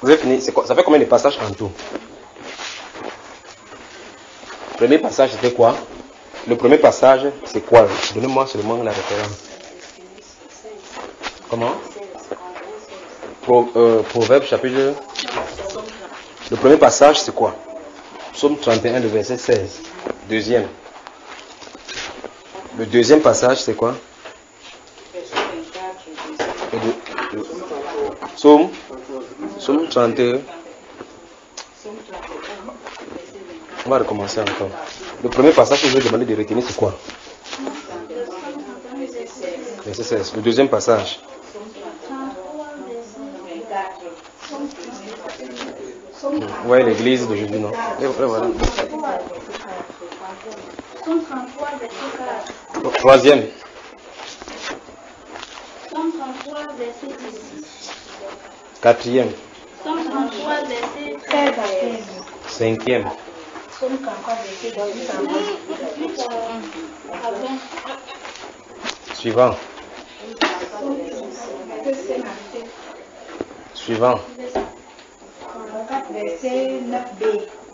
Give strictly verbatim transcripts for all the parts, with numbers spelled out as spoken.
Vous avez fini. Quoi, ça fait combien de passages en tout? Le premier passage, c'était quoi? Le premier passage, c'est quoi? Donnez-moi seulement la référence. Comment? Pro, euh, Proverbe chapitre. Le premier passage, c'est quoi? Psaume trente et un, le verset seize. Deuxième. Le deuxième passage, c'est quoi? Le deux, le, Psaume, Psaume trente et un. On va recommencer encore. Le premier passage que je vais demander de retenir, c'est quoi? Verset seize. Le deuxième passage. Ouais, l'église d'aujourd'hui, non? Et voilà. Troisième. Quatrième. Cinquième. Suivant. Suivant. Verset neuf b.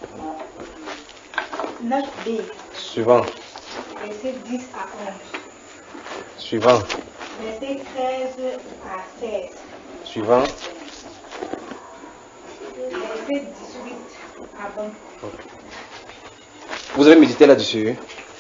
neuf b. Suivant. Verset dix à onze. Suivant. Verset treize à seize. Suivant. Verset dix-huit à vingt. Vous avez médité là-dessus?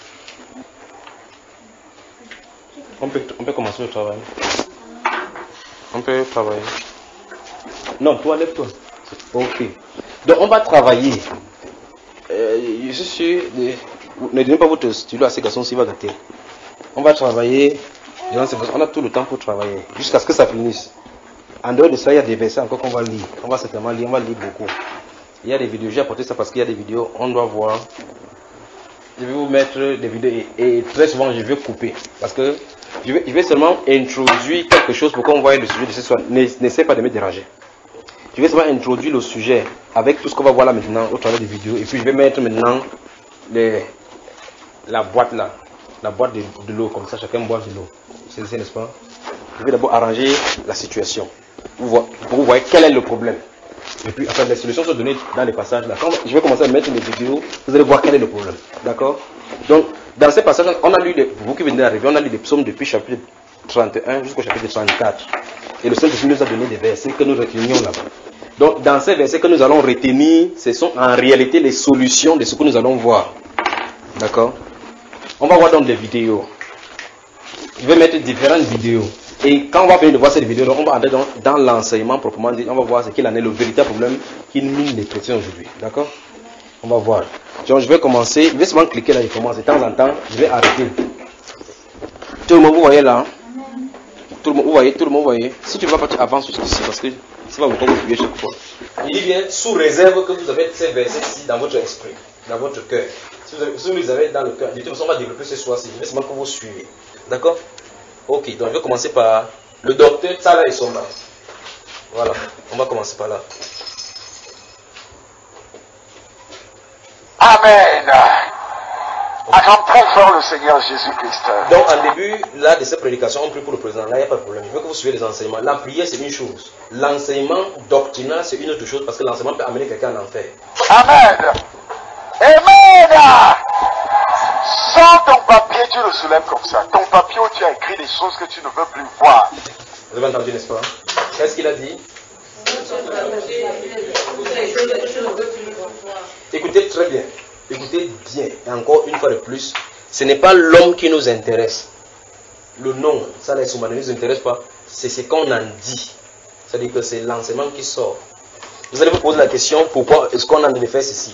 On peut, on peut commencer le travail. On peut travailler. Non, toi, lève-toi. Ok. Donc, on va travailler. Euh, je suis sûr. De... Ne donnez pas votre stylo à ces garçons s'il va gâter. On va travailler. On a tout le temps pour travailler. Jusqu'à ce que ça finisse. En dehors de ça, il y a des versets encore qu'on va lire. On va certainement lire. On va lire beaucoup. Il y a des vidéos. J'ai apporté ça parce qu'il y a des vidéos. On doit voir. Je vais vous mettre des vidéos. Et, et très souvent, je vais couper. Parce que je vais, je vais seulement introduire quelque chose pour qu'on voie le sujet de ce soir. N'essaie pas de me déranger. Je vais seulement introduire le sujet avec tout ce qu'on va voir là maintenant au travers des vidéos. Et puis je vais mettre maintenant les, la boîte là. La boîte de, de l'eau. Comme ça, chacun boit de l'eau. C'est ça, n'est-ce pas? Je vais d'abord arranger la situation. Vous voyez, pour vous voir quel est le problème. Et puis, après, les solutions sont données dans les passages là. Quand je vais commencer à mettre les vidéos, vous allez voir quel est le problème. D'accord? Donc, dans ces passages, on a lu, les, vous qui venez d'arriver, on a lu les psaumes depuis chapitre trente et un jusqu'au chapitre trente-quatre. Et le Saint-Esprit nous a donné des versets que nous retenions là-bas. Donc, dans ces versets que nous allons retenir, ce sont en réalité les solutions de ce que nous allons voir. D'accord? On va voir donc des vidéos. Je vais mettre différentes vidéos. Et quand on va venir de voir cette vidéo, on va entrer dans, dans l'enseignement proprement dit. On va voir ce qu'il en est le véritable problème qui mine les chrétiens aujourd'hui. D'accord? On va voir. Donc, je vais commencer. Je vais seulement cliquer là, je commence. De temps en temps, je vais arrêter. Tout le monde, vous voyez là? Tout le monde, vous voyez? Tout le monde, vous voyez? Si tu ne vas pas, tu avances jusqu'ici parce que ça va vous contribuer chaque fois. Il dit bien, sous réserve que vous avez ces versets-ci dans votre esprit, dans votre cœur. Si vous, avez, si vous les avez dans le cœur, de toute façon, on va développer ce soir-ci. Je vais seulement que vous suivez. D'accord? Ok, donc je vais commencer par le docteur Tsala et Somba. Voilà, on va commencer par là. Amen. Acclame très fort le Seigneur Jésus-Christ. Donc, en début là, de cette prédication, on prie pour le président. Là, il n'y a pas de problème. Je veux que vous suivez les enseignements. La prière, c'est une chose. L'enseignement doctrinal, c'est une autre chose parce que l'enseignement peut amener quelqu'un en enfer. Amen. Amen. Sans ton papier, tu le soulèves comme ça. Ton papier où tu as écrit des choses que tu ne veux plus voir. Vous avez entendu, n'est-ce pas? Qu'est-ce qu'il a dit? Écoutez très bien. Écoutez bien. Et encore une fois de plus, ce n'est pas l'homme qui nous intéresse. Le nom, ça les soumane ne nous intéresse pas. C'est ce qu'on en dit. C'est-à-dire que c'est l'enseignement qui sort. Vous allez vous poser la question, pourquoi est-ce qu'on a envie de faire ceci?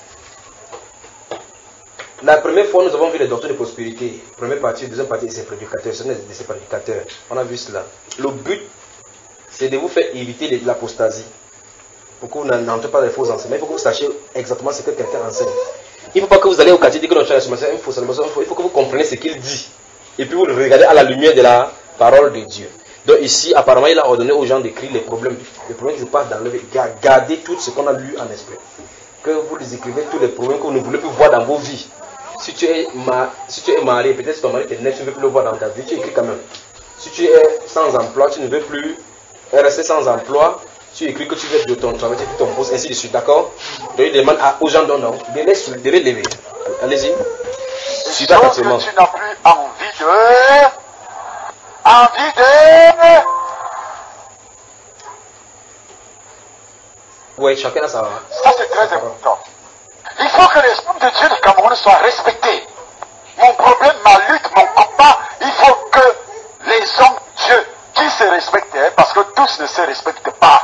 La première fois, nous avons vu les docteurs de prospérité. Première partie, deuxième partie, c'est prédicateurs. Ce sont de ces prédicateurs. On a vu cela. Le but, c'est de vous faire éviter l'apostasie. Pour que vous n'entrez pas dans les faux enseignements. Il faut que vous sachiez exactement ce que quelqu'un enseigne. Il ne faut pas que vous allez au quartier dire que notre frère est un faux enseignement. Il faut que vous compreniez ce qu'il dit. Et puis vous le regardez à la lumière de la parole de Dieu. Donc ici, apparemment, il a ordonné aux gens d'écrire les problèmes. Les problèmes qui se passent dans le vie. Gardez tout ce qu'on a lu en esprit. Que vous les écrivez, tous les problèmes que vous ne voulez plus voir dans vos vies. Si tu es, ma, si tu es marié, peut-être que ton mari t'est net, tu ne veux plus le voir dans ta vie, tu écris quand même. Si tu es sans emploi, tu ne veux plus rester sans emploi, Tu écris que tu veux de ton travail, tu fais ton poste, ainsi de suite, d'accord? Donc il demande à, aux gens, non, non, de les, de les lever. Allez-y. Des choses que tu n'as plus envie de... Envie de... Oui, chacun a sa... Ça c'est très important. Il faut que les hommes de Dieu du Cameroun soient respectés. Mon problème, ma lutte, mon combat, il faut que les hommes de Dieu qui se respectent, hein, parce que tous ne se respectent pas.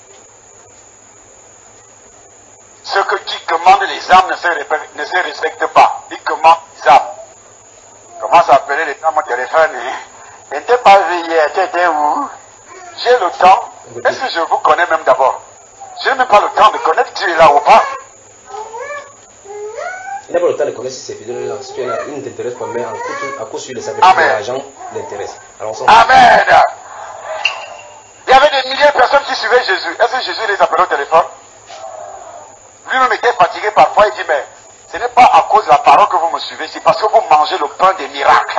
Ceux que, qui commandent les âmes ne se, ne se respectent pas. Ils commandent les âmes. Comment s'appeler les âmes au téléphone? Je ne t'ai pas vu hier, tu étais où? J'ai le temps. Est-ce que je vous connais même d'abord? Je n'ai même pas le temps de connaître tu es là ou pas. Il n'a pas le temps de connaître si c'est fidèle là. Si tu es là, il ne t'intéresse pas, mais à cause sur les sacrifices de l'argent l'intéresse. Alors on Amen. Il y avait des milliers de personnes qui suivaient Jésus. Est-ce que Jésus les appelait au téléphone? Lui-même était fatigué parfois. Il dit, mais ce n'est pas à cause de la parole que vous me suivez, c'est parce que vous mangez le pain des miracles.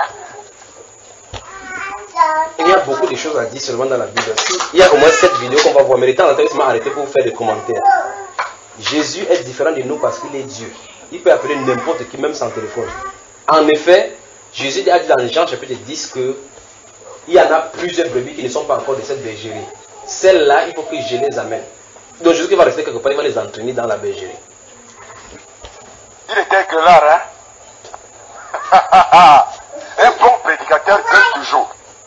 Il y a beaucoup de choses à dire seulement dans la Bible. Il y a au moins sept vidéos qu'on va voir, mais le temps d'entendre, il m'a arrêté pour vous faire des commentaires. Jésus est différent de nous parce qu'il est Dieu. Il peut appeler n'importe qui, même sans téléphone. En effet, Jésus a dit dans Jean chapitre dix que il y en a plusieurs brebis qui ne sont pas encore de cette bergerie. Celles-là, il faut que je les amène. Donc Jésus qui va rester quelque part, il va les entraîner dans la bergerie. Il était gueulard, hein? Un bon prédicateur gueule toujours.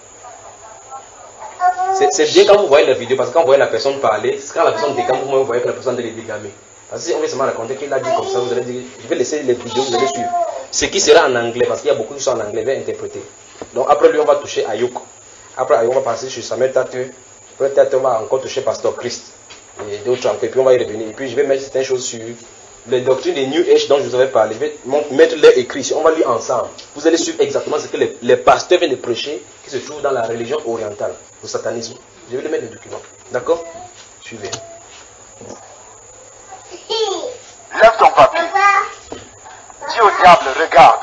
C'est bien quand vous voyez la vidéo, parce que quand vous voyez la personne parler, c'est quand la personne dégamme, vous voyez que la personne est dégammée. Parce que si on veut seulement raconter qu'il a dit comme ça, vous allez dire, je vais laisser les vidéos, vous allez suivre. Ce qui sera en anglais, parce qu'il y a beaucoup qui sont en anglais, va interpréter. Donc après lui, on va toucher Ayuk. Après Ayuk, on va passer sur Samuel Tatu. Peut-être on va encore toucher Pasteur Christ. Et d'autres encore. Et puis on va y revenir. Et puis je vais mettre certaines choses sur les doctrines des New Age dont je vous avais parlé. Je vais mettre les écrits ici. On va lire ensemble. Vous allez suivre exactement ce que les, les pasteurs viennent de prêcher, qui se trouve dans la religion orientale, le satanisme. Je vais les mettre les documents. D'accord? Suivez. Lève ton papier. Dis au diable, regarde.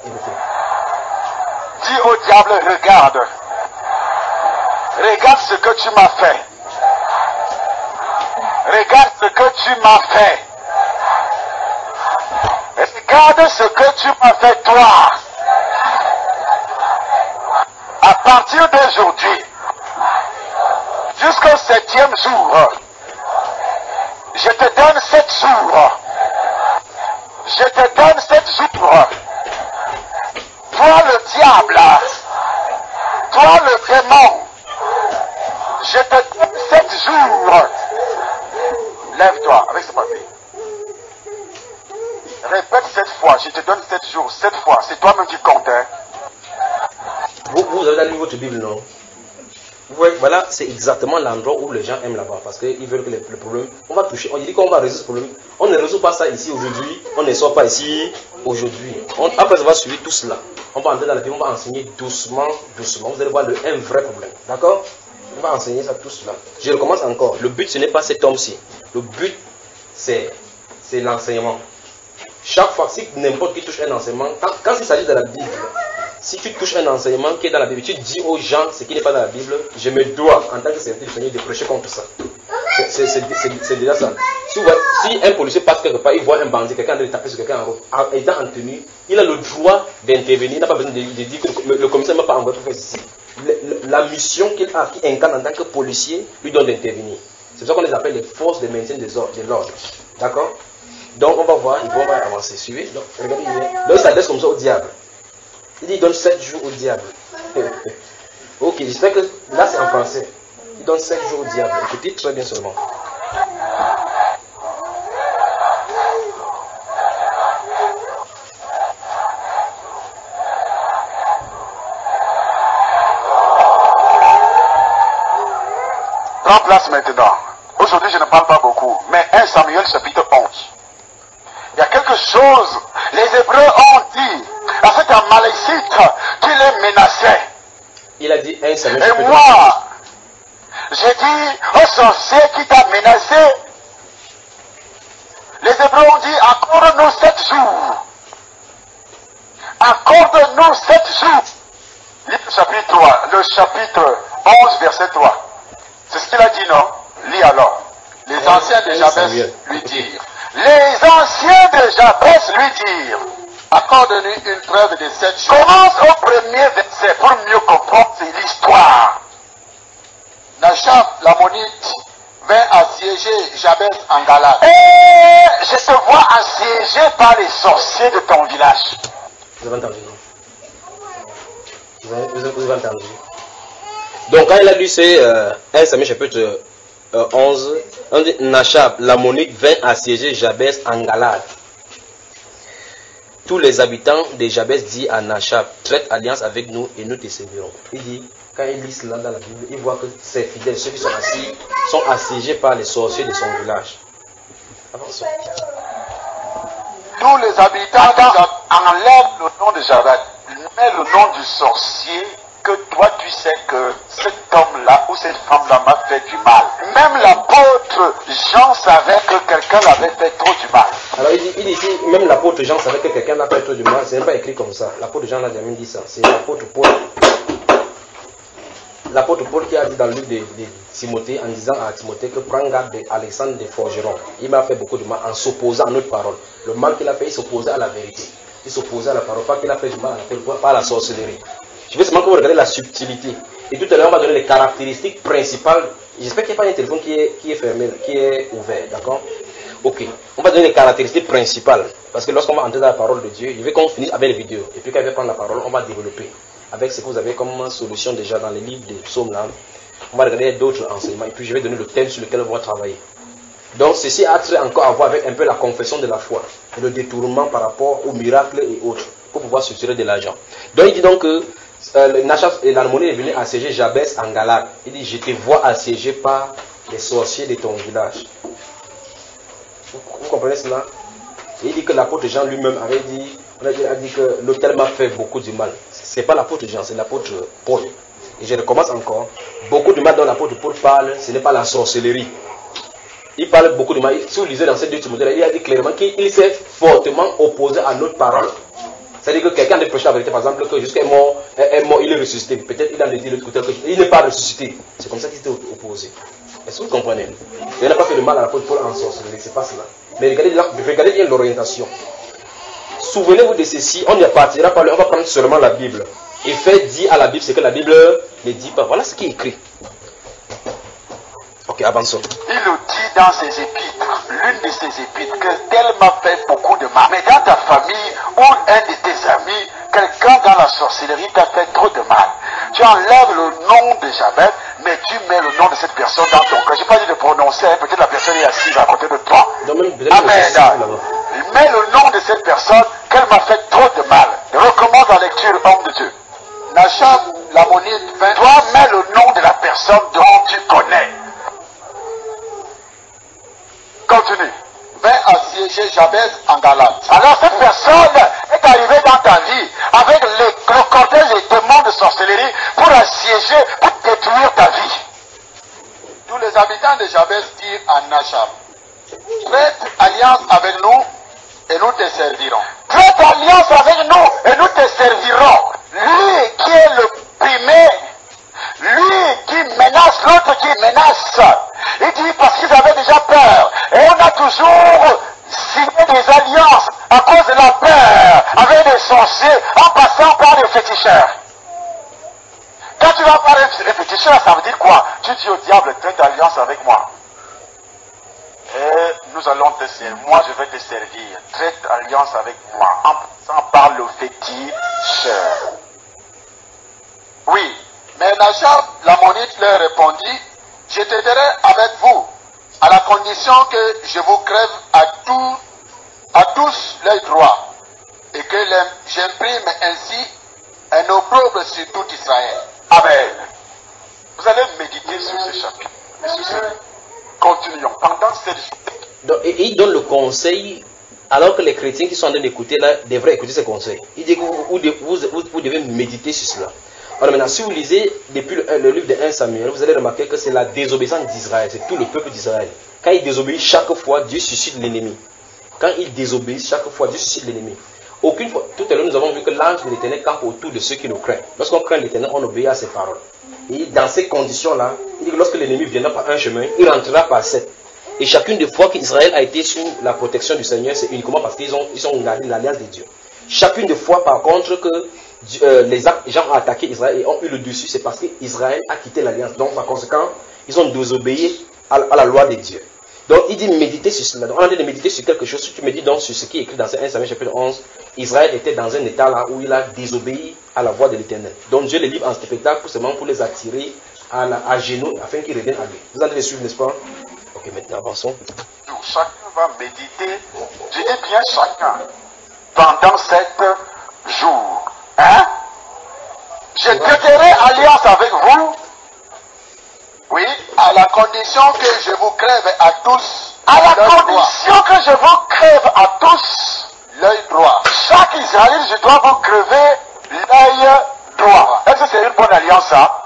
Dis au diable, regarde. Regarde ce que tu m'as fait. Regarde ce que tu m'as fait. Regarde ce que tu m'as fait, toi. À partir d'aujourd'hui, jusqu'au septième jour, je te donne sept jours. Je te donne sept jours. Toi le diable, toi le démon, je te donne sept jours. Lève-toi avec ce papier. Répète sept fois, je te donne sept jours, sept fois. C'est toi-même qui compte. Hein? Vous, vous avez lu votre Bible, non? Oui, voilà, c'est exactement l'endroit où les gens aiment là-bas. Parce qu'ils veulent que le, le problème. On va toucher, on dit qu'on va résoudre ce problème. On ne résout pas ça ici aujourd'hui. On ne sort pas ici aujourd'hui. On, après, on va suivre tout cela. On va entrer dans la Bible, on va enseigner doucement, doucement. Vous allez voir le, un vrai problème. D'accord? On va enseigner ça, tout cela. Je recommence encore. Le but, ce n'est pas cet homme-ci. Le but, c'est l'enseignement. Chaque fois, si n'importe qui touche un enseignement, quand, quand il s'agit de la Bible, si tu touches un enseignement qui est dans la Bible, tu dis aux gens ce qui n'est pas dans la Bible, je me dois, en tant que serviteur du Seigneur, de prêcher contre ça. C'est déjà ça. Si, voit, si un policier passe quelque part, il voit un bandit, quelqu'un de taper sur quelqu'un en route, étant en tenue, il a le droit d'intervenir, il n'a pas besoin de, de dire que le, le commissaire ne m'a pas envoyé pour faire ceci. Le, la mission qu'il a, qu'il incarne en tant que policier, lui donne d'intervenir. C'est pour ça qu'on les appelle les forces de maintien de l'ordre. D'accord? Donc on va voir, et puis on va avancer. Suivez. Donc, regardez, donc il s'adresse comme ça au diable. Il dit il donne sept jours au diable. Ok, j'espère que là c'est en français. Il donne sept jours au diable. Écoutez très bien seulement. Prends place maintenant. Aujourd'hui je ne parle pas beaucoup, mais un Samuel chapitre onze. Il y a quelque chose, les Hébreux ont dit à cet Amalécite qui les menaçait. Il a dit un Samuel. Et moi, j'ai dit au sorcier qui t'a menacé, les Hébreux ont dit accorde-nous sept jours. Accorde-nous sept jours. Lis le chapitre trois, le chapitre onze, verset trois. C'est ce qu'il a dit, non? Lis alors. anciens de Jabès lui dirent. Les anciens de Jabès lui dirent. Accorde-nous une preuve de cette chose. Commence au premier verset pour mieux comprendre l'histoire. Nachab, l'ammonite, vint assiéger Jabès en Galade. Et je te vois assiégé par les sorciers de ton village. Vous avez entendu, non? Vous avez, vous avez, vous avez entendu. Donc, quand il a dit, c'est euh, un Samuel chapitre euh, onze, on dit Nachab, l'ammonite, vint assiéger Jabès en Galade. Tous les habitants de Jabès disent à Nachab, traite alliance avec nous et nous te servirons. Il dit, quand il lit cela dans la Bible, il voit que ses fidèles, ceux qui sont assis, sont assiégés par les sorciers de son village. Avançons. Tous les habitants enlèvent le nom de Jabès, mais le nom du sorcier, que toi tu sais que cet homme-là ou cette femme-là m'a fait du mal. Même l'apôtre Jean savait que quelqu'un l'avait fait trop du mal. Alors il dit, il dit ici, même l'apôtre Jean savait que quelqu'un l'a fait trop du mal, c'est pas écrit comme ça. L'apôtre Jean n'a jamais dit ça, c'est l'apôtre Paul. L'apôtre Paul qui a dit dans le livre de, de Timothée, en disant à Timothée que prends garde d'Alexandre de Forgeron. Il m'a fait beaucoup de mal en s'opposant à notre parole. Le mal qu'il a fait, il s'opposait à la vérité. Il s'opposait à la parole, pas qu'il a fait du mal à la parole, pas à la sorcellerie. Je veux seulement que vous regardez la subtilité. Et tout à l'heure, on va donner les caractéristiques principales. J'espère qu'il n'y a pas un téléphone qui est, qui est fermé, qui est ouvert, d'accord? Ok. On va donner les caractéristiques principales. Parce que lorsqu'on va entrer dans la parole de Dieu, je veux qu'on finisse avec les vidéos. Et puis quand il va prendre la parole, on va développer. Avec ce que vous avez comme solution déjà dans les livres des psaumes là. On va regarder d'autres enseignements. Et puis je vais donner le thème sur lequel on va travailler. Donc ceci a trait encore à voir avec un peu la confession de la foi. Et le détournement par rapport aux miracles et autres. Pour pouvoir se tirer de l'argent. Donc il dit donc que Euh, Nachab et l'harmonie est venu assiéger Jabès en Galade. Il dit, je te vois assiégé par les sorciers de ton village. Vous, vous comprenez cela? Et il dit que l'apôtre Jean lui-même avait dit, il a dit que l'autel m'a fait beaucoup de mal. Ce n'est pas l'apôtre Jean, c'est l'apôtre Paul. Et je recommence encore. Beaucoup de mal dont l'apôtre Paul parle, ce n'est pas la sorcellerie. Il parle beaucoup de mal. Si vous lisez dans ces deux Timothée, il a dit clairement qu'il s'est fortement opposé à notre parole. C'est-à-dire que quelqu'un a prêché la vérité, par exemple, que jusqu'à un mort, un mort, il est ressuscité. Peut-être il a dit l'autre côté qu'il n'est pas ressuscité. C'est comme ça qu'il s'était opposé. Est-ce que vous comprenez? Il n'a pas fait de mal à l'apôtre Paul en sorcellerie, c'est pas cela. Mais regardez, regardez bien l'orientation. Souvenez-vous de ceci, on n'y partira pas, on va prendre seulement la Bible. Et faire dire à la Bible ce que la Bible ne dit pas. Voilà ce qui est écrit. Ok, avançons. Il le dit dans ses épîtres, l'une de ses épîtres, que tel m'a fait beaucoup de mal. Mais dans ta famille ou un de tes amis, quelqu'un dans la sorcellerie t'a fait trop de mal. Tu enlèves le nom de Jabès, mais tu mets le nom de cette personne dans ton cœur. Je n'ai pas dit de prononcer, peut-être la personne est assise à côté de toi. Amen. Mets le nom de cette personne qu'elle m'a fait trop de mal. Je recommande la lecture, homme de Dieu. Nachab, l'ammonite, toi mets le nom de la personne dont tu connais. Continue. Vint assiéger Jabès en Galade. Alors cette personne est arrivée dans ta vie avec les, le cortège et démons de sorcellerie pour assiéger, pour détruire ta vie. Tous les habitants de Jabès dirent à Nachab, traite alliance avec nous et nous te servirons. Traite alliance avec nous et nous te servirons. Lui qui est le premier, lui qui menace, l'autre qui menace. Il dit parce qu'ils avaient déjà peur. Et on a toujours signé des alliances à cause de la peur avec des sorciers en passant par des féticheurs. Quand tu vas par un féticheur, ça veut dire quoi? Tu dis au diable, traite alliance avec moi. Et nous allons te servir. Moi, je vais te servir. Traite alliance avec moi en passant par le féticheur. Oui, mais Nachab, l'ammonite, leur répondit, je t'aiderai avec vous, à la condition que je vous crève à, tout, à tous les droits, et que j'imprime ainsi un opprobre sur tout Israël. Amen. Vous allez méditer sur ce chapitre. Et sur ce... Continuons. Pendant cette journée. Et il donne le conseil, alors que les chrétiens qui sont en train d'écouter là devraient écouter ce conseil. Il dit que vous, vous, vous, vous devez méditer sur cela. Alors maintenant, si vous lisez depuis le, le livre de premier Samuel, vous allez remarquer que c'est la désobéissance d'Israël, c'est tout le peuple d'Israël. Quand il désobéit chaque fois, Dieu suscite l'ennemi. Quand il désobéit chaque fois, Dieu suscite l'ennemi. Aucune fois, tout à l'heure nous avons vu que l'ange de l'Éternel campe autour de ceux qui nous craignent. Lorsqu'on craint l'Éternel, on obéit à ses paroles. Et dans ces conditions-là, il dit que lorsque l'ennemi viendra par un chemin, il rentrera par sept. Et chacune des fois qu'Israël a été sous la protection du Seigneur, c'est uniquement parce qu'ils ont, ils ont gardé l'alliance de Dieu. Chacune des fois, par contre, que euh, les gens ont attaqué Israël et ont eu le dessus, c'est parce qu'Israël a quitté l'alliance. Donc, par conséquent, ils ont désobéi à, à la loi de Dieu. Donc, il dit méditer sur cela. Donc, on a dit de méditer sur quelque chose. Si tu médites donc sur ce qui est écrit dans un Samuel chapitre onze, Israël était dans un état là où il a désobéi à la voix de l'Éternel. Donc, Dieu les livre en spectacle pour seulement pour les attirer à, la, à genoux afin qu'ils reviennent à lui. Vous allez les suivre, n'est-ce pas? Ok, maintenant avançons. Chacun va méditer, je dis bien chacun, pendant sept jours. Hein? Je tiendrai alliance avec vous. Oui, à la condition que je vous crève à tous. À la condition droit. que je vous crève à tous l'œil droit. Chaque Israélite, je dois vous crever l'œil droit. Est-ce que c'est une bonne alliance, ça?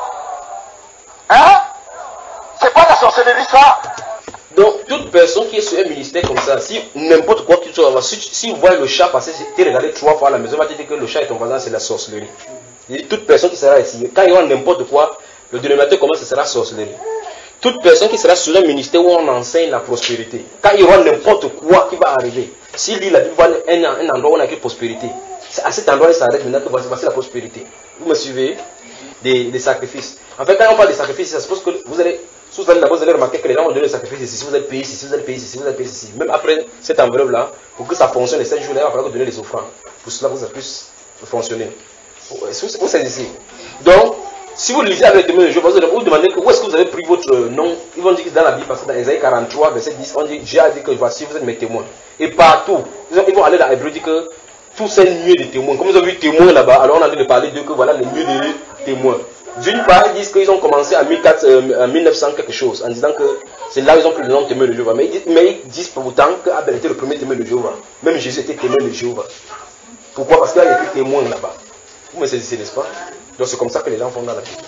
Hein? C'est pas la sorcellerie, ça? Donc, toute personne qui est sur un ministère comme ça, si n'importe quoi que tu sois, si, si vous voyez le chat passer, tu regardes trois fois à la maison, va te dire que le chat est ton voisin, c'est la sorcellerie. Il dit, toute personne qui sera ici, quand il y aura n'importe quoi, le dénominateur commun, ce sera sorcellerie. Toute personne qui sera sur un ministère où on enseigne la prospérité, quand il y aura n'importe quoi qui va arriver, s'il lit la Bible, voit un, un endroit où on a écrit prospérité, à cet endroit il s'arrête maintenant, voici la prospérité. Vous me suivez? Des, des sacrifices. En fait, quand on parle des sacrifices, ça suppose que vous allez, si vous allez d'abord, vous allez remarquer que les gens vont donner le sacrifice ici, si vous allez payer ici, si vous allez payer ici, si vous allez payer ici. Même après cette enveloppe-là, pour que ça fonctionne les sept jours-là, il va falloir que vous donnez les offrandes. Pour cela, vous allez plus fonctionner. Vous savez ici. Donc, si vous lisez avec les témoins de Jéhovah, vous allez vous demander où est-ce que vous avez pris votre nom. Ils vont dire que dans la Bible, parce que dans Ésaïe quarante-trois, verset dix, on dit, Dieu a dit que voici, vous êtes mes témoins. Et partout, ils vont aller dans Hébreu dire que tous ces lieux de témoins, comme vous avez vu témoins là-bas, alors on a dit de parler d'eux que voilà les lieux de témoins. D'une part, ils disent qu'ils ont commencé en mille neuf cents quelque chose, en disant que c'est là où ils ont pris le nom de témoin de Jéhovah. Mais ils disent, mais ils disent pourtant qu'Abel était le premier témoin de Jéhovah. Même Jésus était témoin de Jéhovah. Pourquoi? Parce qu'il y a écrit témoin là-bas. Vous me saisissez, n'est-ce pas? Donc c'est comme ça que les gens font dans la Bible.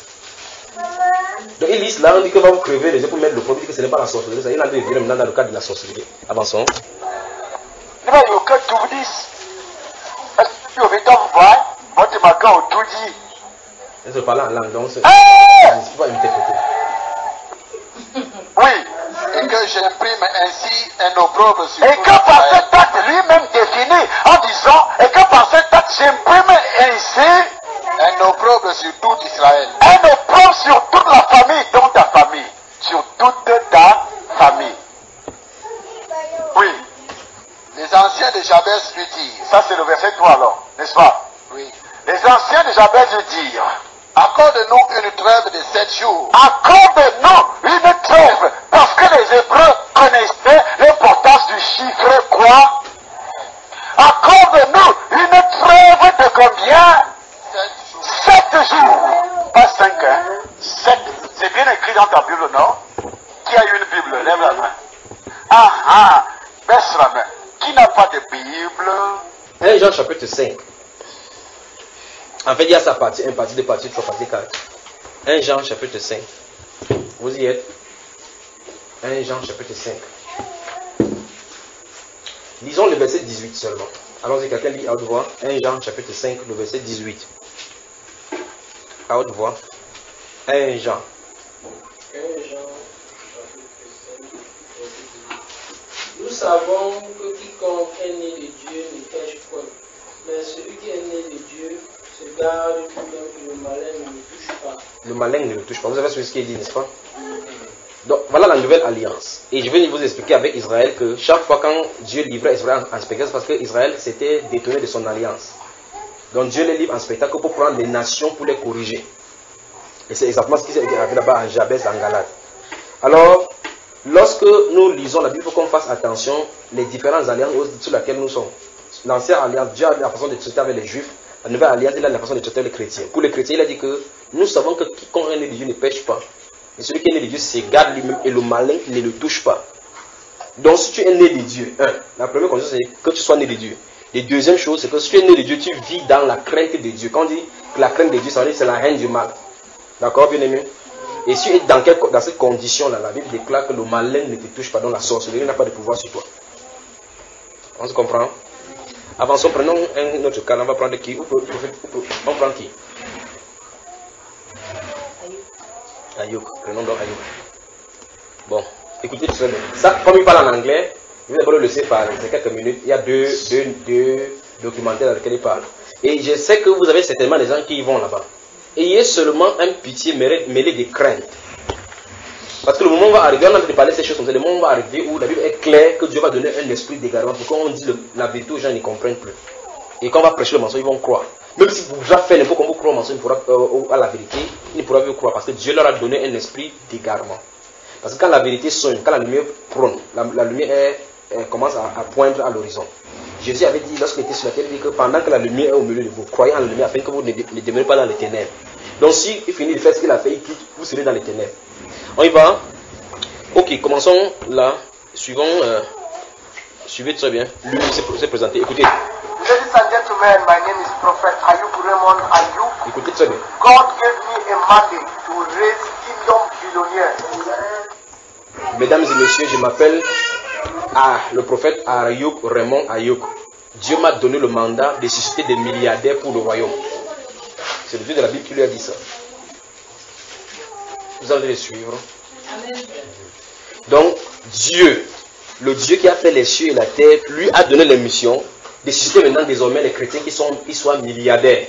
Donc ils lisent là, on dit que va vous crever les yeux pour mettre le produit, que ce n'est pas la sorcellerie. Ça, il en a dit maintenant dans le cadre de la sorcellerie. Avançons. Il va y avoir que tout vous dise. Est-ce que tu veux voir? Moi, tu m'as tout dit. Je parle en langue, donc c'est pas interpréter. Oui, et que j'imprime ainsi un opprobre sur et que par cet acte lui-même défini en disant, et que par cet acte j'imprime ainsi un opprobre sur tout Israël. Un opprobre sur toute la famille, dont ta famille. Sur toute ta famille. Oui. Les anciens de Jabez lui dirent, ça c'est le verset trois alors, n'est-ce pas? Oui. Les anciens de Jabez lui dirent, accorde-nous une trêve de sept jours. Accorde-nous une trêve. Parce que les Hébreux connaissaient l'importance du chiffre quoi? Accorde-nous une trêve de combien? Sept jours. Pas cinq, hein? Sept. C'est bien écrit dans ta Bible, non? Qui a une Bible? Lève la main. Ah ah. Baisse la main. Qui n'a pas de Bible? un Jean chapitre cinq. En fait, il y a sa partie un, partie deux, partie trois, partie quatre. un Jean chapitre cinq. Vous y êtes? un Jean chapitre cinq. Lisons le verset dix-huit seulement. Allons-y, quelqu'un lit à haute voix. un Jean chapitre cinq, le verset dix-huit. À haute voix. un Jean. un Jean chapitre cinq. Nous savons que quiconque est né de Dieu ne pêche point. Mais celui qui est né de Dieu se garde lui-même que le malin ne le touche pas. Le malin ne le touche pas. Vous avez suivi ce qu'il dit, n'est-ce pas? Donc voilà la nouvelle alliance. Et je vais vous expliquer avec Israël que chaque fois quand Dieu livrait Israël en spectacle, c'est parce que Israël s'était détourné de son alliance. Donc Dieu les livre en spectacle pour prendre les nations pour les corriger. Et c'est exactement ce qui s'est arrivé là-bas en Jabès, en Galate. Alors, lorsque nous lisons la Bible, il faut qu'on fasse attention les différentes alliances sur lesquelles nous sommes. L'ancienne alliance, Dieu a la façon de traiter avec les Juifs. La nouvelle alliance, il a la façon de traiter les chrétiens. Pour les chrétiens, il a dit que nous savons que quiconque est né de Dieu ne pêche pas. Et celui qui est né de Dieu s'égare lui-même et le malin ne le touche pas. Donc si tu es né de Dieu, un, la première condition c'est que tu sois né de Dieu. Et deuxième chose, c'est que si tu es né de Dieu, tu vis dans la crainte de Dieu. Quand on dit que la crainte de Dieu, ça veut dire c'est la haine du mal. D'accord, bien aimé? Et si tu es dans, quelle, dans cette condition-là, la Bible déclare que le malin ne te touche pas, donc la sorcellerie n'a pas de pouvoir sur toi. On se comprend? Avançons, prenons un autre cas. On va prendre qui? On prend qui? Ayouk. Prenons donc Ayouk. Bon. Écoutez très bien. Ça, comme il parle en anglais, vous allez le laisser parler. C'est quelques minutes. Il y a deux, deux, deux documentaires dans lesquels il parle. Et je sais que vous avez certainement des gens qui y vont là-bas. Ayez seulement un pitié mêlé, mêlé de crainte. Parce que le moment va arriver, on a envie de parler de ces choses comme ça, le moment va arriver où la Bible est claire que Dieu va donner un esprit d'égarement. Pour qu'on dit le, la vérité aux gens, ils ne comprennent plus. Et quand on va prêcher le mensonge, ils vont croire. Même si vous avez fait n'importe comment vous croire au mensonge, pourra, euh, à la vérité, ils ne pourront plus croire. Parce que Dieu leur a donné un esprit d'égarement. Parce que quand la vérité sonne, quand la lumière prône, la, la lumière est, est, commence à, à poindre à l'horizon. Jésus avait dit, lorsqu'il était sur la terre, il dit que pendant que la lumière est au milieu de vous, croyez en la lumière afin que vous ne, ne demeurez pas dans les ténèbres. Donc si il finit de faire ce qu'il a fait, il quitte, vous serez dans les ténèbres. On y va. Ok, commençons là. Suivons. Euh, suivez très bien. Lui s'est présenté. Écoutez. Ladies and gentlemen, my name is Prophet Ayuk Raymond Ayuk. Écoutez très bien. God gave me a mandate to raise kingdom billionaires. Mesdames et messieurs, je m'appelle ah, le prophète Ayuk Raymond Ayuk. Dieu m'a donné le mandat de susciter des milliardaires pour le royaume. C'est le Dieu de la Bible qui lui a dit ça. Vous allez les suivre. Amen. Donc, Dieu, le Dieu qui a fait les cieux et la terre, lui a donné la mission de susciter maintenant désormais les chrétiens qui, sont, qui soient milliardaires.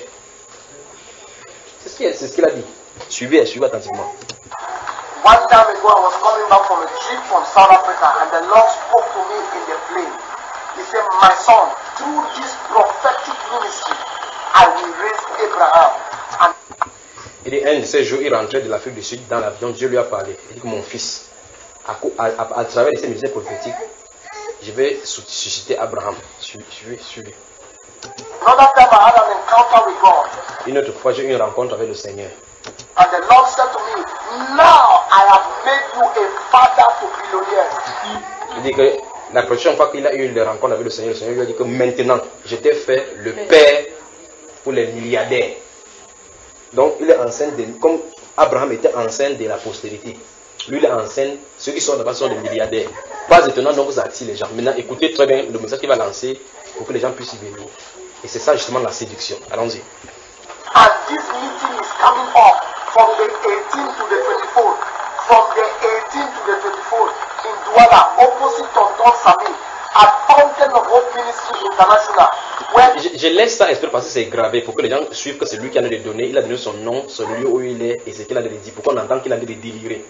C'est ce qu'il ce qu'il a dit. Suivez, suivez attentivement. One time ago, I was coming back from a trip from South Africa, and the Lord spoke to me in the plane. He said, my son, through this prophetic ministry, I will raise Abraham. And il dit, un de ces jours, il rentrait de l'Afrique du Sud dans l'avion, Dieu lui a parlé. Il dit que mon fils, à, à, à, à travers ces ministères prophétiques, je vais susciter Abraham. Suivez, suivez. Another time I had an encounter with God. Une autre fois, j'ai eu une rencontre avec le Seigneur. And the Lord said to me, now I have made you a father to billionaires. Il dit que la prochaine fois qu'il a eu une rencontre avec le Seigneur, le Seigneur lui a dit que maintenant, je t'ai fait le père pour les milliardaires. Donc, il est enceinte, de, comme Abraham était enceinte de la postérité. Lui, il est enceinte, ceux qui sont là-bas sont des milliardaires. Pas étonnant, donc ça attire les gens. Maintenant, écoutez très bien le message qu'il va lancer pour que les gens puissent y venir. Et c'est ça justement la séduction. Allons-y. And this meeting is coming up from the eighteenth to the twenty-fourth. From the eighteenth to the twenty-fourth in Douala, opposite Tonton Sami, at Fountain of Hope Ministry International. Je, je laisse ça exprès parce que c'est gravé pour que les gens suivent que c'est lui qui a donné les données. Il a donné son nom, son lieu où il est et ce qu'il a dit. Pour qu'on entende qu'il a dit de délivrer.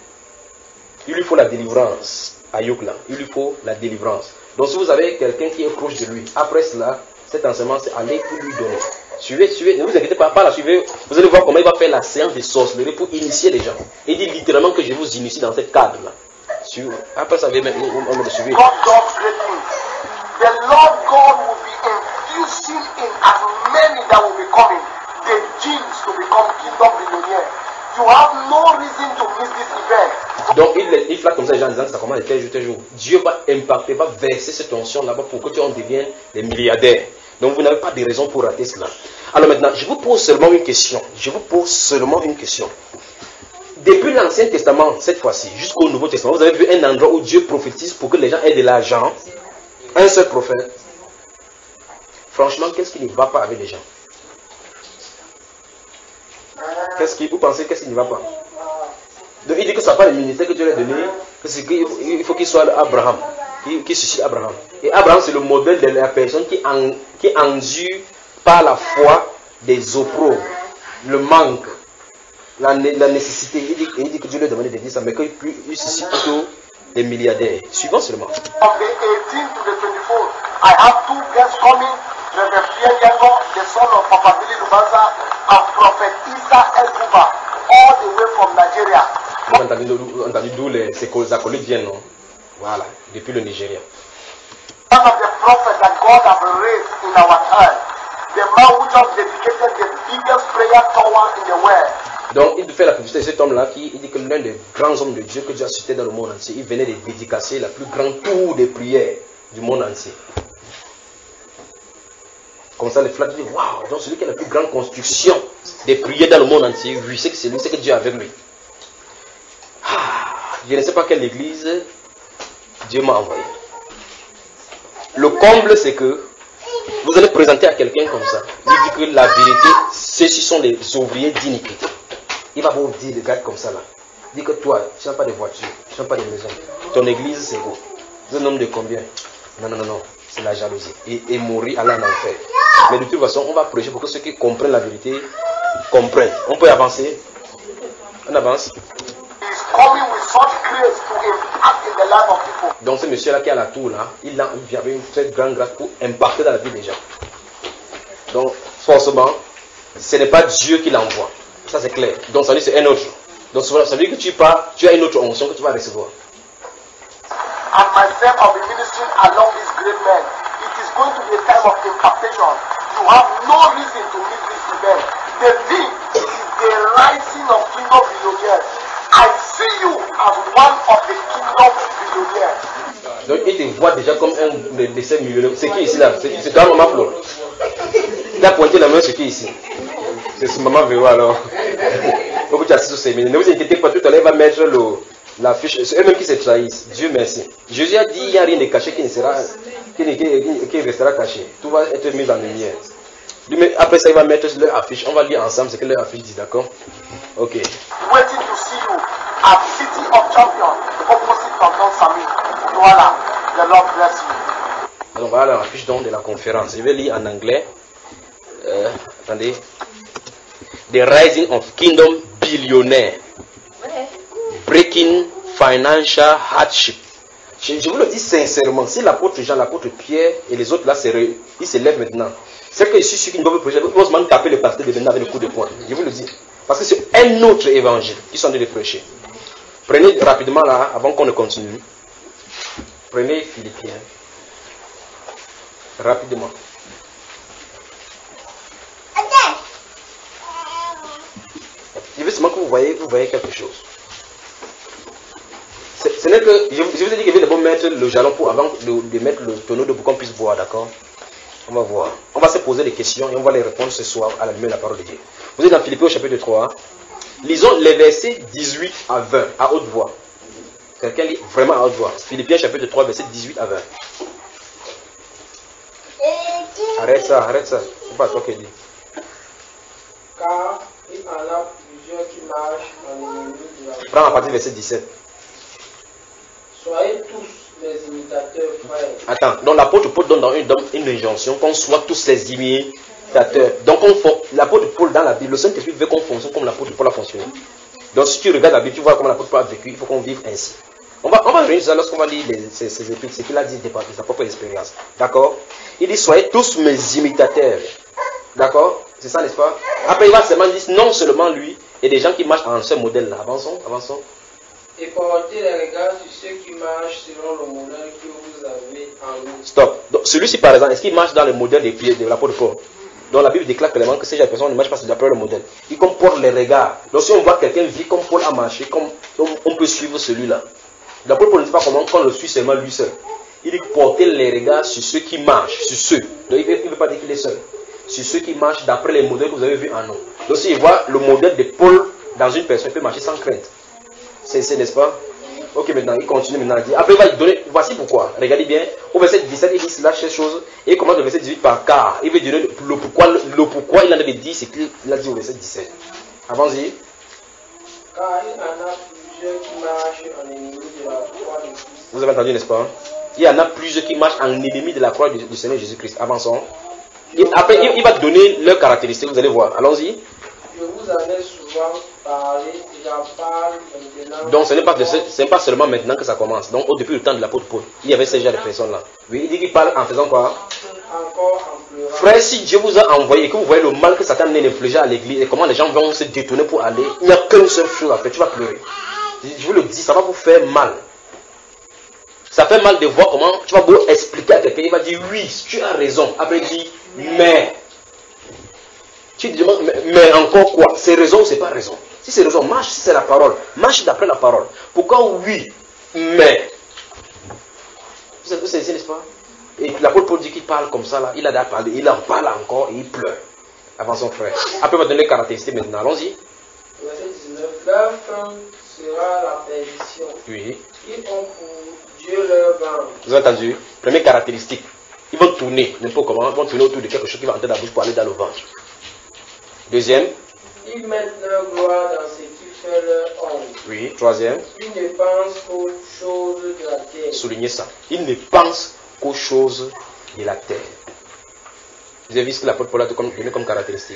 Il lui faut la délivrance. Ayuk là, il lui faut la délivrance. Donc si vous avez quelqu'un qui est proche de lui, après cela, cet enseignement c'est aller pour lui donner. Suivez, suivez, ne vous inquiétez pas, pas la suivez. Vous allez voir comment il va faire la séance de sorcellerie pour initier les gens. Il dit littéralement que je vous initie dans cette cadre-là. Après ça, on va le suivre. God does great things. The Lord God will be infusing in as many that will be coming the genes to become kingdom billionaires. You have no reason to miss this event. Donc il, il flatte comme ça les gens en disant que ça commence tel jour, tel jour. Dieu va impacter, va verser cette onction là-bas pour que tu en deviennes des milliardaires. Donc vous n'avez pas de raison pour rater cela. Alors maintenant, je vous pose seulement une question. Je vous pose seulement une question. Depuis l'Ancien Testament, cette fois-ci, jusqu'au Nouveau Testament, vous avez vu un endroit où Dieu prophétise pour que les gens aient de l'argent. Un seul prophète. Franchement, qu'est-ce qui ne va pas avec les gens? Qu'est-ce qui, vous pensez qu'est-ce qui ne va pas? Donc il dit que ce n'est pas le ministère que Dieu lui a donné, que c'est qu'il faut qu'il soit Abraham, qui, qui suscite Abraham. Et Abraham c'est le modèle de la personne qui, en, qui endure par la foi des opprobres, le manque, la, la nécessité. Il dit, il dit que Dieu lui a demandé de dire ça, mais qu'il suscite plutôt des milliardaires. Suivant seulement. From the eighteenth to the twenty-fourth, I have two guests coming. Reverend Pierre Yango, the son of Papa Billy Lubanza, and Prophet Issa El-Buba, all the way from Nigeria. Vous avez entendu d'où les acolytes viennent, non? Voilà, depuis le Nigeria. One of the prophets that God has raised in our time, the man who just dedicated the biggest prayer tower in the world. Donc il fait la publicité de cet homme-là qui il dit que l'un des grands hommes de Dieu que Dieu a suscité dans le monde entier, il venait de dédicacer la plus grande tour des prières du monde entier. Comme ça, les flattes disent, waouh, donc celui qui a la plus grande construction des prières dans le monde entier, oui, c'est que c'est lui, c'est que Dieu est avec lui. Ah, je ne sais pas quelle église Dieu m'a envoyé. Le comble, c'est que vous allez présenter à quelqu'un comme ça. Il dit que la vérité, ceux-ci sont les ouvriers d'iniquité. Il va vous dire des gars comme ça là. Dis que toi, tu n'as pas de voiture, tu n'as pas de maison. Ton église, c'est où? Vous êtes un homme de combien? Non, non, non, non. C'est la jalousie. Et, et mourir, aller en enfer. Mais de toute façon, on va prêcher pour que ceux qui comprennent la vérité comprennent. On peut avancer. On avance. Donc ce monsieur-là qui est à la tour, là, il, a, il avait une très grande grâce pour impacter dans la vie des gens. Donc, forcément, ce n'est pas Dieu qui l'envoie. Ça, c'est clair. Donc, ça veut dire que c'est un autre. Donc, ça veut dire que tu pars, tu as une autre onction que tu vas recevoir. And myself, I'll be ministering along these great men. It is going to be a time of impartation. You have no reason to leave this event. The thing is the rising of kingdom billionaires. I see you as one of the kingdom billionaires. Donc, il te voit déjà comme un des de ces millionnaires. C'est qui ici là? C'est toi, maman Flo. Il a pointé la main, c'est qui ici? C'est maman Véro alors. Faut que tu assistes sur ces millionnaires. Ne vous inquiétez pas, tout à l'heure, il va mettre le. La fiche, c'est eux-mêmes qui se trahissent. Dieu merci. Jésus a dit il n'y a rien de caché qui ne sera, qui, qui, qui, qui restera caché. Tout va être mis en lumière. Mais après ça, il va mettre leur affiche. On va lire ensemble ce que leur affiche dit, d'accord? Ok. Waiting to see you at City of Champions, opposite Tonton Sami. Voilà. The Lord bless you. Alors voilà l'affiche donc de la conférence. Je vais lire en anglais. Euh, attendez. The Rising of Kingdom Billionaire. Breaking financial hardship. Je, je vous le dis sincèrement, si l'apôtre Jean, l'apôtre Pierre et les autres là, ils se lèvent maintenant, c'est que je suis sûr qu'ils ne vont pas prêcher, ils vont se taper le pasteur de maintenant avec le coup de poing. Je vous le dis. Parce que c'est un autre évangile qu'ils sont en train de prêcher. Prenez rapidement là, avant qu'on ne continue. Prenez Philippiens. Rapidement. Je veux seulement que vous voyez, vous voyez quelque chose. Ce n'est que, je, je vous ai dit qu'il faut d'abord mettre le jalon pour, avant de, de mettre le tonneau de pour qu'on puisse voir, d'accord? On va voir. On va se poser des questions et on va les répondre ce soir à la lumière de la parole de Dieu. Vous êtes dans Philippiens au chapitre trois. Lisons les versets dix-huit à vingt à haute voix. Quelqu'un lit vraiment à haute voix. Philippiens chapitre trois, versets dix-huit à vingt. Arrête ça, arrête ça. C'est pas toi qui dis. Car il en a plusieurs qui marchent en ennemi de la... Prends à partir du verset dix-sept. Soyez tous mes imitateurs, frères. Attends, donc l'apôtre Paul donne dans une, dans une injonction qu'on soit tous ses imitateurs. Donc l'apôtre Paul dans la Bible, le Saint-Esprit veut qu'on fonctionne comme l'apôtre Paul a fonctionné. Donc si tu regardes la Bible, tu vois comment l'apôtre Paul a vécu, il faut qu'on vive ainsi. On va, on va réunir ça lorsqu'on va lire les, ses, ses épîtres, ce qu'il a dit de sa propre expérience. D'accord? Il dit, soyez tous mes imitateurs. D'accord? C'est ça, n'est-ce pas? Après, il va seulement dire, non seulement lui, et des gens qui marchent en ce modèle-là. Avançons, avançons. Et portez les regards sur ceux qui marchent selon le modèle que vous avez en nous. Stop. Donc, celui-ci, par exemple, est-ce qu'il marche dans le modèle des pieds de l'apôtre Paul? Donc, la Bible déclare clairement que ces personnes ne marchent pas d'après le modèle. Ils comportent les regards. Donc, si on voit quelqu'un vit comme Paul a marché, comme, on peut suivre celui-là. L'apôtre Paul ne dit pas comment on le suit seulement lui seul. Il dit porter les regards sur ceux qui marchent, sur ceux. Donc, il ne veut pas dire qu'il est seul. Sur ceux qui marchent d'après les modèles que vous avez vus en nous. Donc, s'il voit le modèle de Paul dans une personne, il peut marcher sans crainte. C'est, n'est-ce pas? Ok, maintenant, il continue maintenant à dire. Après, il va donner. Voici pourquoi. Regardez bien. Au verset dix-sept, il dit cela, ces choses. Et il commence le verset dix-huit par car. Il veut donner le pourquoi. Le pourquoi il en avait dit, c'est qu'il a dit au verset dix-sept. Avance-y. Car il en a plusieurs qui marchent en ennemi de la croix de Christ. Vous avez entendu, n'est-ce pas? Il y en a plusieurs qui marchent en ennemi de la croix du, du Seigneur Jésus-Christ. Avançons. Il, après, il, il va donner leurs caractéristiques. Vous allez voir. Allons-y. Je vous en ai souvent parlé, et j'en parle maintenant. Donc ce n'est pas, ce n'est pas seulement maintenant que ça commence. Donc au depuis le temps de l'apôtre Paul, il y avait ces genre de personnes-là. Oui, il dit qu'il parle en faisant quoi? Encore en pleurant. Frère, si Dieu vous a envoyé et que vous voyez le mal que Satan a infligé à l'église et comment les gens vont se détourner pour aller, il n'y a qu'une seule chose à faire, tu vas pleurer. Je vous le dis, ça va vous faire mal. Ça fait mal de voir comment tu vas beau expliquer à quelqu'un, il va dire oui, tu as raison. Après il dit mais. Tu te demandes, mais, mais encore quoi? C'est raison ou c'est pas raison? Si c'est raison, marche si c'est la parole. Marche d'après la parole. Pourquoi oui, mais? Vous savez, n'est-ce pas? Et l'apôtre Paul dit qu'il parle comme ça là. Il a déjà parlé, il en parle encore et il pleure. Avant son frère. Après, on va donner les caractéristiques maintenant. Allons-y. Verset dix-neuf. Leur fin sera la perdition. Oui. Ils ont pour Dieu leur ventre. Vous avez entendu? Première caractéristique. Ils vont tourner, n'importe comment, ils vont tourner autour de quelque chose qui va entrer dans la bouche pour aller dans le ventre. Deuxième. Ils mettent leur gloire dans ce qu'ils fait leur ombre. Oui, troisième. Ils ne pensent qu'aux choses de la terre. Soulignez ça. Ils ne pensent qu'aux choses de la terre. Vous avez vu ce que l'apôtre Paul a donné comme caractéristique.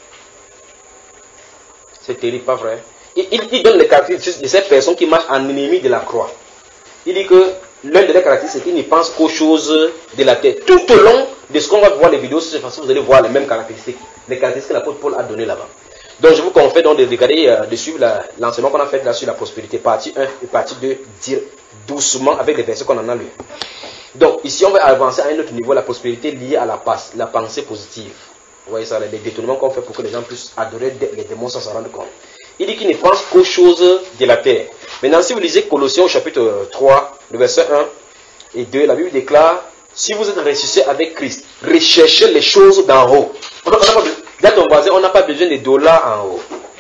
C'est terrible, pas vrai? Il, il, il donne les caractéristiques de ces personnes qui marchent en ennemi de la croix. Il dit que l'un de leurs caractéristiques, c'est qu'ils ne pensent qu'aux choses de la terre. Tout au long de ce qu'on va voir les vidéos sur cette façon, vous allez voir les mêmes caractéristiques. Les caractéristiques que l'apôtre Paul a données là-bas. Donc je vous confie donc de regarder, euh, de suivre la, l'enseignement qu'on a fait là sur la prospérité, partie un et partie deux, dire doucement avec les versets qu'on en a lu. Donc ici on va avancer à un autre niveau, la prospérité liée à la, passe, la pensée positive. Vous voyez ça, les détournements qu'on fait pour que les gens puissent adorer les démons sans s'en rendre compte. Il dit qu'il ne pense qu'aux choses de la terre. Maintenant, si vous lisez Colossiens au chapitre trois, le verset un et deux, la Bible déclare, si vous êtes ressuscité avec Christ, recherchez les choses d'en haut. Dans ton voisin, on n'a pas besoin de dollars en haut.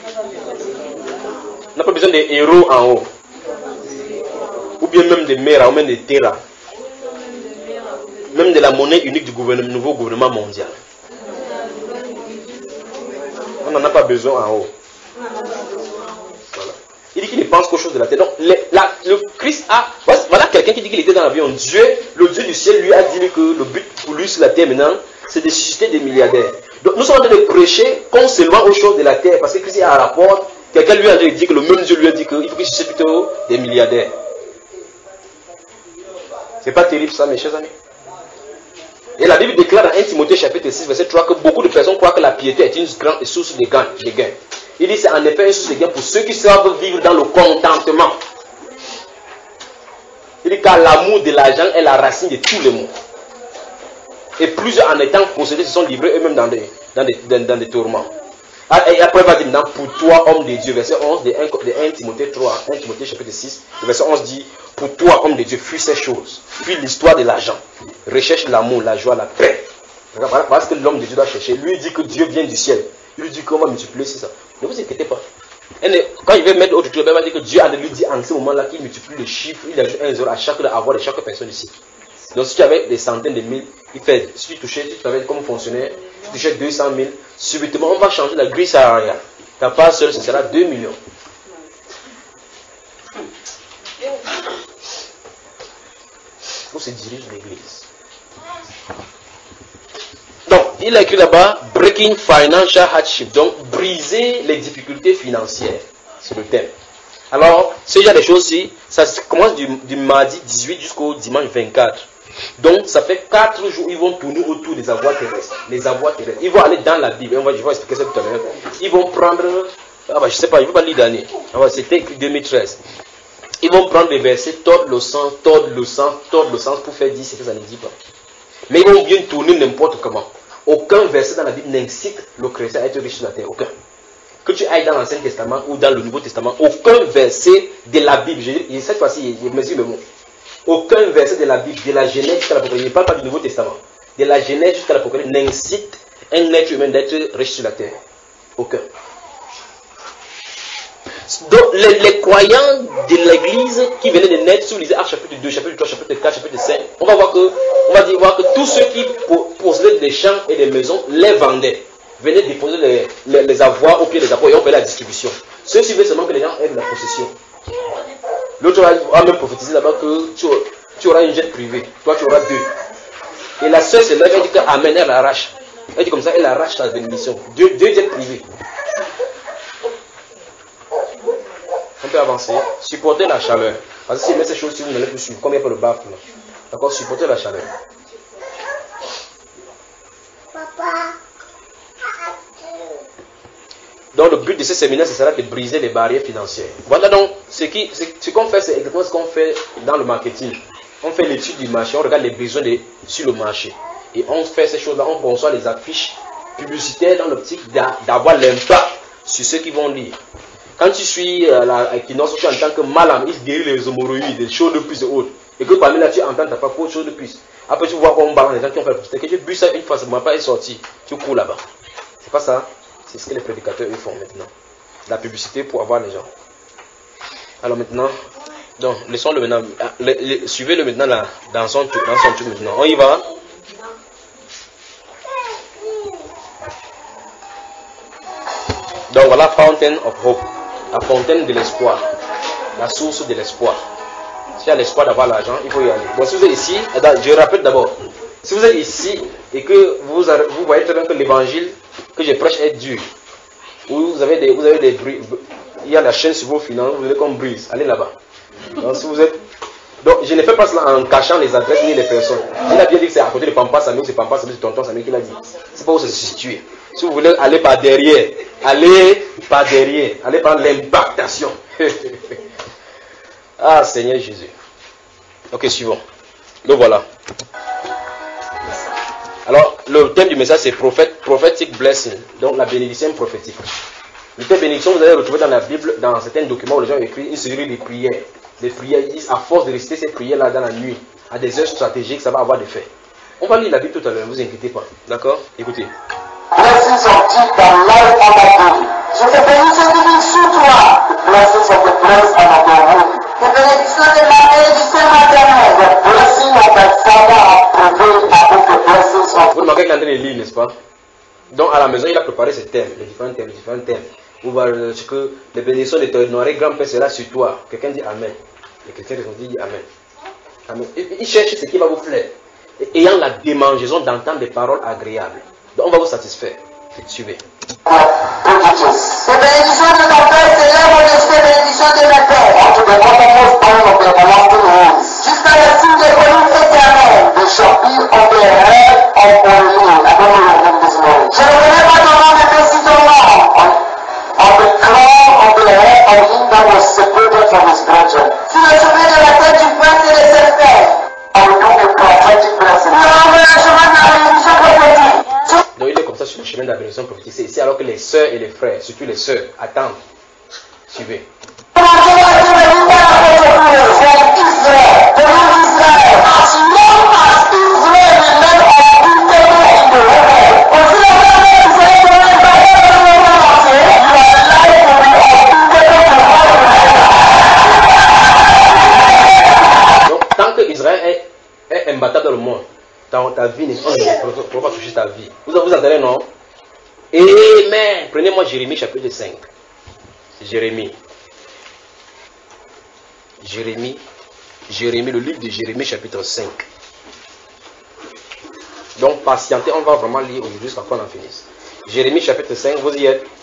On n'a pas besoin de héros en haut. Ou bien même de mera, ou même de terra. Même de la monnaie unique du gouvernement, nouveau gouvernement mondial. On n'en a pas besoin en haut. Voilà. Il dit qu'il ne pense qu'aux choses de la terre. Donc, les, la, le Christ a... Voilà quelqu'un qui dit qu'il était dans l'avion. Dieu, le Dieu du ciel, lui a dit que le but pour lui sur la terre maintenant, c'est de susciter des milliardaires. Donc, nous sommes en train de prêcher qu'on seulement aux choses de la terre. Parce que Christ a un rapport. Quelqu'un lui a dit que le même Dieu lui a dit qu'il faut qu'il suscite plutôt des milliardaires. C'est pas terrible ça, mes chers amis. Et la Bible déclare dans un Timothée chapitre six, verset trois, que beaucoup de personnes croient que la piété est une grande source de gain. De gain. Il dit c'est en effet une source de gain pour ceux qui savent vivre dans le contentement. Il dit car l'amour de l'argent est la racine de tous les maux. Et plusieurs en étant possédés se sont livrés eux-mêmes dans des, dans des, dans, dans des tourments. Et après, il va dire maintenant, pour toi, homme de Dieu, verset onze de un Timothée trois, un Timothée chapitre six, le verset onze dit, pour toi, homme de Dieu, fuis ces choses, fuis l'histoire de l'argent, recherche l'amour, la joie, la paix. Voilà, voilà ce que l'homme de Dieu doit chercher. Lui, il dit que Dieu vient du ciel. Il lui dit comment multiplier, c'est ça. Ne vous inquiétez pas. Et quand il veut mettre autre chose, il va dire que Dieu a lui dit en ce moment-là qu'il multiplie les chiffres, il ajoute un zéro à chaque avoir de chaque personne ici. Donc si tu avais des centaines de mille, il fait, si tu touchais, si tu avais comme fonctionnaire, tu touchais deux cent mille, subitement on va changer la grille salariale. Ta part seule, ce sera deux millions. Où se dirige l'église? Donc, il a écrit là-bas, Breaking Financial Hardship, donc briser les difficultés financières. C'est le thème. Alors, ce genre de choses-ci, ça commence du, du mardi dix-huit jusqu'au dimanche vingt-quatre. Donc, ça fait quatre jours, ils vont tourner autour des avoirs terrestres. Les avoirs terrestres. Ils vont aller dans la Bible. On va, je vais expliquer ça tout à l'heure. Ils vont prendre, ah bah, je sais pas, je ne vais pas lire d'année. Ah bah, c'était écrit deux mille treize. Ils vont prendre des versets, tordre le sens, tordre le sens, tordre le sens pour faire dire ce que ça ne dit pas. Mais ils vont bien tourner n'importe comment. Aucun verset dans la Bible n'incite le chrétien à être riche sur la terre. Aucun. Que tu ailles dans l'Ancien Testament ou dans le Nouveau Testament, aucun verset de la Bible, je, cette fois-ci, je mesure le mot. Aucun verset de la Bible, de la Genèse jusqu'à l'Apocalypse, je ne parle pas du Nouveau Testament, de la Genèse jusqu'à l'Apocalypse, n'incite un être humain d'être riche sur la terre. Aucun. Donc, les, les croyants de l'église qui venaient de naître, si vous lisez Actes chapitre deux, chapitre trois, chapitre quatre, chapitre cinq, on va voir que, on va dire, voir que tous ceux qui possédaient des champs et des maisons les vendaient. Venaient déposer les, les, les avoirs au pied des apôtres et on fait la distribution. Ceux-ci veulent seulement que les gens aient de la possession. L'autre a même prophétisé là-bas que tu, tu auras une jet privée. Toi, tu auras deux. Et la sœur se lève et dit qu'Amen, elle arrache. Elle dit comme ça, elle arrache sa bénédiction. Deux, deux jets privés. On peut avancer. Supporter la chaleur. Parce que si vous mettez ces choses, si vous n'allez plus suivre, comme il n'y a pas le baffle. D'accord, supporter la chaleur. Papa. Donc le but de ce séminaire, ce sera de briser les barrières financières. Voilà donc, ce, qui, ce, ce qu'on fait, c'est exactement ce qu'on fait dans le marketing. On fait l'étude du marché, on regarde les besoins de, sur le marché. Et on fait ces choses-là, on conçoit les affiches publicitaires dans l'optique d'avoir l'impact sur ceux qui vont lire. Quand tu suis euh, la Equinox, tu entends que Malam, il guérit les hémorroïdes, des choses de plus et autres. Et que parmi là, tu entends ta pas autre chose de plus. Après, tu vois qu'on balance les gens qui ont fait la publicité. Que tu bu ça une fois, ça ne m'a pas sorti. Tu cours là-bas. C'est pas ça. C'est ce que les prédicateurs ils font maintenant. La publicité pour avoir les gens. Alors maintenant, donc, laissons-le maintenant. Le, le, suivez-le maintenant là, dans son truc, dans son truc maintenant. On y va. Donc voilà, Fountain of Hope. La fontaine de l'espoir. La source de l'espoir. Si y a l'espoir d'avoir l'argent, il faut y aller. Bon, si vous êtes ici, je répète d'abord. Si vous êtes ici et que vous, vous voyez très bien que l'évangile que je prêche est dur, ou vous avez des, vous avez des bruits, il y a la chaîne sur vos finances, vous voulez qu'on brise, allez là-bas. Donc, si vous êtes... Donc, je ne fais pas cela en cachant les adresses ni les personnes. Il a bien dit que c'est à côté de Pampa Samy, c'est Pampa Samy, c'est Tonton Samy qui l'a dit. C'est pas où se situer. Si vous voulez aller par derrière, allez par derrière, allez par l'impactation. Ah, Seigneur Jésus. Ok, suivant. Le voilà. Alors, le thème du message, c'est prophète, prophetic blessing. Donc, la bénédiction prophétique. Le thème bénédiction, vous allez retrouver dans la Bible, dans certains documents où les gens écrivent une série de prières. Des prières, ils disent, à force de réciter ces prières-là dans la nuit, à des heures stratégiques, ça va avoir des faits. On va lire la Bible tout à l'heure, ne vous inquiétez pas. D'accord? Écoutez. Blessings of deep than life on the body. Je te bénis, je te bénis sur toi. Blessings of the breast and of the womb. The bénédiction de la bénédiction maternelle. The blessing of the father have prevailed above the blessings of... Vous remarquez qu'il est en train de lire, n'est-ce pas? Donc à la maison, il a préparé ces thèmes, les différents thèmes, les différents thèmes. Vous voyez que les bénédictions de ton ignoré grand-père sera sur toi. Quelqu'un dit Amen. Et quelqu'un dit Amen. Amen. Il cherche ce qui va vous plaire. Et ayant la démangeaison d'entendre des paroles agréables. Donc on va vous satisfaire. Suivez. Les bénédictions de ton père s'élèvent au-dessus des bénédictions de mes pères. Unto the uttermost point of the everlasting ones. Jusqu'à la cime des collines éternelles. They shall be on the head of Orlin. I don't know your name this morning. Je ne connais pas ton nom, mais précis ton nom. On the crown of the head of him that was separated from his brethren. Sur le chemin de la tête du prince et de ses frères. I will do a prophetic blessing. Le chemin de la bénédiction prophétique. Donc il est comme ça sur le chemin de la bénédiction prophétique. C'est ici alors que les sœurs et les frères, surtout les sœurs, attendent. Suivez. Imbattable dans le monde, ta, ta vie ne peut pas toucher ta vie. Vous, vous entendez, non? Amen. Prenez-moi Jérémie chapitre cinq. Jérémie. Jérémie. Jérémie, le livre de Jérémie chapitre cinq. Donc, patientez, on va vraiment lire aujourd'hui jusqu'à qu'on en finisse. Jérémie chapitre cinq, vous y êtes?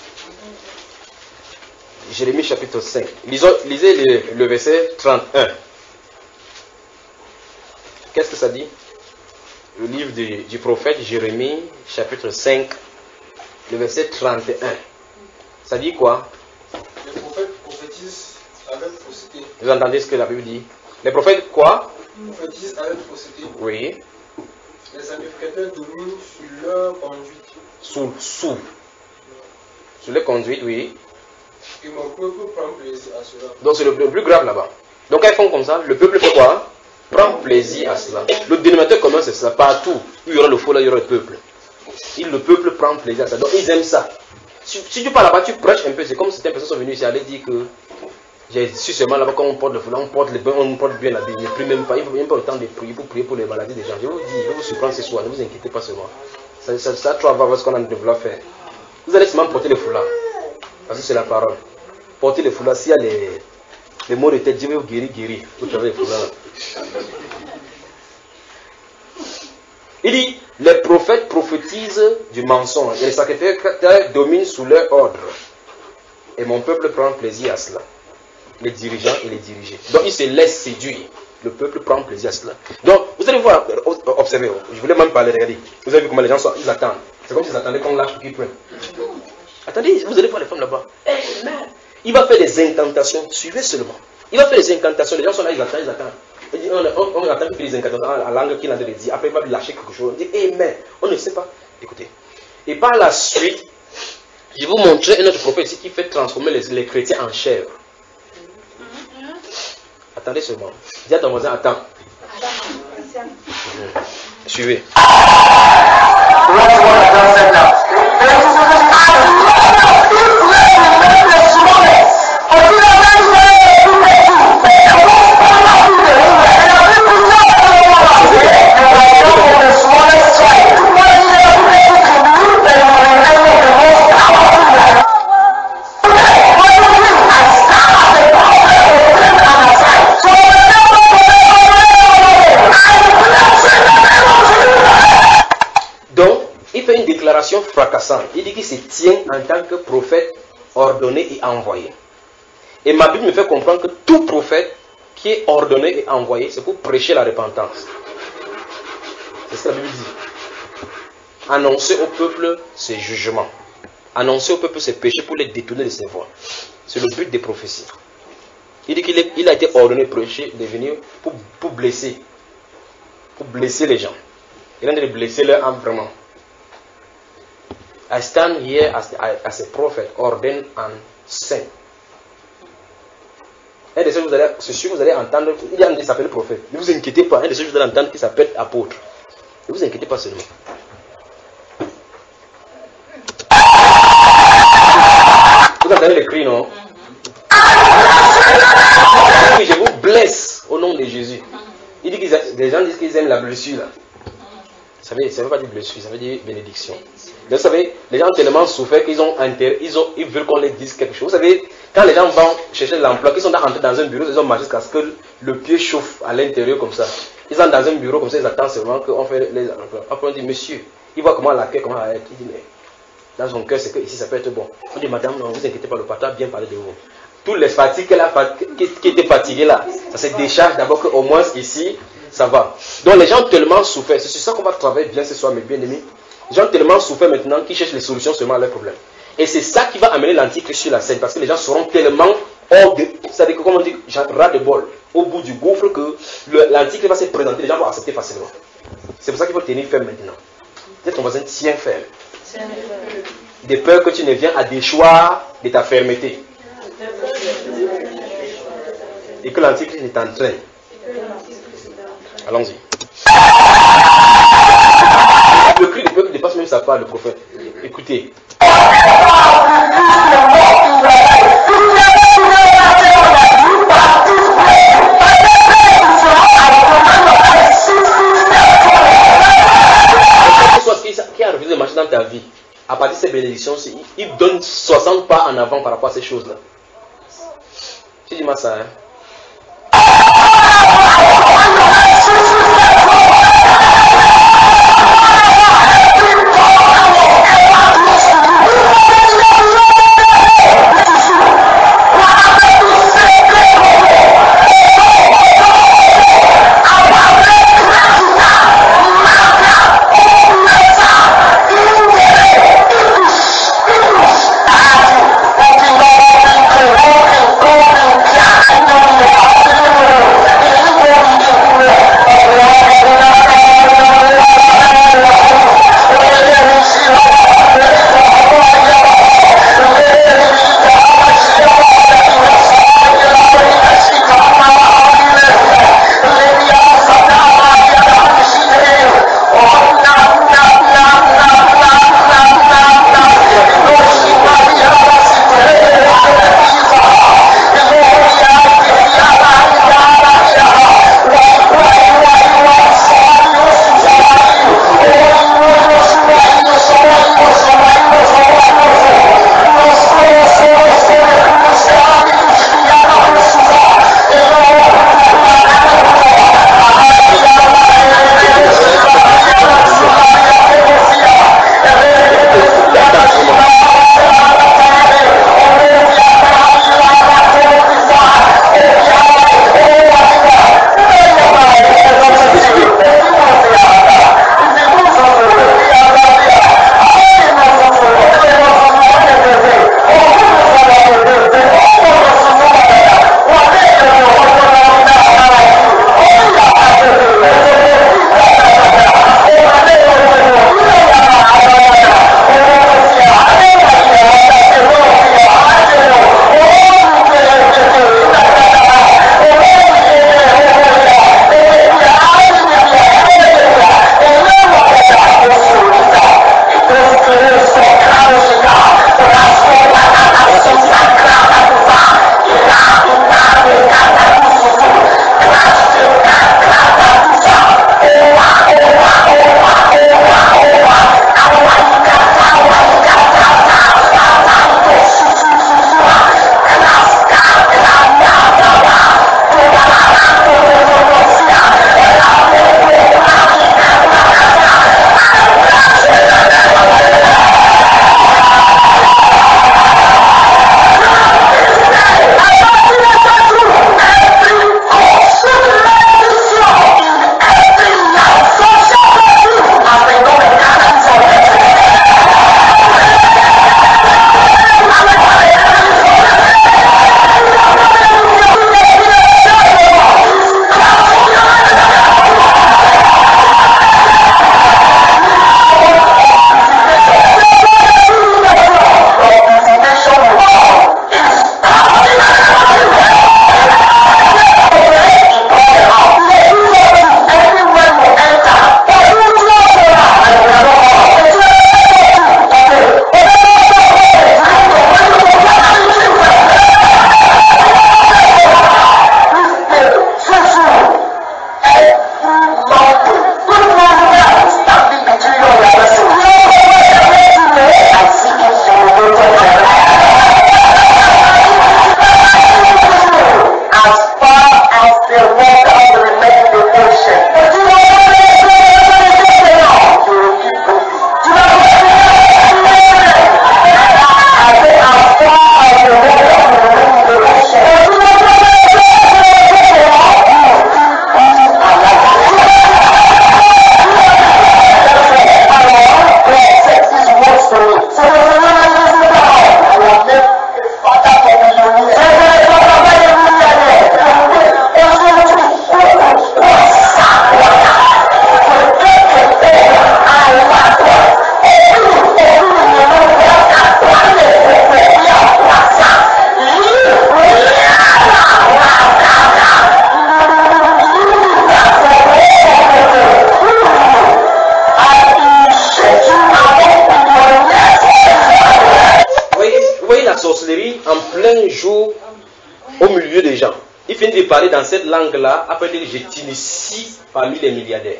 Jérémie chapitre cinq. Lisons, lisez le, le verset trente et un. Qu'est-ce que ça dit? Le livre du, du prophète Jérémie, chapitre cinq, le verset trente et un. Ça dit quoi? Les prophètes prophétisent avec fausseté. Vous entendez ce que la Bible dit? Les prophètes quoi? Prophétisent avec fausseté. Oui. Les Américains dominent sur leur conduite. Sous, sous. Sur les conduites, oui. Et mon peuple prend plaisir à cela. Donc c'est le, le plus grave là-bas. Donc quand ils font comme ça, le peuple fait quoi? Prend plaisir à cela. Le dénominateur commun, c'est cela. Partout où il y aura le faux, là, il y aura le peuple. Et le peuple prend plaisir à ça. Donc, ils aiment ça. Si, si tu parles là-bas, tu prêches un peu. C'est comme si certaines personnes sont venues ici, allaient dire que j'ai su seulement là-bas, quand on porte le foulard, on porte les bains, on porte bien l'habit. Mais plus même pas. Il ne faut même pas le temps de prier pour prier pour les maladies des gens. Je vous dis, je vais vous surprendre ce soir. Ne vous inquiétez pas seulement. Ça, ça, ça, tu vas voir ce qu'on a de vouloir faire. Vous allez seulement porter le foulard. Parce que c'est la parole. Porter le foulard. S'il y a les, les mots de tête, Dieu va vous guérir, guérir. Vous travaillez le foulard. Il dit, les prophètes prophétisent du mensonge et les sacrificateurs dominent sous leur ordre. Et mon peuple prend plaisir à cela. Les dirigeants et les dirigés. Donc ils se laissent séduire. Le peuple prend plaisir à cela. Donc vous allez voir, observez, je voulais même parler, regardez. Vous avez vu comment les gens sont, ils attendent. C'est comme s'ils attendaient qu'on lâche pour qu'ils prennent. Attendez, vous allez voir les femmes là-bas. Hey, man. Il va faire des incantations, suivez seulement. Il va faire des incantations, les gens sont là, ils attendent, ils attendent. On, on, on attend qu'il fait des incantations en langue qu'il a de dire. Après, il va lâcher quelque chose. On dit, eh, mais on ne sait pas. Écoutez. Et par la suite, je vais vous montrer un autre prophète ici qui fait transformer les, les chrétiens en chèvres. Attendez seulement. Dis à ton voisin, attends. Suivez. sont fracassants. Il dit qu'il se tient en tant que prophète ordonné et envoyé. Et ma Bible me fait comprendre que tout prophète qui est ordonné et envoyé, c'est pour prêcher la repentance. C'est ce que la Bible dit. Annoncer au peuple ses jugements. Annoncer au peuple ses péchés pour les détourner de ses voies. C'est le but des prophéties. Il dit qu'il est, il a été ordonné prêcher, de venir pour, pour blesser. Pour blesser les gens. Il a de blesser leur âme vraiment. I stand here as, as a prophet, ordained and sent. Un des seuls vous allez, c'est sûr que vous allez entendre, il y a un qui s'appelle prophète. Ne vous inquiétez pas, un des seuls vous allez entendre qui s'appelle apôtre. Ne vous inquiétez pas seulement. Vous entendez les cris, non? Je vous blesse au nom de Jésus. Il dit que les gens disent qu'ils aiment la blessure là. Ça ne veut pas dire blessure, ça veut dire bénédiction. Vous savez, les gens ont tellement souffert qu'ils ont intérêt, ils, ont, ils veulent qu'on les dise quelque chose. Vous savez, quand les gens vont chercher l'emploi, qu'ils sont rentrés dans un bureau, ils ont marché jusqu'à ce que le pied chauffe à l'intérieur comme ça. Ils sont dans un bureau comme ça, ils attendent seulement qu'on fait les emplois. Après on dit, monsieur, il voit comment l'accueil, comment elle est. Il dit, mais dans son cœur, c'est que ici ça peut être bon. On dit, madame, non, ne vous inquiétez pas, le patron a bien parlé de vous. Toutes les fatigues qu'elle a, qui, qui étaient fatiguées là, ça se décharge d'abord qu'au moins ici, ça va. Donc les gens ont tellement souffert. C'est sur ça qu'on va travailler bien ce soir, mes bien-aimés. Les gens ont tellement souffert maintenant qu'ils cherchent les solutions seulement à leurs problèmes. Et c'est ça qui va amener l'antichrist sur la scène. Parce que les gens seront tellement hors de... C'est-à-dire que, comme on dit, ras de bol, au bout du gouffre, que l'antichrist va se présenter. Les gens vont accepter facilement. C'est pour ça qu'il faut tenir ferme maintenant. Peut-être ton voisin tient ferme. De peur que tu ne viens à déchoir de ta fermeté. Et que l'antichrist est en train. Allons-y. Le cri du peuple dépasse même sa part, le prophète. Écoutez. Qui a refusé de marcher dans ta vie, à partir de ces bénédictions, il donne soixante pas en avant par rapport à ces choses-là. Tu dis-moi ça, hein? I plein jour au milieu des gens. Il finit de parler dans cette langue-là, après il dit, je t'initie parmi les milliardaires.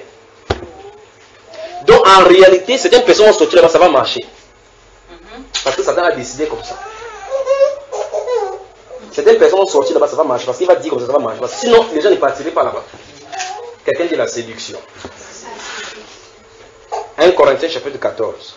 Donc en réalité, certaines personnes vont sortir là-bas, ça va marcher. Parce que Satan a décidé comme ça. Certaines personnes vont sortir là-bas, ça va marcher. Parce qu'il va dire comme ça, ça va marcher. Parce que sinon, les gens ne partiraient pas là-bas. Quelqu'un dit la séduction. un Corinthiens chapitre quatorze.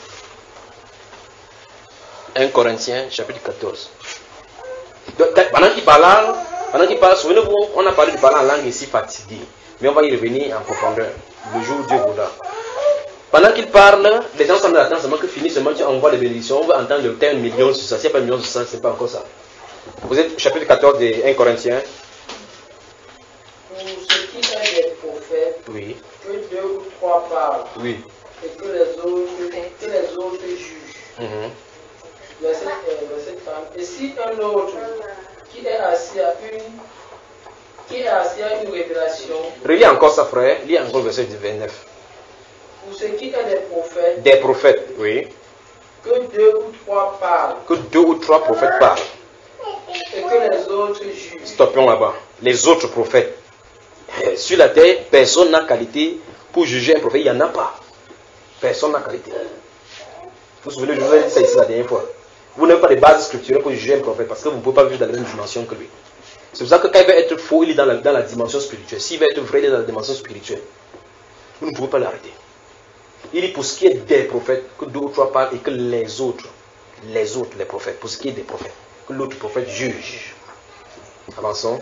un Corinthiens chapitre quatorze. Donc, pendant qu'il parle, pendant qu'il parle, souvenez-vous, on a parlé de parler en langue ici fatigué. Mais on va y revenir en profondeur. Le jour où Dieu voudra. Pendant qu'il parle, les gens sont dans l'attente seulement que finit seulement tu envoies les bénédictions. On veut entendre le terme million sur ça. S'il n'y a pas million sur ça, c'est pas encore ça. Vous êtes chapitre quatorze de un Corinthiens. Pour ce qui est des prophètes, Oui. que deux ou trois parlent. Oui. Et que les autres, que les autres jugent. Mm-hmm. Verset, euh, verset trente. Et si un autre qui est assis à une, qui est assis à une révélation. Relis encore ça, frère. Lis encore le verset vingt-neuf. Pour ce qui est des prophètes. Des prophètes, oui. Que deux ou trois parlent. Que deux ou trois prophètes parlent. Et que les autres jugent. Stoppons là-bas. Les autres prophètes. Sur la terre, personne n'a qualité pour juger un prophète. Il n'y en a pas. Personne n'a qualité. Vous vous souvenez, je vous ai dit ça ici la dernière fois. Vous n'avez pas de base scripturelle pour juger un prophète parce que vous ne pouvez pas vivre dans la même dimension que lui. C'est pour ça que quand il va être faux, il est dans la, dans la dimension spirituelle. S'il va être vrai, il est dans la dimension spirituelle. Vous ne pouvez pas l'arrêter. Il dit pour ce qui est des prophètes, que deux ou trois parlent et que les autres, les autres, les prophètes, pour ce qui est des prophètes, que l'autre prophète juge. Avançons.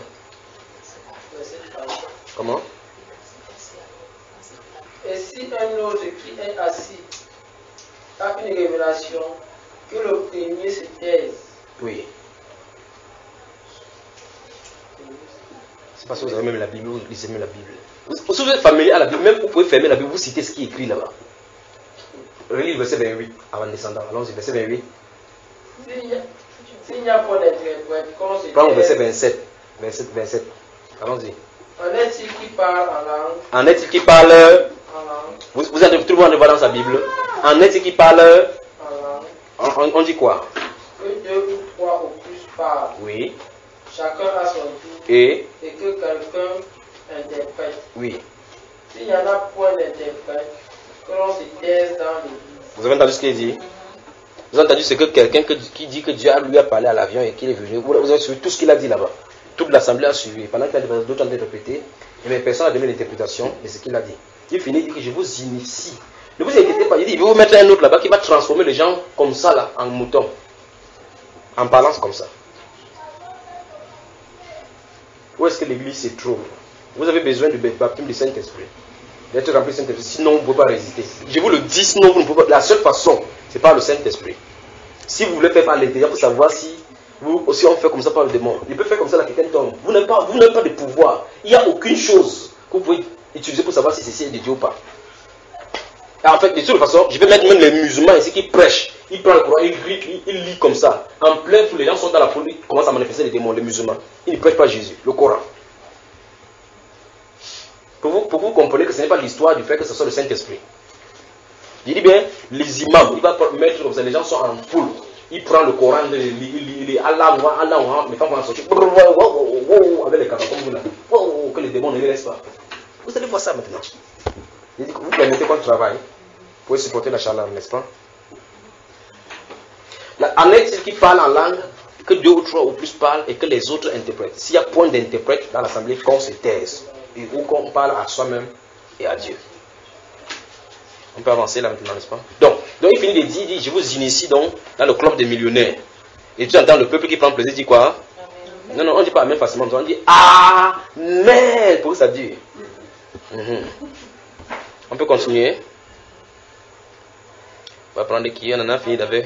Comment? Et si un autre qui est assis a une révélation, que le premier se taise. Oui. C'est parce que vous avez même la Bible, vous lisez même la Bible. Vous, si vous êtes familier à la Bible, même vous pouvez fermer la Bible, vous citez ce qui est écrit là-bas. Relis le verset vingt-huit avant descendant. Allons-y, verset vingt-huit. S'il n'y a pas d'interprète, qu'on se taise. Prends le verset vingt-sept. Verset vingt-sept. Allons-y. En est-il qui parle en langue? En est-il qui parle? En langue. Vous, vous avez tout le monde voir dans sa Bible. En est-il qui parle? En langue. On, on, on dit quoi? Que deux ou trois ou plus parlent. Oui. Chacun à son tour. Et? Et que quelqu'un interprète. Oui. S'il n'y en a point d'interprète, que l'on se taise dans l'église. Vous avez entendu ce qu'il dit? Vous avez entendu ce que quelqu'un que, qui dit que Dieu lui a parlé à l'avion et qu'il est venu. Vous avez suivi tout ce qu'il a dit là-bas. Toute l'assemblée a suivi. Pendant qu'il y a d'autres ont répété, et mes personnes ont donné l'interprétation de ce qu'il a dit. Il finit, il dit que je vous initie. Ne vous inquiétez pas, il dit, il va vous mettre un autre là-bas qui va transformer les gens comme ça là, en moutons. En balance comme ça. Où est-ce que l'église se trouve? Vous avez besoin du baptême du Saint-Esprit. D'être rempli du Saint-Esprit, sinon vous ne pouvez pas résister. Je vous le dis, sinon vous ne pouvez pas. La seule façon, c'est par le Saint-Esprit. Si vous voulez faire par l'intérieur pour savoir si vous aussi on fait comme ça par le démon, il peut faire comme ça là, quelqu'un tombe. Vous n'avez pas, vous n'avez pas de pouvoir. Il n'y a aucune chose que vous pouvez utiliser pour savoir si c'est de Dieu ou pas. Et en fait, de toute façon, je vais mettre même les musulmans ici qui prêchent. Ils prennent le Coran, ils, ils, ils lisent comme ça. En plein, tous les gens sont dans la foule, ils commencent à manifester les démons, les musulmans. Ils ne prêchent pas Jésus, le Coran. Pour vous, pour vous comprendre que ce n'est pas l'histoire du fait que ce soit le Saint-Esprit. Je dis bien, les imams, il va mettre comme ça, les gens sont en foule. Il prend le Coran, il lit, il lit, Allah, Allah, Allah, les femmes vont sortir, avec les camarades comme vous là, que les démons ne les laissent pas. Vous allez voir ça maintenant. Il dit que vous permettez qu'on travaille pour supporter la chaleur, n'est-ce pas? En est-il qui parle en langue, que deux ou trois ou plus parlent et que les autres interprètent. S'il y a point d'interprète dans l'assemblée, qu'on se taise. Et où qu'on parle à soi-même et à Dieu. On peut avancer là maintenant, n'est-ce pas? Donc, donc il finit de dire, il dit, je vous initie donc dans le club des millionnaires. Et tu entends le peuple qui prend plaisir, il dit quoi? Amen. Non, non, on ne dit pas Amen facilement, on dit Amen. Pour que ça dure. Mm-hmm. On peut continuer. On va prendre qui? On en a fini d'avec.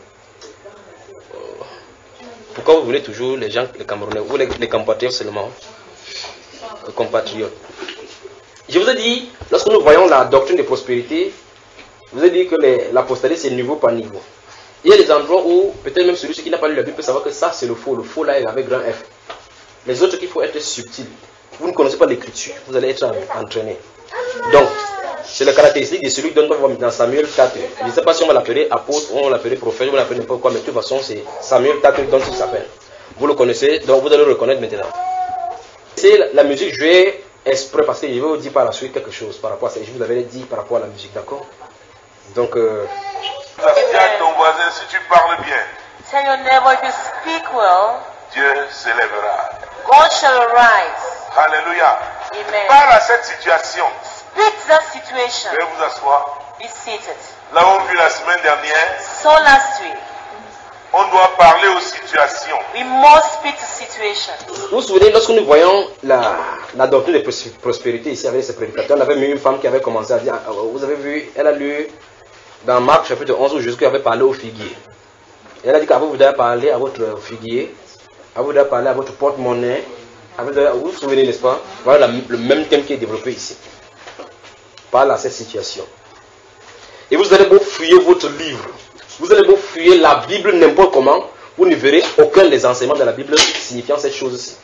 Pourquoi vous voulez toujours les gens, les Camerounais, ou les, les compatriotes seulement? Les compatriotes. Je vous ai dit, lorsque nous voyons la doctrine de prospérité, je vous ai dit que les, l'apostasie c'est niveau par niveau. Il y a des endroits où, peut-être même celui qui n'a pas lu la Bible peut savoir que ça c'est le faux, le faux là est avec grand F. Les autres qu'il faut être subtil. Vous ne connaissez pas l'écriture, vous allez être entraîné. Donc, C'est la caractéristique de celui dont on va dans Samuel quatre. Je ne sais pas si on va l'appeler apôtre, ou on va l'appeler prophète, ou on va l'appeler n'importe quoi, mais de toute façon, c'est Samuel quatre dont il s'appelle. Vous le connaissez, donc vous allez le reconnaître maintenant. C'est la musique jouée exprès parce que je vais vous dire par la suite quelque chose par rapport à ça. Je vous avais dit par rapport à la musique, d'accord? Donc, euh... dis à ton voisin, si tu parles bien, Tell your neighbor, if you speak well, Dieu s'élèvera. God shall arise. Alléluia. Amen. Parle à cette situation. Speak to that situation. Veuillez vous asseoir. Be seated. Nous l'avons vu la semaine dernière. So last week, On doit parler aux situations. we must speak to situations. vous vous souvenez, lorsque nous voyons la, la doctrine de pros- prospérité ici avec ces prédicateurs, on avait mis une femme qui avait commencé à dire, ah, vous avez vu, elle a lu dans Marc chapitre onze où Jésus avait parlé au figuier. Et elle a dit qu'avant vous devez parler à votre figuier, avant vous devez parler à votre porte-monnaie. Vous vous vous souvenez, n'est-ce pas? Voilà la, le même thème qui est développé ici. Parle à cette situation. Et vous allez beau fouiller votre livre, vous allez beau fouiller la Bible n'importe comment, vous ne verrez aucun des enseignements de la Bible signifiant cette chose-ci.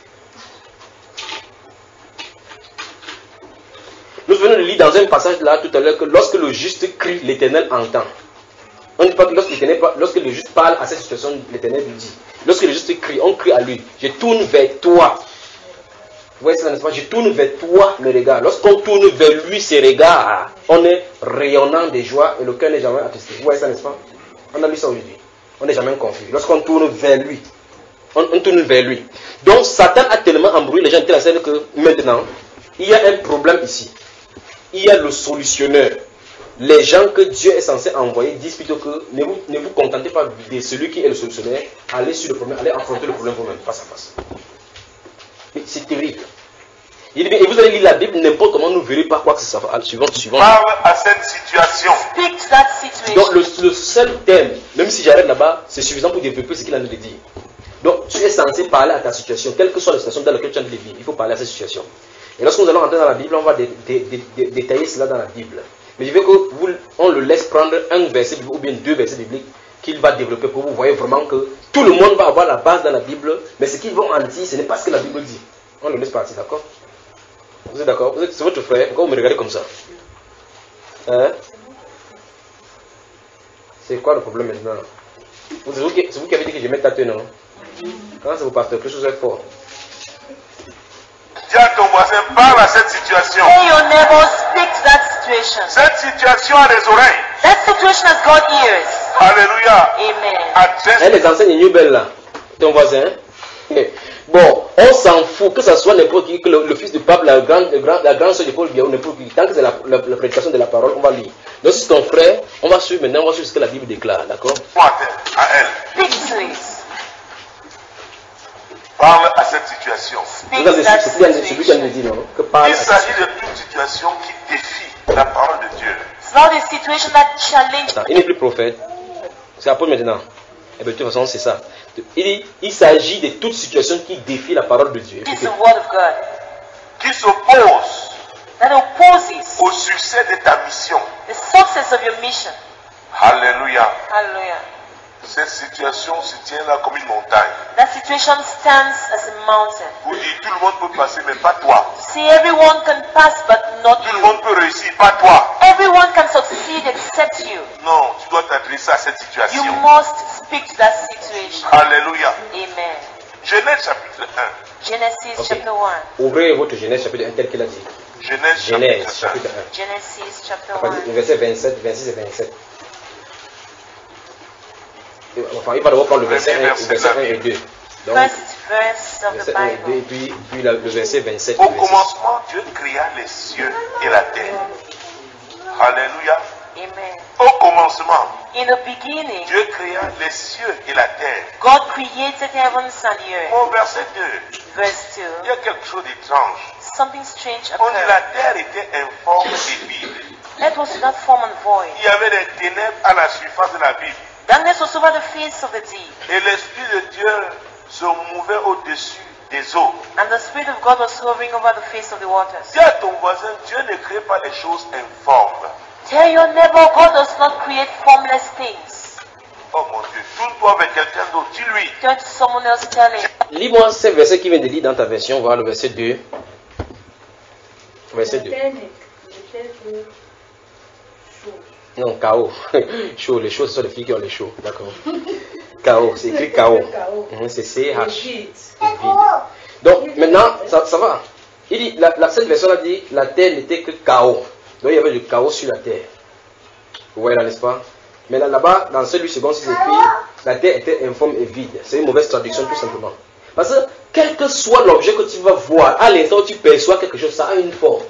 Nous venons de lire dans un passage là tout à l'heure que lorsque le juste crie, l'Éternel entend. On ne dit pas que lorsque, lorsque le juste parle à cette situation, l'Éternel lui dit. Lorsque le juste crie, on crie à lui. Je tourne vers toi. Vous voyez ça, n'est-ce pas? Je tourne vers toi mes regards. Lorsqu'on tourne vers lui ses regards, on est rayonnant de joie et le cœur n'est jamais attristé. Vous voyez ça, n'est-ce pas? On a lu ça aujourd'hui. On n'est jamais confus. Lorsqu'on tourne vers lui, on, on tourne vers lui. Donc Satan a tellement embrouillé les gens de la scène que maintenant, il y a un problème ici. Il y a le solutionneur. Les gens que Dieu est censé envoyer disent plutôt que ne vous, ne vous contentez pas de celui qui est le solutionnaire, allez sur le problème, allez affronter le problème vous-même, face à face. C'est terrible. Il dit, et vous allez lire la Bible n'importe comment, nous verrez pas quoi que ce soit. Suivant, suivant. Parle à cette situation. Speak to that situation. Donc le, le seul thème, même si j'arrête là-bas, c'est suffisant pour développer ce qu'il a nous dit. Donc tu es censé parler à ta situation, quelle que soit la situation dans laquelle tu as envie de vivre, il faut parler à cette situation. Et lorsque nous allons entrer dans la Bible, on va dé, dé, dé, dé, détailler cela dans la Bible. Mais je veux qu'on le laisse prendre un verset ou bien deux versets bibliques qu'il va développer pour que vous voyez vraiment que tout le monde va avoir la base dans la Bible, mais ce qu'ils vont en dire, ce n'est pas ce que la Bible dit. On le laisse partir, d'accord? Vous êtes d'accord? C'est votre frère, pourquoi vous me regardez comme ça? Hein? C'est quoi le problème maintenant? C'est vous, qui, vous qui avez dit que je mette ta tête, non? Quand c'est vos pasteurs, quelque chose est fort. Dis à ton voisin, parle à cette situation. Tell your neighbor, speak to that situation. Cette situation a des oreilles. That situation has got ears. Alléluia. Amen. Adresse. Elle les enseigne une belle là, ton voisin. Bon, on s'en fout, que ce soit n'importe qui, que le, le fils du pape, la grande, le grand, la grande soeur de Paul Biya, n'importe qui, tant que c'est la, la, la prédication de la parole, on va lire. Donc si c'est ton frère, on va suivre maintenant, on va suivre ce que la Bible déclare, d'accord? À elle. Speak to it. Parle à cette situation. Speak Vous avez to that celui qui a celui qui a dit situation. non, que parle Il à s'agit de toute situation qui défie la parole de Dieu. It's not a situation that challenges. Attends, il n'est plus prophète. C'est Apôtre maintenant. Et bien, de toute façon, c'est ça. Il dit, il s'agit de toute situation qui défie la parole de Dieu. It's the word of God Qui s'oppose that opposes au succès de ta mission. the success of your mission. Alléluia. Hallelujah. Cette situation se tient là comme une montagne. That situation stands as a mountain. Vous dites, tout le monde peut passer, mais pas toi. See, everyone can pass, but not Tout le you. monde peut réussir, pas toi. Everyone can succeed except you. Non, tu dois t'adresser à cette You situation. must speak to that situation. Alléluia. Amen. Genèse chapitre un. Genesis Ok. chapter one. Ouvrez votre Genèse chapitre un tel qu'il a dit. Genèse Genèse chapitre chapitre un. un. Genesis chapter À partir du one. verset vingt-sept, vingt-six et vingt-sept. Et, Enfin, il va d'abord prendre le verset un, le verset un et deux. Donc, First verse of the verset un et deux, et Bible. puis, puis la- le verset vingt-sept Au et vingt-six. commencement, Dieu créa les cieux et la terre. Alléluia. Amen. Au commencement, In the beginning, Dieu créa les cieux et la terre. God created heavens and the earth. Au verset deux, Verse il y two. a quelque chose d'étrange. Something strange On dit la occurred. terre était informe et vide. That was without form and void. Il y avait des ténèbres à la surface de la Bible. Darkness was over the face of the deep, Et l'Esprit de Dieu se mouvait au-dessus des eaux. and the Spirit of God was hovering over the face of the waters. Dis à ton voisin, Dieu ne crée pas les choses informes. Tell your neighbor, God does not create formless things. Oh mon Dieu, tourne-toi avec quelqu'un d'autre, dis-lui. Turn to someone else, tell him. Lis-moi ce verset qui vient de lire dans ta version, voilà le verset deux. Verset deux. L'Éternel, l'Éternel Non, chaos. Chaud, les chauds, ce sont les filles qui ont les chauds. D'accord. Chaos, c'est écrit chaos. C'est C H. Vide. Donc maintenant, ça, ça va. Il dit, la, la, cette version a dit, la terre n'était que chaos. Donc il y avait du chaos sur la terre. Vous voyez là, n'est-ce pas? Mais là, là-bas, dans celui second, c'est écrit, la terre était informe et vide. C'est une mauvaise traduction tout simplement. Parce que, quel que soit l'objet que tu vas voir, à l'instant où tu perçois quelque chose, ça a une forme.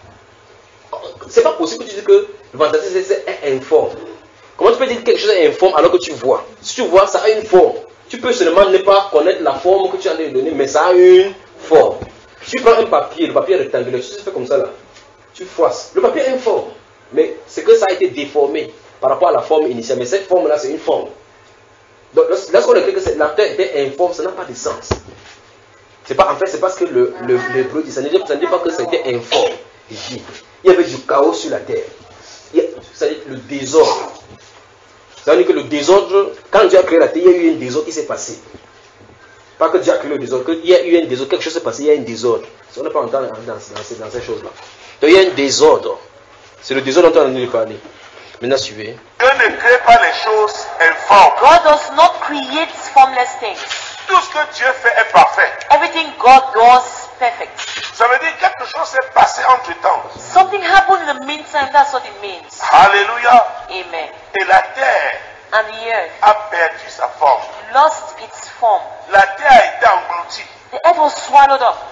C'est pas possible que tu dises que le ventilateur est informe. Comment tu peux dire que quelque chose est informe alors que tu vois? Si tu vois, ça a une forme. Tu peux seulement ne pas connaître la forme que tu as donné, mais ça a une forme. Tu prends un papier, le papier est rectangulaire, tu fais comme ça là. Tu froisses. Le papier a une forme. Mais c'est que ça a été déformé par rapport à la forme initiale. Mais cette forme là, c'est une forme. Donc lorsqu'on écrit que la terre était informe, ça n'a pas de sens. C'est pas, en fait, c'est parce que le, le, le bleu dit, ça ne dit pas que c'était informe. Il dit, il y avait du chaos sur la terre. Ça veut dire le désordre. Ça veut dire que le désordre, quand Dieu a créé la terre, il y a eu un désordre qui s'est passé. Pas que Dieu a créé le désordre, qu'il y a eu un désordre, quelque chose s'est passé, il y a un désordre. Si on n'a pas entendu dans, dans, dans, ces, dans ces choses-là. Donc il y a un désordre. C'est le désordre dont on a entendu parler. Maintenant, suivez. Dieu ne crée pas les choses informes. God does not create formless things. Tout ce que Dieu fait est parfait. Everything God does perfect. Ça veut dire que quelque chose s'est passé entre temps. Something happened in the meantime, that's what it means. Alléluia. Amen. Et la terre And the earth a perdu sa forme. lost its form. La terre a été engloutie. The earth was swallowed up.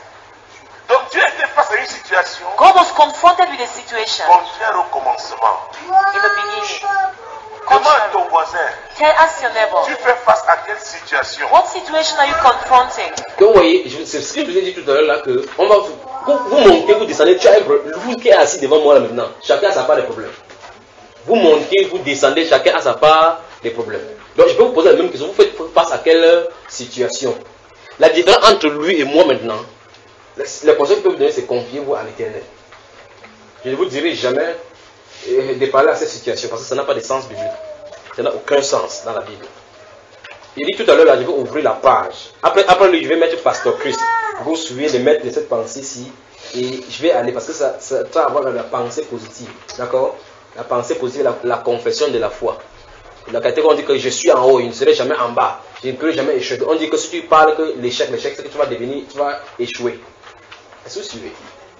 Donc Dieu était face à une situation God was confronted with a situation contraire au commencement. in the beginning. Demande à Contrary. ton voisin, Tell, ask your neighbor, tu fais face à quelle situation? what situation are you confronting? Donc vous voyez, c'est ce que je vous ai dit tout à l'heure là, que on va vous, vous montez, vous descendez, tu as un problème. Vous qui êtes assis devant moi là maintenant, chacun a sa part des problèmes. Vous montez, vous descendez, chacun a sa part des problèmes. Donc je peux vous poser la même question, vous faites face à quelle situation? La différence entre lui et moi maintenant, le conseil que je peux vous donner, c'est confiez-vous à l'Éternel. Je ne vous dirai jamais de parler à cette situation parce que ça n'a pas de sens biblique. Ça n'a aucun sens dans la Bible. Il dit tout à l'heure, là, je vais ouvrir la page. Après, après lui, je vais mettre Pasteur Christ. Vous suivez de mettre de cette pensée-ci. Et je vais aller parce que ça, ça doit avoir la pensée positive. D'accord? La pensée positive, la, la confession de la foi. La catégorie, on dit que je suis en haut, je ne serai jamais en bas. Je ne pourrai jamais échouer. On dit que si tu parles que l'échec, l'échec, c'est que tu vas devenir, tu vas échouer. Est-ce que vous suivez?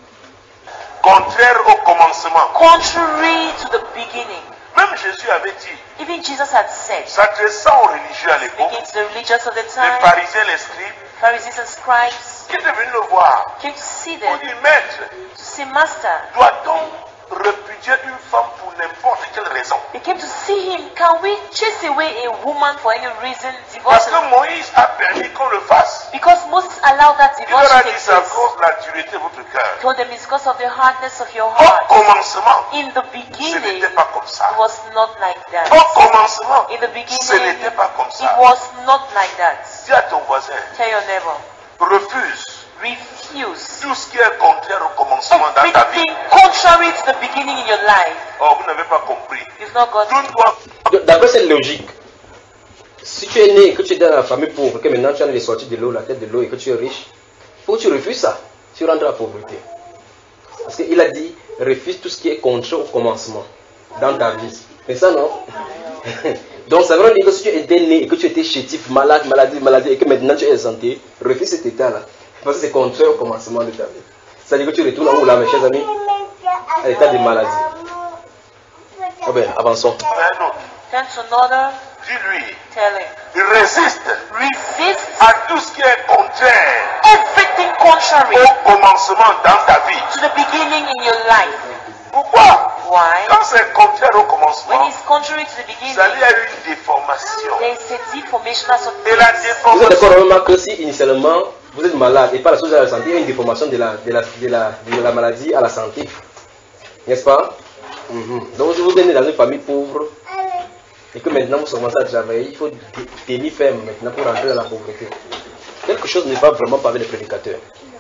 Contraire au commencement. Contrary to the beginning. Même Jésus avait dit, Even Jesus had said, s'adressant aux religieux à l'époque, speaking to the religious of the les time, pharisiens, les scribes, Pharisees and scribes, qui étaient venus le voir, came to see pour them, dire, maître, to say, Master. doit-on répudier une femme pour n'importe quelle raison? They came to see him. Can we chase away a woman for any reason? Parce Divorce? que Moïse a permis qu'on le fasse. Because Moses allowed that Il divorce leur a to dit, take c'est à place. cause de la dureté de votre cœur. Told them it's because of the hardness of your Au heart. commencement, In the ce beginning, n'était pas comme ça. it was not like that. Au commencement, In the ce beginning, n'était pas comme it ça. was not like that. Dis à ton voisin, Tell your neighbor, refuse refuse tout ce qui est contraire au commencement dans ta vie. everything contrary to the beginning in your life. Oh, vous n'avez pas compris. You've not got Tout it. doit D'après cette logique, si tu es né et que tu es dans la famille pauvre, que maintenant tu as les sorties de l'eau, la tête de l'eau et que tu es riche, il faut que tu refuses ça. Tu rentres dans la pauvreté. Parce qu'il a dit, refuse tout ce qui est contraire au commencement dans ta vie. Mais ça non. Donc ça veut dire que si tu étais né et que tu étais chétif, malade, maladie, maladie et que maintenant tu es en santé, refuse cet état-là. Parce que c'est contraire au commencement de ta vie. Ça veut dire que tu retournes en haut là, mes chers amis, à l'état de maladie. Oh ben, avançons. un autre. Turn to another, Dis-lui, tell him, il résiste resist à tout ce qui est contraire everything contrary au commencement dans ta vie. to the beginning in your life. Pourquoi? Why? Quand c'est contraire au When commencement, it's contrary to the beginning, ça y a une déformation. there is a deformation that's what Et la Vous êtes déformation, d'accord vraiment que si initialement vous êtes malade et pas la chose à la santé, il y a une déformation de la, de la, de la, de la maladie à la santé. N'est-ce pas? Mm-hmm. Donc si vous êtes né dans une famille pauvre et que maintenant vous commencez à travailler, il faut tenir ferme maintenant pour rentrer dans la pauvreté. Quelque chose ne va vraiment pas avec les prédicateurs.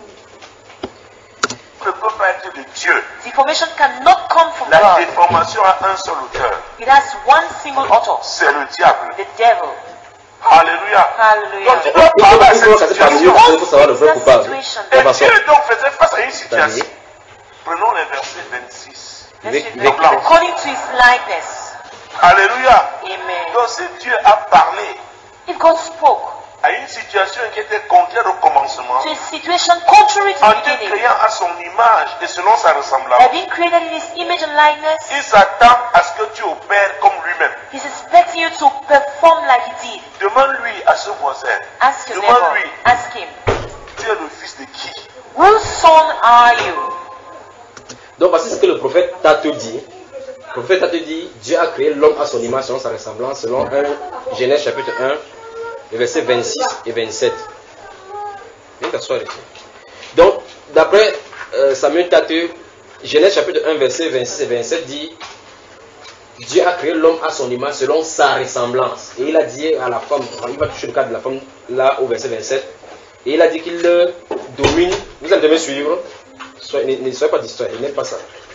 ne peut pas être de Dieu. deformation cannot come from La God. déformation a un seul auteur. It has one single author, C'est le diable. the devil. Alléluia. Hallelujah. Donc tu dois Il faut parler à il faut cette casser par Dieu, situation. il faut savoir le vrai That coupable. situation. Et Avançons. Dieu donc faisait face à une situation. Prenons les versets vingt-six. Let's Vic- read Vic- according to his likeness. Alléluia. Amen. Donc si Dieu a parlé If God spoke à une situation qui était contraire au commencement, to a situation contrary to en the te beginning, créant à son image et selon sa by ressemblance, being created in his image and likeness, il s'attend à ce que tu opères comme lui-même. he's expecting you to perform like he did. Demande-lui à ce voisin, Ask your neighbor. demande-lui, Ask him, tu es le fils de qui? whose son are you? Donc voici ce que le prophète t'a te dit. Le prophète t'a te dit, Dieu a créé l'homme à son image selon sa ressemblance, selon un Genèse chapitre un, les versets vingt-six et vingt-sept. Viens t'asseoir ici. Donc, d'après euh, Samuel Tate, Genèse chapitre un, verset vingt-six et vingt-sept dit, Dieu a créé l'homme à son image selon sa ressemblance. Et il a dit à la femme, il va toucher le cas de la femme là au verset vingt-sept, et il a dit qu'il euh, domine, vous allez me suivre, soyez, ne, ne soyez pas distraits, il n'aime pas ça.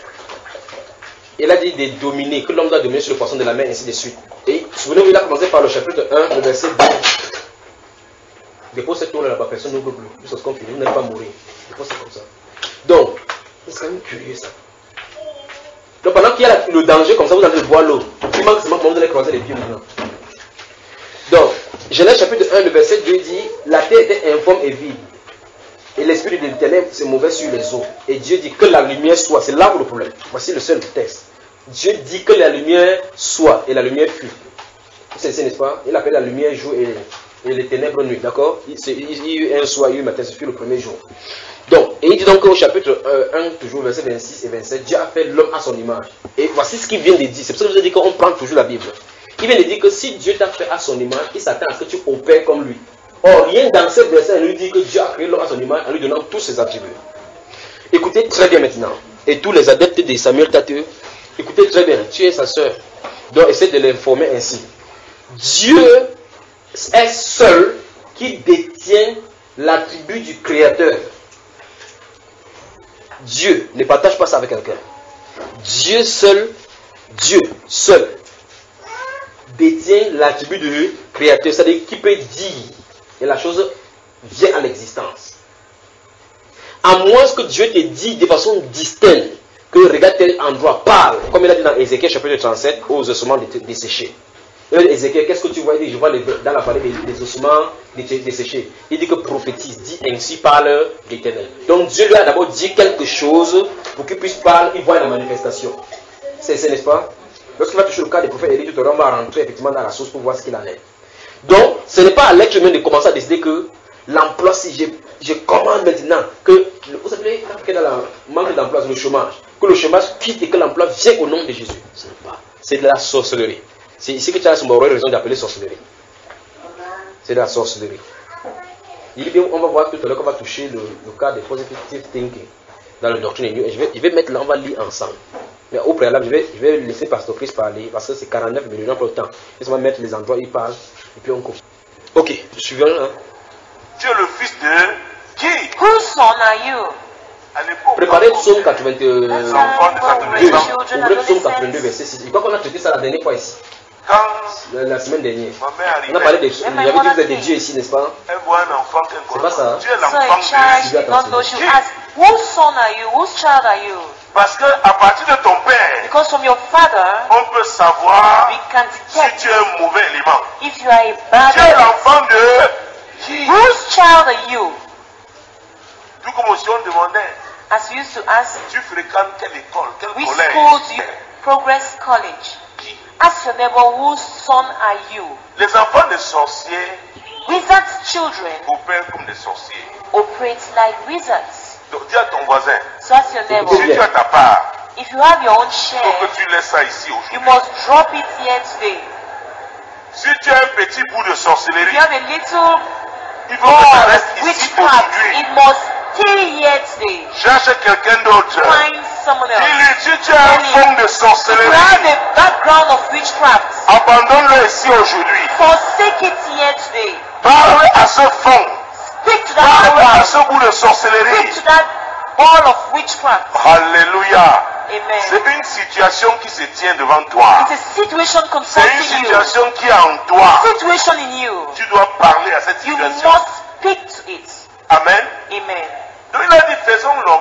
Il a dit de dominer, que l'homme doit dominer sur le poisson de la mer, ainsi de suite. Et souvenez-vous, il a commencé par le chapitre un, le verset deux. Dépose cette tour là-bas, personne n'ouvre plus. Jusqu'à ce qu'on finisse, vous n'allez pas mourir. Dépose ça comme ça. Donc, c'est quand même curieux ça. Donc pendant qu'il y a le danger, comme ça, vous allez voir l'eau. Il manque seulement comment vous allez croiser les pieds maintenant. Donc, Genèse chapitre un, le verset deux dit, la terre était informe et vide. Et l'esprit de l'Éternel se mouvait sur les eaux. Et Dieu dit que la lumière soit. C'est là où le problème. Voici le seul texte. Dieu dit que la lumière soit. Et la lumière fut. Vous savez, n'est-ce pas? Il appelle la lumière jour et, et les ténèbres nuit. D'accord? il, il, il y a eu un soir, il y a eu un matin. C'est le premier jour. Donc, et il dit donc au chapitre un, toujours, verset vingt-six et vingt-sept, Dieu a fait l'homme à son image. Et voici ce qu'il vient de dire. C'est pour ça que je vous ai dit qu'on prend toujours la Bible. Il vient de dire que si Dieu t'a fait à son image, il s'attend à ce que tu opères comme lui. Or, rien dans ce verset, il lui dit que Dieu a créé l'homme à son image en lui donnant tous ses attributs. Écoutez très bien maintenant. Et tous les adeptes de Samuel Tate, écoutez très bien. Tu es sa soeur. Donc, essaie de l'informer ainsi. Dieu est seul qui détient l'attribut du Créateur. Dieu ne partage pas ça avec quelqu'un. Dieu seul, Dieu seul, détient l'attribut du Créateur. C'est-à-dire qu'il peut dire et la chose vient à l'existence. À moins que Dieu te dise de façon distincte que regarde tel endroit, parle, comme il a dit dans Ézéchiel chapitre trente-sept, aux ossements desséchés. Il dit, Ézéchiel, qu'est-ce que tu vois? Il dit, je vois les, dans la vallée des, des ossements desséchés. Il dit que prophétise, dit ainsi parle l'Éternel. Donc Dieu lui a d'abord dit quelque chose pour qu'il puisse parler, il voit la manifestation. C'est, c'est n'est-ce pas? Lorsqu'il va toucher le cas des prophètes Élie, tout à l'heure, on va rentrer effectivement dans la source pour voir ce qu'il en est. Donc, ce n'est pas à l'être humain de commencer à décider que l'emploi, si je, je commande maintenant que, vous savez, dans la manque d'emploi, le chômage, que le chômage quitte et que l'emploi vienne au nom de Jésus. Ce n'est pas. C'est de la sorcellerie. C'est ici que tu as une raison d'appeler sorcellerie. C'est de la sorcellerie. Il dit, on va voir tout à l'heure qu'on va toucher le, le cas des positive thinking dans la doctrine. Je vais, je vais mettre là, on va lire ensemble. Mais au préalable, je vais, je vais laisser Pasteur Chris parler parce que c'est quarante-neuf minutes, on n'a pas le temps. On va mettre les endroits où il parle et puis on coupe. Ok, je suis venu là. Tu es le fils de qui? Whose son are you? À l'époque, Préparez psaume quatre-vingt-deux. Let's enfants de uh, quatre-vingt-deux. children Ouvrez psaume adolescents. quatre-vingt-deux, verset six. Je crois qu'on a traité ça la dernière fois ici, quand la, la semaine dernière. ma mère On a parlé arrivait, des. J'avais dit que vous êtes des dieux ici, n'est-ce pas? elle voit un enfant qu'elle C'est pas ça, hein? connaît. Tu es So a l'enfant child, de she did not know, she would ask, whose son are you? Whose child are you? Parce que à partir de ton père, Because from your father, on peut savoir we can si detect tu es un mauvais élément. if you are a bad Tu es element. l'enfant de qui? Whose child are you? Tout comme si on demandait, As you used to ask, tu fréquentes quelle école, quel which collège? school do you Progress College? Qui? Ask your neighbor, whose son are you? Les enfants des sorciers Wizards' children opèrent comme des sorciers. operate like wizards. Donc dis à ton voisin, So ask your neighbor, si tu as ta part, if you have your own il faut share, que tu laisses ça ici you aujourd'hui. must drop it here today. Si tu as un petit bout de If sorcellerie, you have a little il faut que ça ball reste of ici witchcraft, aujourd'hui. it must stay here today. Cherche quelqu'un d'autre. Find someone else. Dis-lui, si tu as un fond de If you sorcellerie, have a background of witchcraft, abandonne-le ici aujourd'hui. forsake it here today. Parle à ce fond. Speak to that Parle à background. ce bout de sorcellerie. Speak to that ball of witchcraft. Alléluia. Amen. C'est une situation qui se tient devant toi. It's a situation C'est une confronting you. situation qui est en toi. Situation in you. Tu dois parler à cette You situation. must speak to it. Amen. Amen. Donc il a dit, faisons l'homme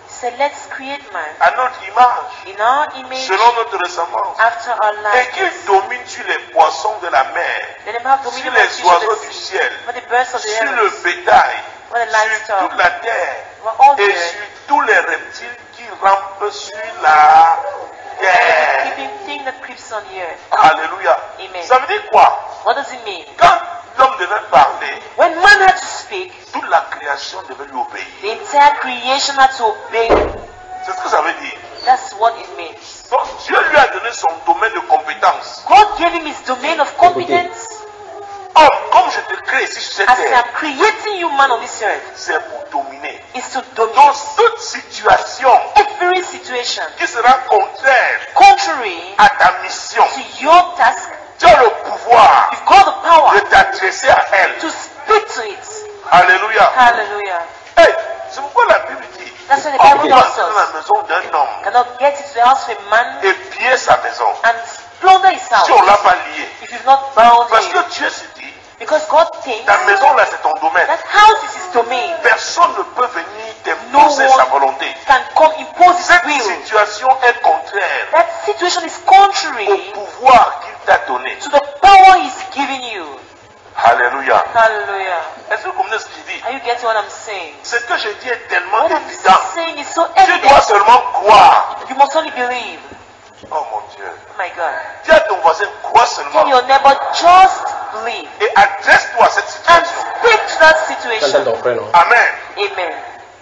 He said, let's create man à notre image, in our image, selon notre ressemblance, after our et likeness. qu'il domine sur les poissons de la mer, Let him have sur dominion over les fish of oiseaux the du sea, ciel, over the birds of the sur le heavens, bétail, over the sur livestock, toute la terre over all the et earth, sur tous les reptiles qui rampent sur la and terre. keeping thing that creeps on the earth. Alléluia. Amen. Ça veut dire quoi? What does it mean? Quand l'homme devait parler, When man had to speak, toute la création devait lui obéir. the entire creation had to obey. C'est ce que ça veut dire. That's what it means. Donc Dieu lui a donné son domaine de compétence. God gave him his domain of competence. Homme, comme je te crée ici sur cette As I terre, am creating you man on this earth, c'est pour dominer. is to Dans dominate toute situation every situation qui sera contraire contrary à ta mission, to your task. tu as le pouvoir You've got the de power t'adresser à elle. to speak to it. Alléluia. Hallelujah. Hey, c'est pourquoi la Bible dit, That's what the on Bible peut tells entrer dans us. la maison d'un homme Cannot get into the house of a man et piller sa maison and plunder his si on ne l'a house pas lié. if you've not bound Parce que him. Dieu se dit, Because God thinks ta maison là c'est ton domaine. that house is his domain. Personne ne peut venir No t'imposer sa one volonté. can come impose his Cette will. situation est contraire That situation is au contrary pouvoir qu'il t'a donné. to the power he's giving you. Alléluia. Hallelujah. Est-ce que vous comprenez ce qu'il dit? Are you getting what I'm saying? Ce que je dis est tellement What I'm évident. saying is so Tu dois evident. seulement croire. You must only believe. Oh mon Dieu. Oh my God. Dis à ton voisin, crois Tell seulement. your neighbor, just believe. Et adresse-toi à cette And situation. speak to that T'entends situation. ton frère, non? Amen. Amen.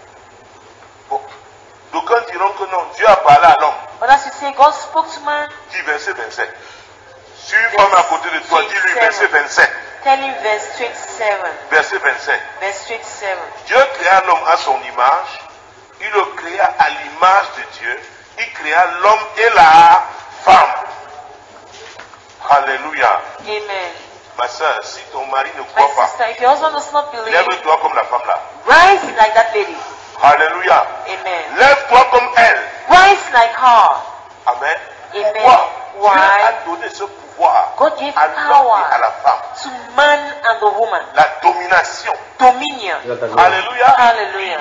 Bon. D'aucuns diront que non, Dieu a parlé à l'homme. But as you say, God spoke to man, Dis verset vingt-sept. Si une femme à côté de toi, dis-lui verset vingt-sept. tell him verse twenty-seven. Verset vingt-sept. Verse twenty-seven. Dieu créa l'homme à son image. Il le créa à l'image de Dieu. Il créa l'homme et la femme. Alléluia. Amen. Ma soeur, si ton mari ne My croit pas, sister, if your husband does not believe, lève-toi comme la femme là. rise like that lady. Alléluia. Amen. Lève-toi comme elle. Rise like her. Amen. Amen. Pourquoi? Why? Dieu a donné ce pouvoir God gave à l'homme power et à la femme. to man and the woman. La domination. Dominion. Alléluia. Hallelujah.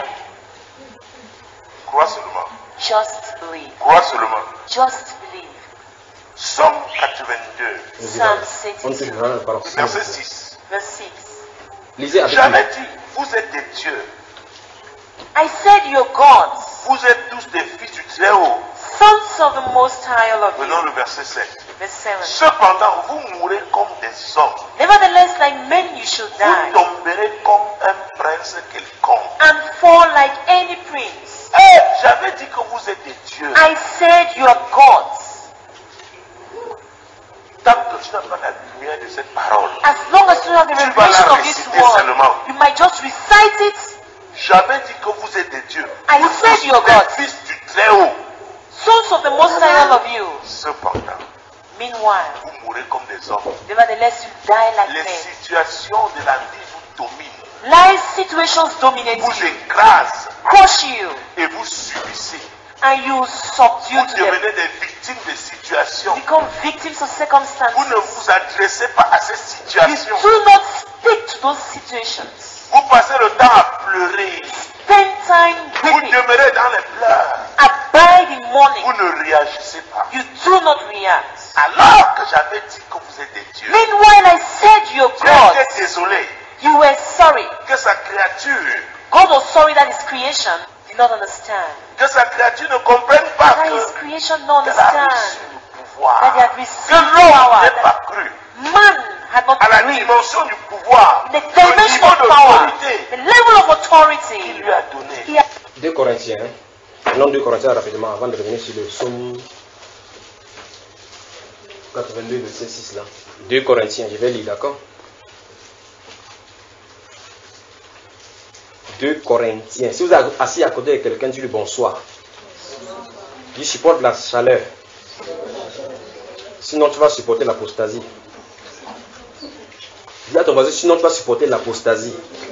Crois seulement. Just believe. Crois seulement. Just believe. Somme quatre-vingt-deux, Psalm On te sixty-two, dira, pardon. verset six. verse six. Lisez avec J'avais moi. dit, vous êtes des dieux. I said you're gods, Vous êtes tous des fils du Très-Haut. sons of the Most High, all of Maintenant you. le verset sept. Verse seven. Cependant, vous mourrez comme des hommes. Nevertheless, like men you should Vous die, tomberez comme un prince quelconque. and fall like any prince. Eh, j'avais dit que vous êtes des dieux. I said you are gods. Tant que tu n'as pas la lumière de cette parole, As long as you have the Tu vas la revelation of this réciter word, seulement. you might just recite it. j'avais dit que vous êtes des dieux. I Vous said êtes you are des gods. fils du Très-Haut. Sons of the Most High, all of you. Cependant, Meanwhile, vous mourrez comme des hommes. nevertheless, you die like Les men. situations de la vie vous dominent, Life situations dominate vous you, écrasent crush you, et vous subissez. and you subdue Vous to them. devenez des victimes de situations. Become victims of Vous circumstances. ne vous adressez pas à ces You situations. do not speak to those situations. Vous passez le temps à pleurer. Spend time Vous weeping. demeurez dans les pleurs. Abide in mourning. Vous ne réagissez pas. You do not react. Alors que j'avais dit que vous êtes des dieux, Meanwhile, I said you're Dieu God. était désolé You were sorry. que sa créature, God was sorry that his creation did not understand. que sa créature ne comprenne pas That his que creation don't qu'elle a reçu understand. le pouvoir. That they had Que received l'homme power. n'ait pas cru Man had not à la believed. dimension du pouvoir, The au dimension niveau of power. d'autorité The level of qu'il authority. lui a donné. He had deux Corinthiens. Non, deux Corinthiens rapidement avant de revenir sur le psaume quatre-vingt-deux, verset six là. deux Corinthiens, je vais lire, d'accord? deux Corinthiens. Si vous êtes assis à côté de quelqu'un, dis-lui bonsoir. Il supporte la chaleur. Sinon, tu vas supporter l'apostasie. Dis à ton voisin, sinon tu vas supporter l'apostasie.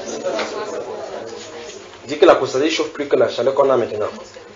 Dis que l'apostasie chauffe plus que la chaleur qu'on a maintenant.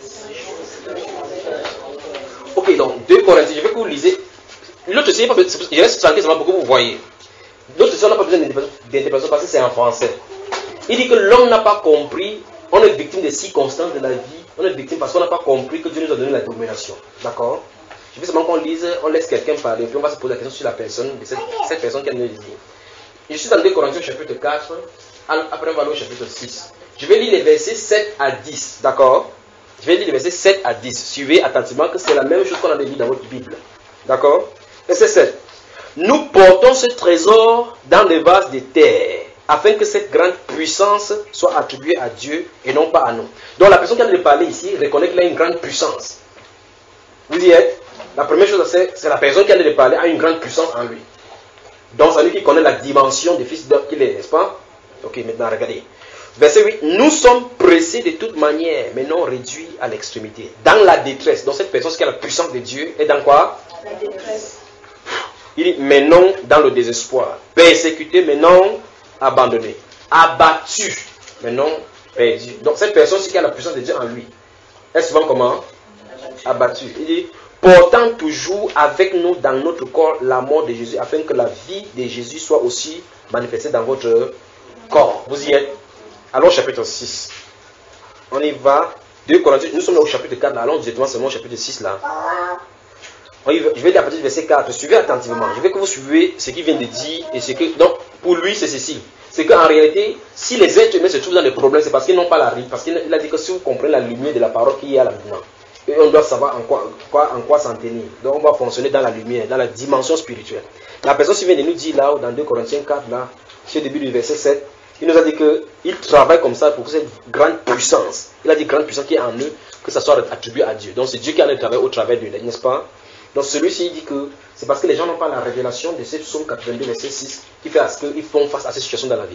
Ok, donc deux Corinthiens, je veux que vous lisez. L'autre, c'est pas besoin, je reste tranquille seulement pour que vous voyez. L'autre, on n'a pas besoin d'interprétation parce que c'est en français. Il dit que l'homme n'a pas compris, on est victime des circonstances de la vie On est victime parce qu'on n'a pas compris que Dieu nous a donné la domination. D'accord? Je veux seulement qu'on lise, on laisse quelqu'un parler, puis on va se poser la question sur la personne, de cette, cette personne qui a nous dit. Je suis dans deux Corinthiens chapitre quatre, après on va aller au chapitre six. Je vais lire les versets sept à dix, d'accord? Je vais lire les versets sept à dix. Suivez attentivement que c'est la même chose qu'on avait lu dans votre Bible. D'accord? Verset sept. Nous portons ce trésor dans les vases de terre, afin que cette grande puissance soit attribuée à Dieu et non pas à nous. Donc la personne qui a de parler ici reconnaît qu'il a une grande puissance. Vous y êtes? La première chose, c'est, c'est la personne qui a de parler a une grande puissance en lui. Donc c'est lui qui connaît la dimension des fils d'homme qu'il est, n'est-ce pas? Ok, maintenant regardez. Verset huit. Nous sommes pressés de toute manière, mais non réduits à l'extrémité. Dans la détresse. Donc cette personne qui a la puissance de Dieu est dans quoi? La détresse. Il dit, mais non dans le désespoir. Persécuté, mais non abandonné. Abattu, mais non perdu. Donc cette personne qui a la puissance de Dieu en lui est souvent comment? Abattu. Il dit, portant toujours avec nous dans notre corps la mort de Jésus, afin que la vie de Jésus soit aussi manifestée dans votre corps. Vous y êtes? Allons au chapitre six. On y va. deux Corinthiens, nous sommes au chapitre quatre, là. Allons directement seulement au chapitre six là. Je vais lire à partir du verset quatre. Suivez attentivement. Je veux que vous suivez ce qu'il vient de dire. Et ce que, donc, pour lui, c'est ceci. C'est qu'en réalité, si les êtres humains se trouvent dans des problèmes, c'est parce qu'ils n'ont pas la rive. Parce qu'il a dit que si vous comprenez la lumière de la parole qu'il y a là-dedans, et on doit savoir en quoi, quoi, en quoi s'en tenir. Donc, on va fonctionner dans la lumière, dans la dimension spirituelle. La personne qui vient de nous dire là, dans deux Corinthiens quatre, là, au début du verset sept, il nous a dit qu'il travaille comme ça pour que cette grande puissance, il a dit grande puissance qui est en eux, que ça soit attribué à Dieu. Donc, c'est Dieu qui a le travail au travers d'eux, n'est-ce pas? Donc celui-ci il dit que c'est parce que les gens n'ont pas la révélation de ce psaume quatre-vingt-deux, verset six, qui fait à ce qu'ils font face à ces situations dans la vie.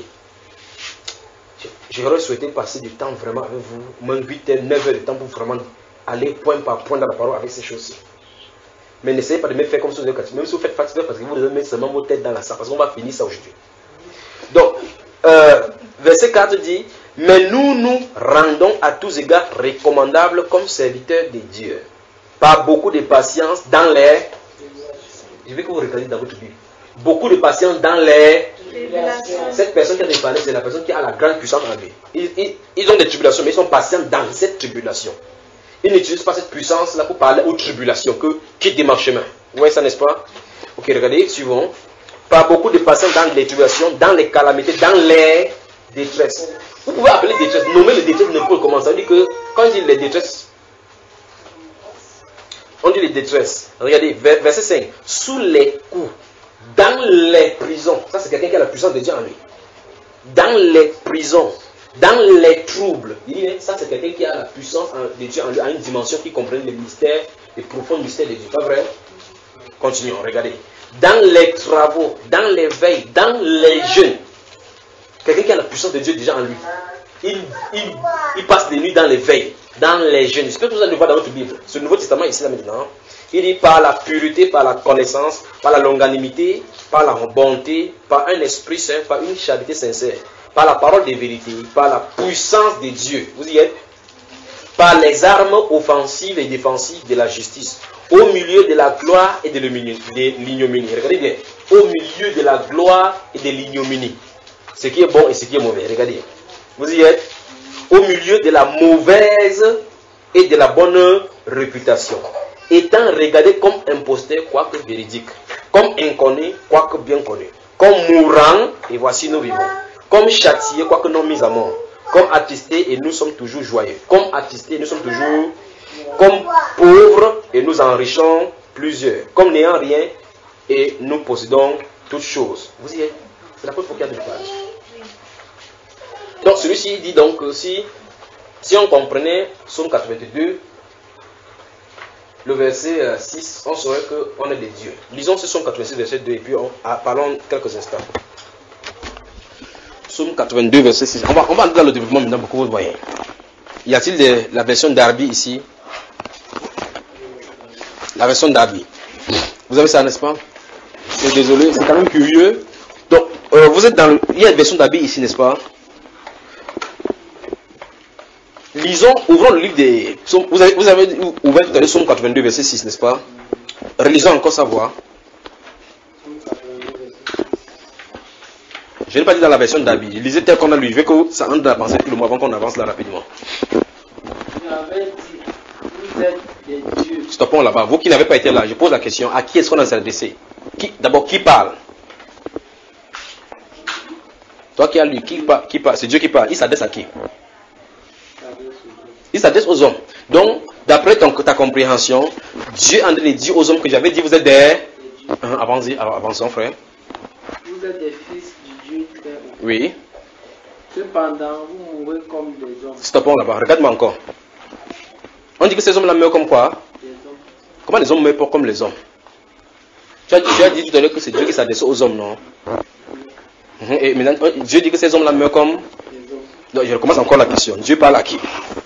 J'aurais souhaité passer du temps vraiment avec vous, même huit heures, neuf heures de temps pour vraiment aller point par point dans la parole avec ces choses-ci. Mais n'essayez pas de me faire comme si vous êtes même si vous faites fatigué parce que vous devez mettre seulement vos têtes dans la salle, parce qu'on va finir ça aujourd'hui. Donc, euh, verset quatre dit, mais nous nous rendons à tous égards recommandables comme serviteurs de Dieu, par beaucoup de patience dans les... Je veux que vous regardiez dans votre Bible. Beaucoup de patience dans les... Cette personne qui a parlé, c'est la personne qui a la grande puissance en lui. Ils, ils, ils ont des tribulations, mais ils sont patients dans cette tribulation. Ils n'utilisent pas cette puissance-là pour parler aux tribulations, que quitte des chemins. Vous voyez ça, n'est-ce pas? Ok, regardez, suivons. Par beaucoup de patience dans les tribulations, dans les calamités, dans les détresses. Vous pouvez appeler détresse, nommer les détresses n'importe comment. Ça veut dire que quand il dit les détresses, on dit les détresses. Regardez, verset cinq. Sous les coups, dans les prisons. Ça, c'est quelqu'un qui a la puissance de Dieu en lui. Dans les prisons, dans les troubles. Il dit, ça, c'est quelqu'un qui a la puissance de Dieu en lui, à une dimension qui comprend les mystères, les profonds mystères de Dieu. Pas vrai? Continuons, regardez. Dans les travaux, dans les veilles, dans les jeûnes. Quelqu'un qui a la puissance de Dieu déjà en lui. Il, il, il passe des nuits dans les veilles, dans les jeûnes. Ce que vous allez le voir dans votre Bible, ce Nouveau Testament ici là maintenant, il dit par la pureté, par la connaissance, par la longanimité, par la bonté, par un esprit saint, par une charité sincère, par la parole de vérité, par la puissance de Dieu. Vous y êtes? Par les armes offensives et défensives de la justice, au milieu de la gloire et de l'ignominie. Regardez bien, au milieu de la gloire et de l'ignominie. Ce qui est bon et ce qui est mauvais. Regardez. Vous y êtes? Au milieu de la mauvaise et de la bonne réputation. Étant regardé comme imposteur, quoique véridique. Comme inconnu, quoique bien connu. Comme mourant, et voici nous vivons. Comme châtié, quoique non mis à mort. Comme attristé, et nous sommes toujours joyeux. Comme attristé, nous sommes toujours... Comme pauvres, et nous enrichons plusieurs. Comme n'ayant rien, et nous possédons toutes choses. Vous y êtes? C'est la première fois qu'il y a de page. Donc celui-ci dit donc que si, si on comprenait Psaume quatre-vingt-deux, le verset six, on saurait qu'on est des dieux. Lisons ce Psaume quatre-vingt-six, verset deux, et puis on, ah, parlons quelques instants. Psaume quatre-vingt-deux, verset six. On va, on va entrer dans le développement maintenant pour que vous voyez. Y a-t-il de, la version Darby ici? La version Darby. Vous avez ça, n'est-ce pas? C'est désolé, c'est quand même curieux. Donc, euh, vous êtes dans le... Il y a une version Darby ici, n'est-ce pas? Lisons, ouvrons le livre des... Vous avez, vous avez ouvert tout à l'heure Psaume quatre-vingt-deux, verset six, n'est-ce pas? Relisons encore sa voix. Je n'ai pas dit dans la version d'Abi. Lisez tel qu'on a lu. Je veux que ça entre dans la pensée tout le monde avant qu'on avance là rapidement. j'avais dit, vous êtes des dieux. Stoppons là-bas. Vous qui n'avez pas été là, je pose la question, à qui est-ce qu'on a s'adressé? Qui, d'abord, qui parle? Toi qui as lu, qui parle, qui parle? C'est Dieu qui parle. Il s'adresse à qui? Il s'adresse aux hommes. Donc, d'après ton, ta compréhension, Dieu en train de dire aux hommes que j'avais dit, vous êtes des... Uh, Avancez, avançons, frère. Vous êtes des fils du Dieu très haut. Oui. Cependant, vous mourrez comme des hommes. Stoppons là-bas. Regarde-moi encore. On dit que ces hommes-là meurent comme quoi? Des hommes. Comment les hommes meurent pas comme les hommes? Tu as, tu as dit tout à l'heure que c'est Dieu qui s'adresse aux hommes, non? Et maintenant, Dieu dit que ces hommes-là meurent comme... Donc, je recommence encore la question. Dieu parle à qui?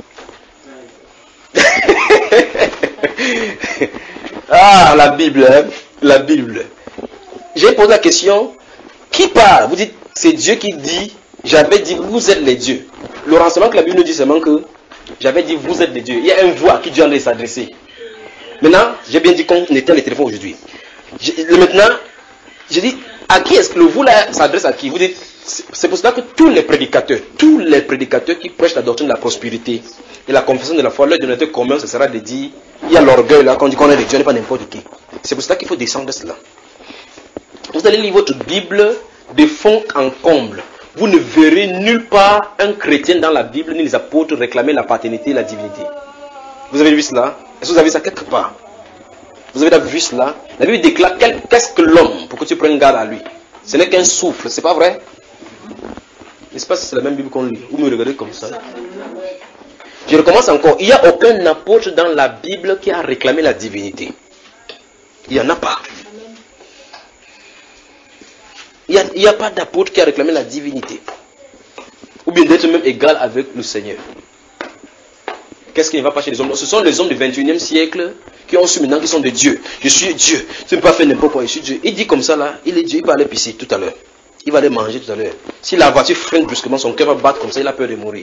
Ah, la Bible, hein? La Bible. J'ai posé la question, qui parle? Vous dites, c'est Dieu qui dit, j'avais dit, vous êtes les dieux. Le renseignement que la Bible nous dit seulement que, j'avais dit, vous êtes les dieux. Il y a un voix à qui Dieu en est s'adresser. Maintenant, j'ai bien dit qu'on éteint les téléphones aujourd'hui. Je, maintenant, je dis, à qui est-ce que le vous là s'adresse à qui? Vous dites, c'est pour cela que tous les prédicateurs, tous les prédicateurs qui prêchent la doctrine de la prospérité et la confession de la foi, leur dénominateur commun, ce sera de dire, il y a l'orgueil là, quand on dit qu'on est des dieux, on n'est pas n'importe qui. C'est pour cela qu'il faut descendre de cela. Vous allez lire votre Bible de fond en comble. Vous ne verrez nulle part un chrétien dans la Bible, ni les apôtres réclamer la paternité et la divinité. Vous avez vu cela? Est-ce que vous avez ça quelque part? Vous avez vu cela? La Bible déclare qu'est-ce que l'homme pour que tu prennes garde à lui? Ce n'est qu'un souffle, c'est pas vrai? N'est-ce pas si c'est la même Bible qu'on lit? Vous me regardez comme ça. Je recommence encore. Il n'y a aucun apôtre dans la Bible qui a réclamé la divinité. Il n'y en a pas. Il n'y a, il y a pas d'apôtre qui a réclamé la divinité. Ou bien d'être même égal avec le Seigneur. Qu'est-ce qui ne va pas chez les hommes? Ce sont les hommes du vingt et unième siècle qui ont su maintenant qu'ils sont des dieux. Je suis Dieu. Tu ne peux pas faire n'importe quoi. Je suis Dieu. Il dit comme ça là. Il est Dieu. Il va aller pisser tout à l'heure. Il va aller manger tout à l'heure. Si la voiture freine brusquement, son cœur va battre comme ça. Il a peur de mourir.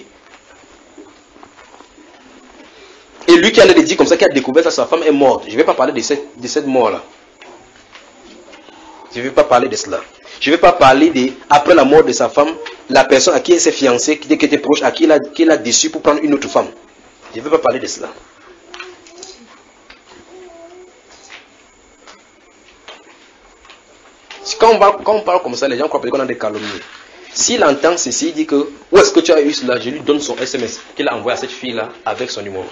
Et lui qui allait le dire comme ça, qui a découvert ça, sa femme est morte. Je ne vais pas parler de cette, de cette mort là. Je ne vais pas parler de cela. Je ne vais pas parler de, après la mort de sa femme, la personne à qui elle s'est fiancée, qui était proche, à qui il a, qui il a déçu pour prendre une autre femme. Je ne vais pas parler de cela. Quand on, parle, quand on parle comme ça, les gens croient qu'on a des calomnies. S'il entend ceci, il dit que, où est-ce que tu as eu cela? Je lui donne son S M S qu'il a envoyé à cette fille-là avec son numéro.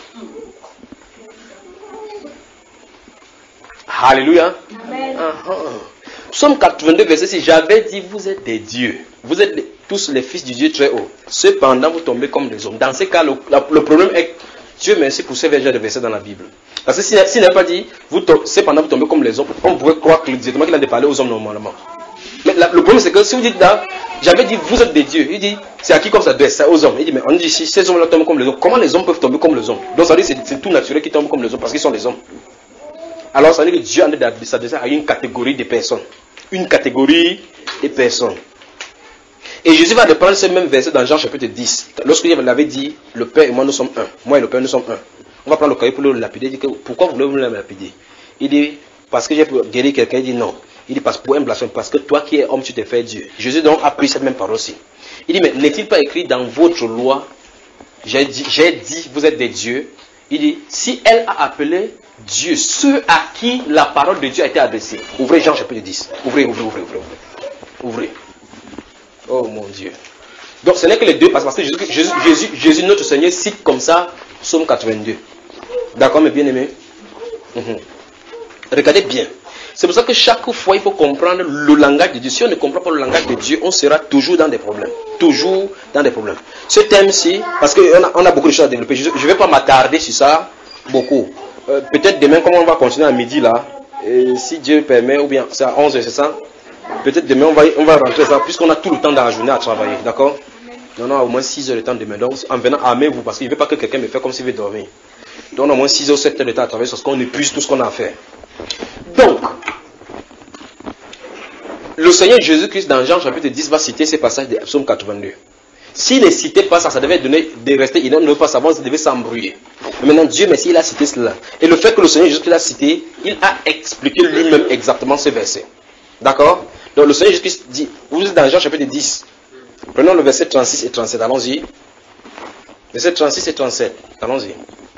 Alléluia. Amen. Uh-huh. Psaume quatre-vingt-deux, verset six. J'avais dit, vous êtes des dieux. Vous êtes les, tous les fils du Dieu très haut. Cependant, vous tombez comme des hommes. Dans ces cas, le, la, le problème est, Dieu merci pour ces versets dans la Bible. Parce que s'il si n'a pas dit, vous tombez, cependant, vous tombez comme les hommes, on pourrait croire que directement qu'il a de parler aux hommes normalement. Mais la, le problème, c'est que si vous dites là, j'avais dit, vous êtes des dieux. Il dit, c'est à qui comme ça doit être ça aux hommes. Il dit, mais on dit, si ces hommes-là tombent comme les hommes, comment les hommes peuvent tomber comme les hommes? Donc ça veut dire que c'est tout naturel qu'ils tombent comme les hommes parce qu'ils sont les hommes. Alors ça veut dire que Dieu en est s'adresser à une catégorie de personnes. Une catégorie de personnes. Et Jésus va reprendre ce même verset dans Jean chapitre dix. Lorsqu'il avait dit, le Père et moi nous sommes un. Moi et le Père nous sommes un. On va prendre le cahier pour le lapider. Il dit, pourquoi vous voulez me lapider? Il dit, parce que j'ai guéri quelqu'un. Il dit non. Il dit, parce que pour un blasphème, parce que toi qui es homme, tu t'es fait Dieu. Jésus donc a pris cette même parole aussi. Il dit, mais n'est-il pas écrit dans votre loi, j'ai dit, j'ai dit, vous êtes des dieux. Il dit, si elle a appelé Dieu, ceux à qui la parole de Dieu a été adressée. Ouvrez Jean chapitre dix. Ouvrez, ouvrez, ouvrez, ouvrez. Ouvrez. Oh mon Dieu. Donc ce n'est que les deux, parce que Jésus, Jésus, Jésus, Jésus notre Seigneur cite comme ça Psaume quatre-vingt-deux. D'accord mes bien-aimés? mm-hmm. Regardez bien. C'est pour ça que chaque fois il faut comprendre le langage de Dieu. Si on ne comprend pas le langage de Dieu, on sera toujours dans des problèmes. Toujours dans des problèmes. Ce thème-ci, parce qu'on a, on a beaucoup de choses à développer, je ne vais pas m'attarder sur ça beaucoup. Euh, peut-être demain, comme on va continuer à midi là, et si Dieu permet, ou bien c'est à onze heures, c'est ça? Peut-être demain on va, on va rentrer ça, puisqu'on a tout le temps dans la journée à travailler, d'accord? On a au moins six heures de temps demain. Donc en venant, armez-vous, parce qu'il ne veut pas que quelqu'un me fasse comme s'il veut dormir. Donc on a au moins six heures, sept heures de temps à travailler, parce qu'on épuise tout ce qu'on a à faire. Donc, le Seigneur Jésus-Christ dans Jean chapitre dix va citer ces passages de Psaume quatre-vingt-deux. S'il ne citait pas ça, ça devait donner de rester, il ne pas savoir, ça devait s'embrouiller. Maintenant, Dieu merci, il a cité cela. Et le fait que le Seigneur Jésus-Christ l'a cité, il a expliqué lui-même exactement ce verset. D'accord? Donc le Seigneur Jésus-Christ dit, vous êtes dans Jean chapitre dix. Prenons le verset trente-six et trente-sept, allons-y. Verset trente-six et trente-sept. Allons-y.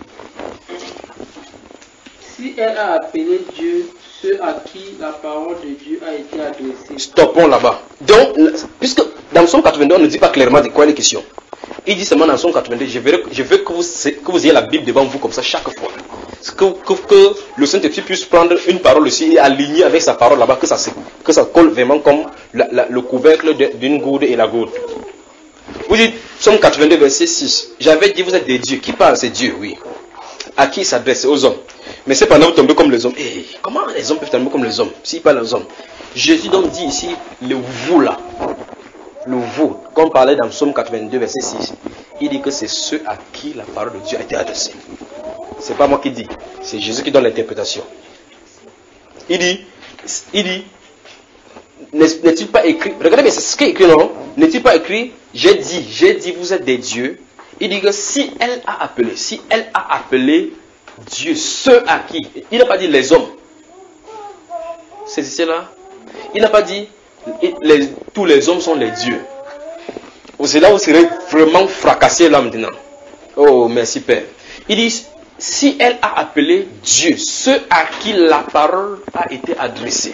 Si elle a appelé Dieu ceux à qui la parole de Dieu a été adressée. Stoppons là-bas. Donc, puisque dans le Psaume quatre-vingt-deux, on ne dit pas clairement de quoi il est question. Il dit seulement dans le Psaume quatre-vingt-deux, je veux, je veux que, vous, que vous ayez la Bible devant vous comme ça chaque fois. Que, que, que le Saint-Esprit puisse prendre une parole aussi et aligner avec sa parole là-bas, que ça, que ça colle vraiment comme la, la, le couvercle d'une gourde et la gourde. Vous dites, Psaume quatre-vingt-deux, verset six. J'avais dit, vous êtes des dieux. Qui parle? C'est Dieu, oui. À qui il s'adresse? Aux hommes. Mais c'est pendant que vous tombez comme les hommes. Hey, comment les hommes peuvent tomber comme les hommes s'ils parlent aux hommes? Jésus donc dit ici, le vous là. Le vous, comme on parlait dans Psaume quatre-vingt-deux, verset six. Il dit que c'est ceux à qui la parole de Dieu a été adressée. C'est pas moi qui dis. C'est Jésus qui donne l'interprétation. Il dit, il dit, n'est-il pas écrit, regardez bien, c'est ce qui est écrit, non? N'est-il pas écrit, j'ai dit, j'ai dit, vous êtes des dieux. Il dit que si elle a appelé, si elle a appelé Dieu, ceux à qui, il n'a pas dit les hommes. C'est cela. Il n'a pas dit, les, tous les hommes sont les dieux. C'est là où vous serez vraiment fracassé là maintenant. Oh, merci Père. Il dit, si elle a appelé Dieu, ceux à qui la parole a été adressée.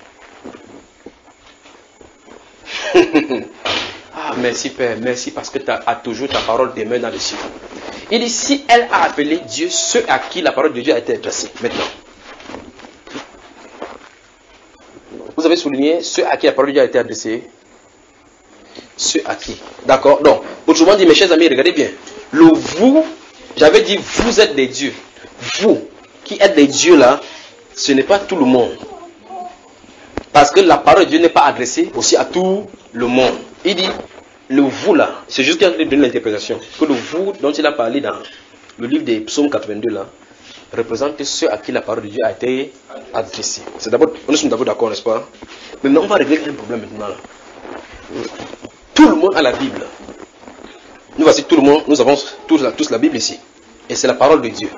Ah, merci Père, merci parce que tu as toujours ta parole des mains dans les cieux. Il dit, si elle a appelé Dieu, ceux à qui la parole de Dieu a été adressée. Maintenant. Vous avez souligné ceux à qui la parole de Dieu a été adressée. Ceux à qui. D'accord. Donc, autrement dit, mes chers amis, regardez bien. Le vous, j'avais dit, vous êtes des dieux. Vous, qui êtes des dieux là, ce n'est pas tout le monde. Parce que la parole de Dieu n'est pas adressée aussi à tout le monde. Il dit, le vous là, c'est juste qu'il donne l'interprétation. Que le vous dont il a parlé dans le livre des psaumes quatre-vingt-deux là, représente ceux à qui la parole de Dieu a été adressée. C'est d'abord, nous sommes d'abord d'accord, n'est-ce pas? Maintenant, on va régler un problème maintenant là. Tout le monde a la Bible. Nous voici tout le monde, nous avons tous la, tous la Bible ici. Et c'est la parole de Dieu.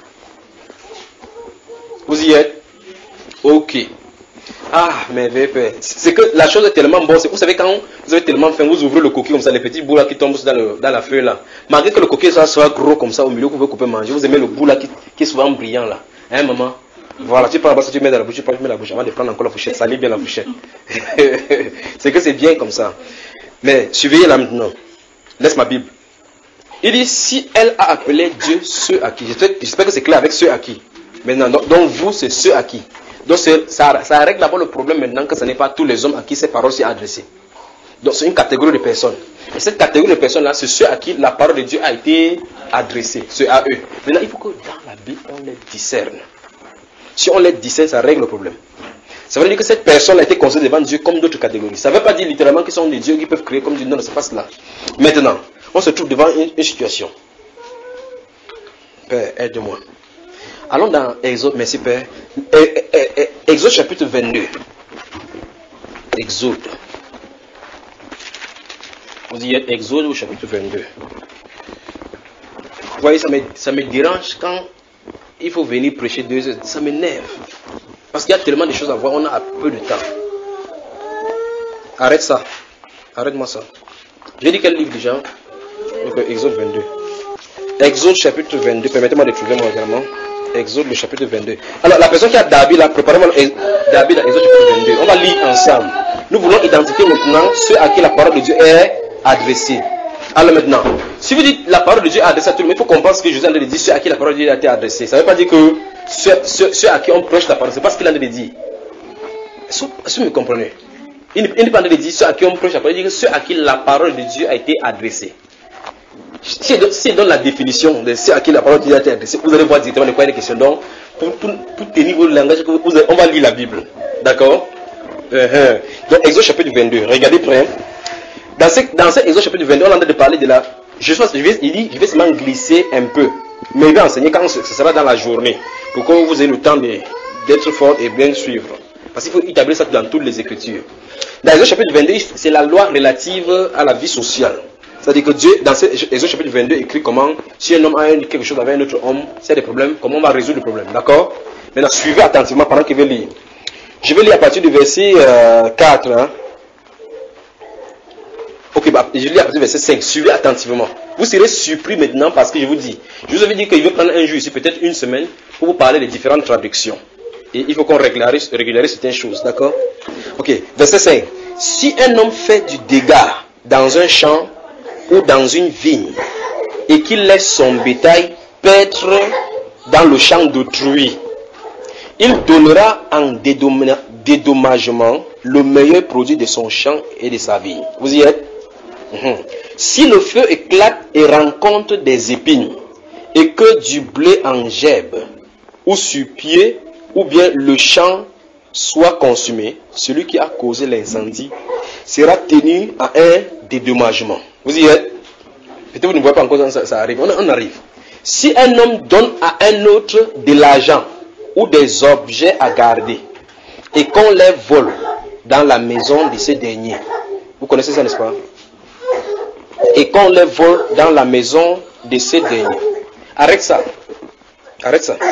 Vous y êtes? Ok. Ah, mais c'est que la chose est tellement bonne. Vous savez, quand vous avez tellement faim, vous ouvrez le coquille comme ça, les petits bouts là qui tombent dans, le, dans la feuille là. Malgré que le coquille soit gros comme ça, au milieu, vous pouvez couper manger. Vous aimez le bout là qui, qui est souvent brillant là. Hein, maman? Voilà, tu prends la base, tu mets dans la bouche, tu prends, tu mets la bouche avant de prendre encore la fourchette. Salis bien la fourchette. C'est que c'est bien comme ça. Mais surveillez là maintenant. Laisse ma Bible. Il dit, si elle a appelé Dieu ceux à qui. J'espère que c'est clair avec ceux à qui. Maintenant, donc, donc vous, c'est ceux à qui. Donc ça, ça règle d'abord le problème maintenant que ce n'est pas tous les hommes à qui ces paroles sont adressées. Donc c'est une catégorie de personnes. Et cette catégorie de personnes-là, c'est ceux à qui la parole de Dieu a été adressée. C'est à eux. Maintenant, il faut que dans la Bible, on les discerne. Si on les discerne, ça règle le problème. Ça veut dire que cette personne a été considérée devant Dieu comme d'autres catégories. Ça ne veut pas dire littéralement qu'ils sont des dieux qui peuvent créer comme Dieu. Non, ce n'est pas cela. Maintenant, on se trouve devant une, une situation. Père, aide-moi. Allons dans Exode, merci Père. Exode chapitre vingt-deux. Exode. Vous y êtes, Exode au chapitre vingt-deux. Vous voyez, ça me, ça me dérange quand il faut venir prêcher deux heures. Ça m'énerve. Parce qu'il y a tellement de choses à voir, on a peu de temps. Arrête ça. Arrête-moi ça. J'ai dit quel livre déjà? Exode vingt-deux. Exode chapitre vingt-deux. Permettez-moi de trouver moi également. Exode le chapitre vingt-deux. Alors la personne qui a David là, préparez-moi David à Exode chapitre vingt-deux. On va lire ensemble. Nous voulons identifier maintenant ceux à qui la parole de Dieu est adressée. Alors maintenant, si vous dites la parole de Dieu est adressée à tout le monde, il faut comprendre ce que Jésus a dit, ceux à qui la parole de Dieu a été adressée. Ça ne veut pas dire que ceux, ceux, ceux à qui on prêche la parole, c'est pas ce qu'il a dit. Est-ce que vous me comprenez? Il n'est pas dit ceux à qui on prêche la parole, il dit que ceux à qui la parole de Dieu a été adressée. Si il donne la définition de ceux à qui la parole de Dieu a été adressée, vous allez voir directement de quoi il est question. Donc, pour, pour, pour tenir votre langage, vous allez, on va lire la Bible. D'accord? uh-huh. Donc, Exode chapitre vingt-deux, regardez près. Dans ce, dans ce Exode chapitre vingt-deux, on est en train de parler de la... Je, je vais, il dit, je vais seulement glisser un peu. Mais il va enseigner quand ce sera dans la journée. Pour que vous ayez le temps de, d'être fort et bien suivre. Parce qu'il faut établir ça dans toutes les Écritures. Dans Exode chapitre vingt-deux, c'est la loi relative à la vie sociale. C'est-à-dire que Dieu, dans Exode chapitre vingt-deux, écrit comment, si un homme a quelque chose avec un autre homme, s'il y a des problèmes, comment on va résoudre le problème. D'accord? Maintenant, suivez attentivement pendant qu'il veut lire. Je vais lire à partir du verset euh, quatre. Hein. Ok, bah, je lis à partir du verset cinq. Suivez attentivement. Vous serez surpris maintenant parce que je vous dis. Je vous avais dit qu'il veut prendre un jour ici, peut-être une semaine, pour vous parler des différentes traductions. Et il faut qu'on régularise, régularise certaines choses, d'accord? Ok, verset cinq. Si un homme fait du dégât dans un champ ou dans une vigne et qu'il laisse son bétail paître dans le champ d'autrui, il donnera en dédommagement le meilleur produit de son champ et de sa vigne. Vous y êtes? Mmh. Si le feu éclate et rencontre des épines, et que du blé en gèbe, ou sur pied, ou bien le champ soit consumé, celui qui a causé l'incendie sera tenu à un dédommagement. Vous y êtes? Peut-être vous ne voyez pas encore ça, ça arrive. On, on arrive. Si un homme donne à un autre de l'argent ou des objets à garder, et qu'on les vole dans la maison de ce dernier, vous connaissez ça, n'est-ce pas? Et qu'on les vole dans la maison de ce dernier. Arrête ça. Arrête ça.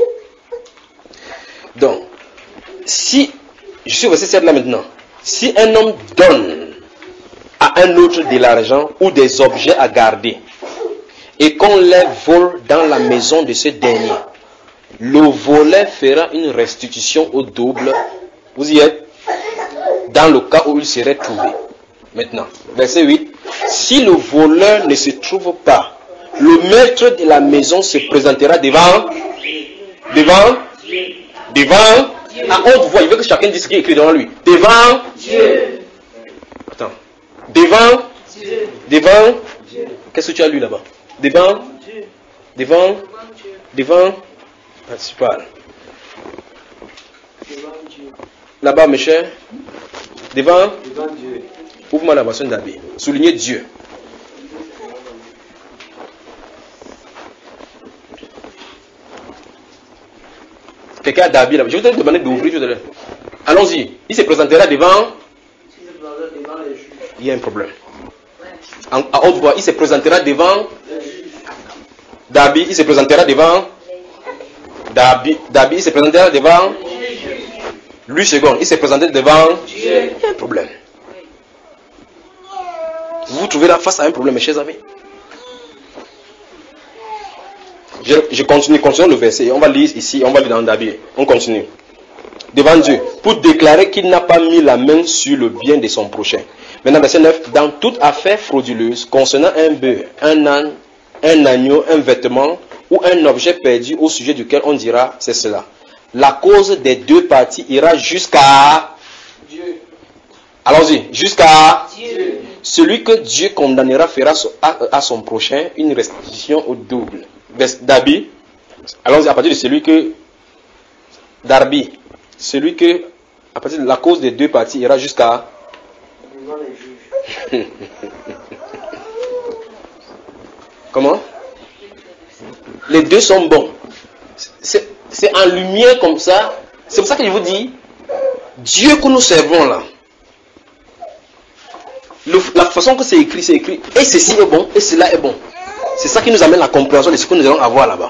Donc, si, je suis au verset sept là maintenant, si un homme donne à un autre de l'argent ou des objets à garder, et qu'on les vole dans la maison de ce dernier, le voleur fera une restitution au double. Vous y êtes? Dans le cas où il serait trouvé. Maintenant, verset huit. Si le voleur ne se trouve pas, le maître de la maison se présentera devant, devant, devant, à haute voix. Il veut que chacun dise ce qui est écrit devant lui. Devant Dieu. Attends. Devant Dieu. Devant Dieu. Qu'est-ce que tu as lu là-bas? Devant Dieu. Devant Devant Principal. Là-bas, mes chers. Devant Devant Dieu. Ouvre-moi la version d'Abbé. Soulignez Dieu. Quelqu'un a d'habit là-bas. Je vous ai demandé d'ouvrir. Allons-y. Il se présentera devant. Il y a un problème. En, à haute voix, il se présentera devant. Dabi, il se présentera devant. Dabi, Dabi, il se présentera devant. Lui second, il se présentera devant. Il y a un problème. Vous vous trouvez là face à un problème, mes chers amis. Je, je continue, continuons le verset. On va lire ici, on va lire dans Dabi. On continue. Devant Dieu, pour déclarer qu'il n'a pas mis la main sur le bien de son prochain. Maintenant, verset neuf. Dans toute affaire frauduleuse, concernant un bœuf, un âne, un agneau, un vêtement ou un objet perdu au sujet duquel on dira c'est cela. La cause des deux parties ira jusqu'à Dieu. Allons-y, jusqu'à Dieu. Celui que Dieu condamnera fera à son prochain une restitution au double. Dabi, allons-y à partir de celui que Darbi, celui que à partir de la cause des deux parties ira jusqu'à les juges. Comment? Les deux sont bons. C'est, c'est en lumière comme ça. C'est pour ça que je vous dis, Dieu que nous servons là, le, la façon que c'est écrit, c'est écrit, et ceci est bon, et cela est bon. C'est ça qui nous amène la compréhension de ce que nous allons avoir là-bas.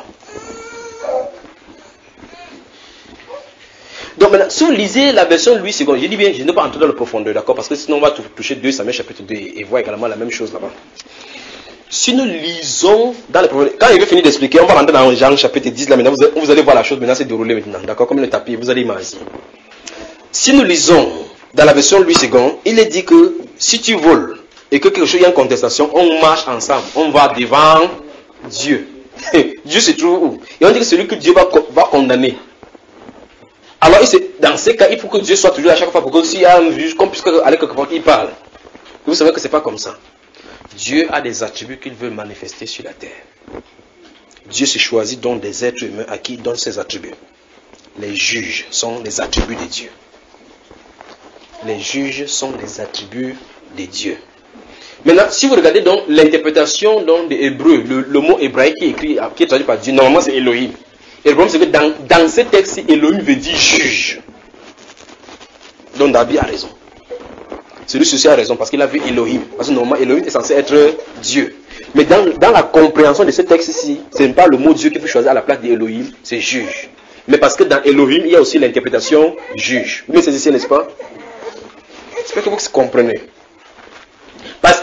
Donc maintenant, si vous lisez la version Louis second, je dis bien, je ne vais pas entrer dans la profondeur, d'accord, parce que sinon on va toucher deux Samuel chapitre deux et voir également la même chose là-bas. Si nous lisons dans la profondeur, quand il veut finir d'expliquer, on va rentrer dans Jean chapitre dix là maintenant, vous allez, vous allez voir la chose maintenant se dérouler maintenant, d'accord, comme le tapis, vous allez imaginer. Si nous lisons dans la version Louis second, il est dit que si tu voles et que quelque chose, il y a une contestation, on marche ensemble, on va devant Dieu. Dieu se trouve où? Et on dit que celui que Dieu va, va condamner. Alors, dans ces cas, il faut que Dieu soit toujours à chaque fois pour que s'il y a un juge, qu'on puisse aller quelque part, qu'il parle. Vous savez que ce n'est pas comme ça. Dieu a des attributs qu'il veut manifester sur la terre. Dieu se choisit donc des êtres humains à qui il donne ses attributs. Les juges sont les attributs de Dieu. Les juges sont les attributs de Dieu. Maintenant, si vous regardez donc l'interprétation donc, des Hébreux, le, le mot hébraïque qui est écrit, qui est traduit par Dieu, normalement c'est Elohim. Et le problème c'est que dans, dans ce texte, Elohim veut dire juge. Donc David a raison. Celui-ci a raison parce qu'il a vu Elohim. Parce que normalement Elohim est censé être Dieu. Mais dans, dans la compréhension de ce texte-ci, ce n'est pas le mot Dieu qu'il faut choisir à la place d'Elohim, c'est juge. Mais parce que dans Elohim, il y a aussi l'interprétation juge. Vous me saisissez, n'est-ce pas? J'espère que vous comprenez. Parce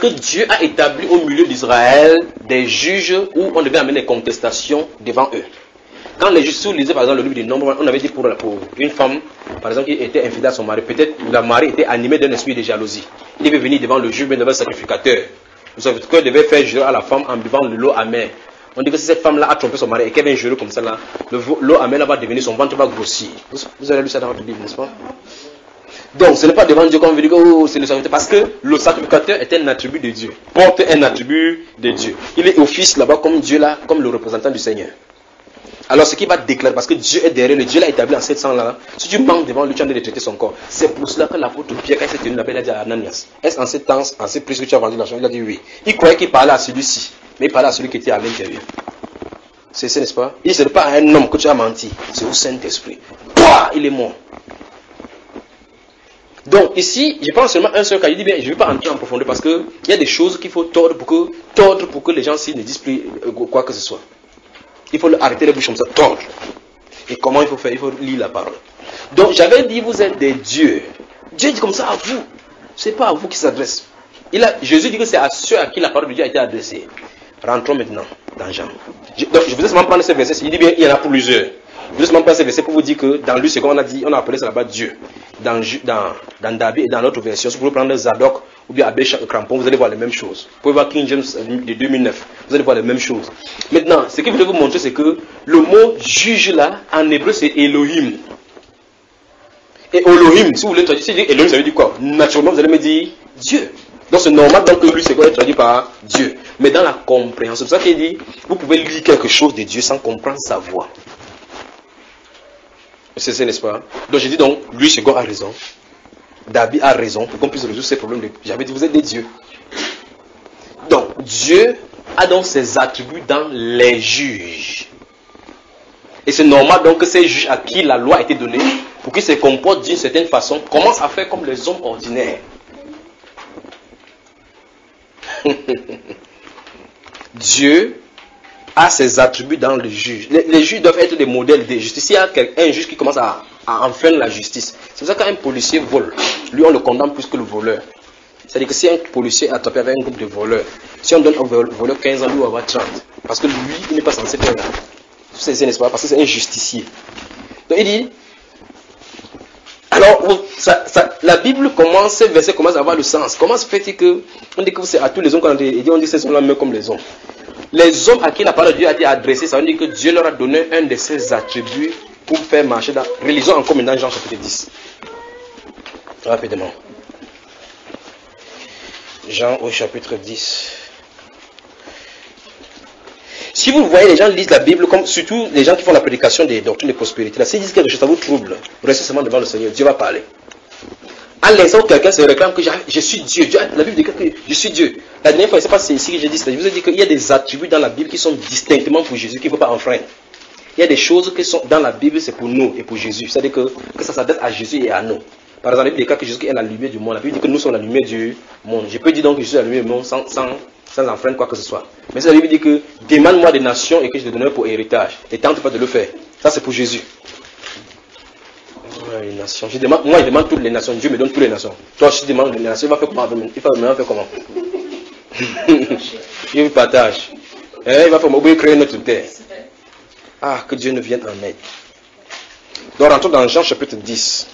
que Dieu a établi au milieu d'Israël des juges où on devait amener des contestations devant eux. Quand les juges, si vous lisez par exemple le livre des Nombres, on avait dit pour, pour une femme, par exemple, qui était infidèle à son mari, peut-être le mari était animé d'un esprit de jalousie. Il devait venir devant le juge, mais devant le sacrificateur. Le sacrificateur devait faire jurer à la femme en buvant de l'eau amère. On dit que si cette femme-là a trompé son mari et qu'elle vient jurer comme ça, là, l'eau amère va devenir, son ventre va grossir. Vous, vous avez lu ça dans votre Bible, n'est-ce pas? Donc, ce n'est pas devant Dieu qu'on veut dire que oh, c'est le sacrificateur, parce que le sacrificateur est un attribut de Dieu, porte un attribut de Dieu. Il est office là-bas comme Dieu là, comme le représentant du Seigneur. Alors, ce qui va déclarer, parce que Dieu est derrière le Dieu l'a établi en sept cents là, si tu manques devant lui, tu as envie de traiter son corps. C'est pour cela que l'apôtre Pierre, quand il s'est tenu là-bas, il a dit à Ananias, est-ce en sept temps, en sept prix que tu as vendu l'argent? Il a dit oui. Il croyait qu'il parlait à celui-ci, mais il parlait à celui qui était à l'intérieur. C'est ça, n'est-ce pas? Il dit, ce n'est pas à un homme que tu as menti, c'est au Saint-Esprit. Pouah, il est mort. Donc ici, je pense seulement un seul cas. Il dit bien, je ne vais pas entrer en profondeur parce qu'il y a des choses qu'il faut tordre pour que, tordre pour que les gens s'y ne disent plus quoi que ce soit. Il faut arrêter les bouches comme ça, tordre. Et comment il faut faire? Il faut lire la parole. Donc j'avais dit, vous êtes des dieux. Dieu dit comme ça à vous. Ce n'est pas à vous qui s'adresse. Il a, Jésus dit que c'est à ceux à qui la parole de Dieu a été adressée. Rentrons maintenant dans Jean. Je, donc je voulais seulement prendre ce verset. Il dit bien, il y en a plusieurs. Je voulais seulement prendre ce verset pour vous dire que dans lui, c'est comme on a dit, on a appelé ça là-bas Dieu. Dans, dans, dans David et dans l'autre version, si vous pouvez prendre Zadok ou bien Abbé Crampon, vous allez voir les mêmes choses. Vous pouvez voir King James de deux mille neuf, vous allez voir les mêmes choses. Maintenant, ce que je voulais vous montrer, c'est que le mot juge là, en hébreu, c'est Elohim. Et Elohim, si vous voulez traduire, si je dis Elohim, ça veut dire quoi? Naturellement, vous allez me dire Dieu. Donc c'est normal donc, que lui, c'est quoi être traduit par Dieu. Mais dans la compréhension, c'est ça qu'il dit, vous pouvez lire quelque chose de Dieu sans comprendre sa voix. C'est ça, n'est-ce pas? Donc j'ai dit donc, lui, Second a raison. David a raison pour qu'on puisse résoudre ces problèmes. De... J'avais dit, vous êtes des dieux. Donc, Dieu a donc ses attributs dans les juges. Et c'est normal donc que ces juges à qui la loi a été donnée, pour qu'ils se comportent d'une certaine façon, commencent à faire comme les hommes ordinaires. Dieu a ses attributs dans le juge. Les, les juges doivent être des modèles de justice. S'il y a un juge qui commence à, à enfreindre la justice, c'est pour ça qu'un policier vole, lui on le condamne plus que le voleur. C'est-à-dire que si un policier est attrapé avec un groupe de voleurs, si on donne au voleur quinze ans, lui on va avoir trente. Parce que lui, il n'est pas censé faire ça. C'est, n'est-ce pas? Parce que c'est un justicier. Donc il dit, alors ça, ça, la Bible commence, ce verset commence à avoir le sens. Comment se fait-il que, on dit que c'est à tous les hommes, quand on dit, on dit que ces hommes-là même comme les hommes. Les hommes à qui la parole de Dieu a été adressée, ça veut dire que Dieu leur a donné un de ses attributs pour faire marcher dans... Relisons encore maintenant Jean chapitre dix. Rapidement. Jean au chapitre dix. Si vous voyez, les gens lisent la Bible, comme surtout les gens qui font la prédication des doctrines de prospérité, là, s'ils disent quelque chose, ça vous trouble, restez seulement devant le Seigneur, Dieu va parler. À l'instant où quelqu'un se réclame que je suis Dieu, Dieu, la Bible dit que je suis Dieu. La dernière fois, je ne sais pas si c'est ici que j'ai dit ça, je vous ai dit qu'il y a des attributs dans la Bible qui sont distinctement pour Jésus, qu'il ne faut pas enfreindre. Il y a des choses qui sont dans la Bible, c'est pour nous et pour Jésus. C'est-à-dire que, que ça s'adresse à Jésus et à nous. Par exemple, il y a des cas que Jésus est la lumière du monde. La Bible dit que nous sommes la lumière du monde. Je peux dire donc que je suis la lumière du monde sans, sans, sans enfreindre quoi que ce soit. Mais la Bible dit que demande-moi des nations et que je te donnerai pour héritage. Et tente pas de le faire. Ça, c'est pour Jésus. Les nations. Je demande, moi, je demande toutes les nations. Dieu me donne toutes les nations. Toi, je demande les nations. Il va faire comment? Il va faire comment? Il partage. Et il va faire oublier créer notre terre. Ah, que Dieu nous vienne en aide. Donc, rentrons dans Jean chapitre dix.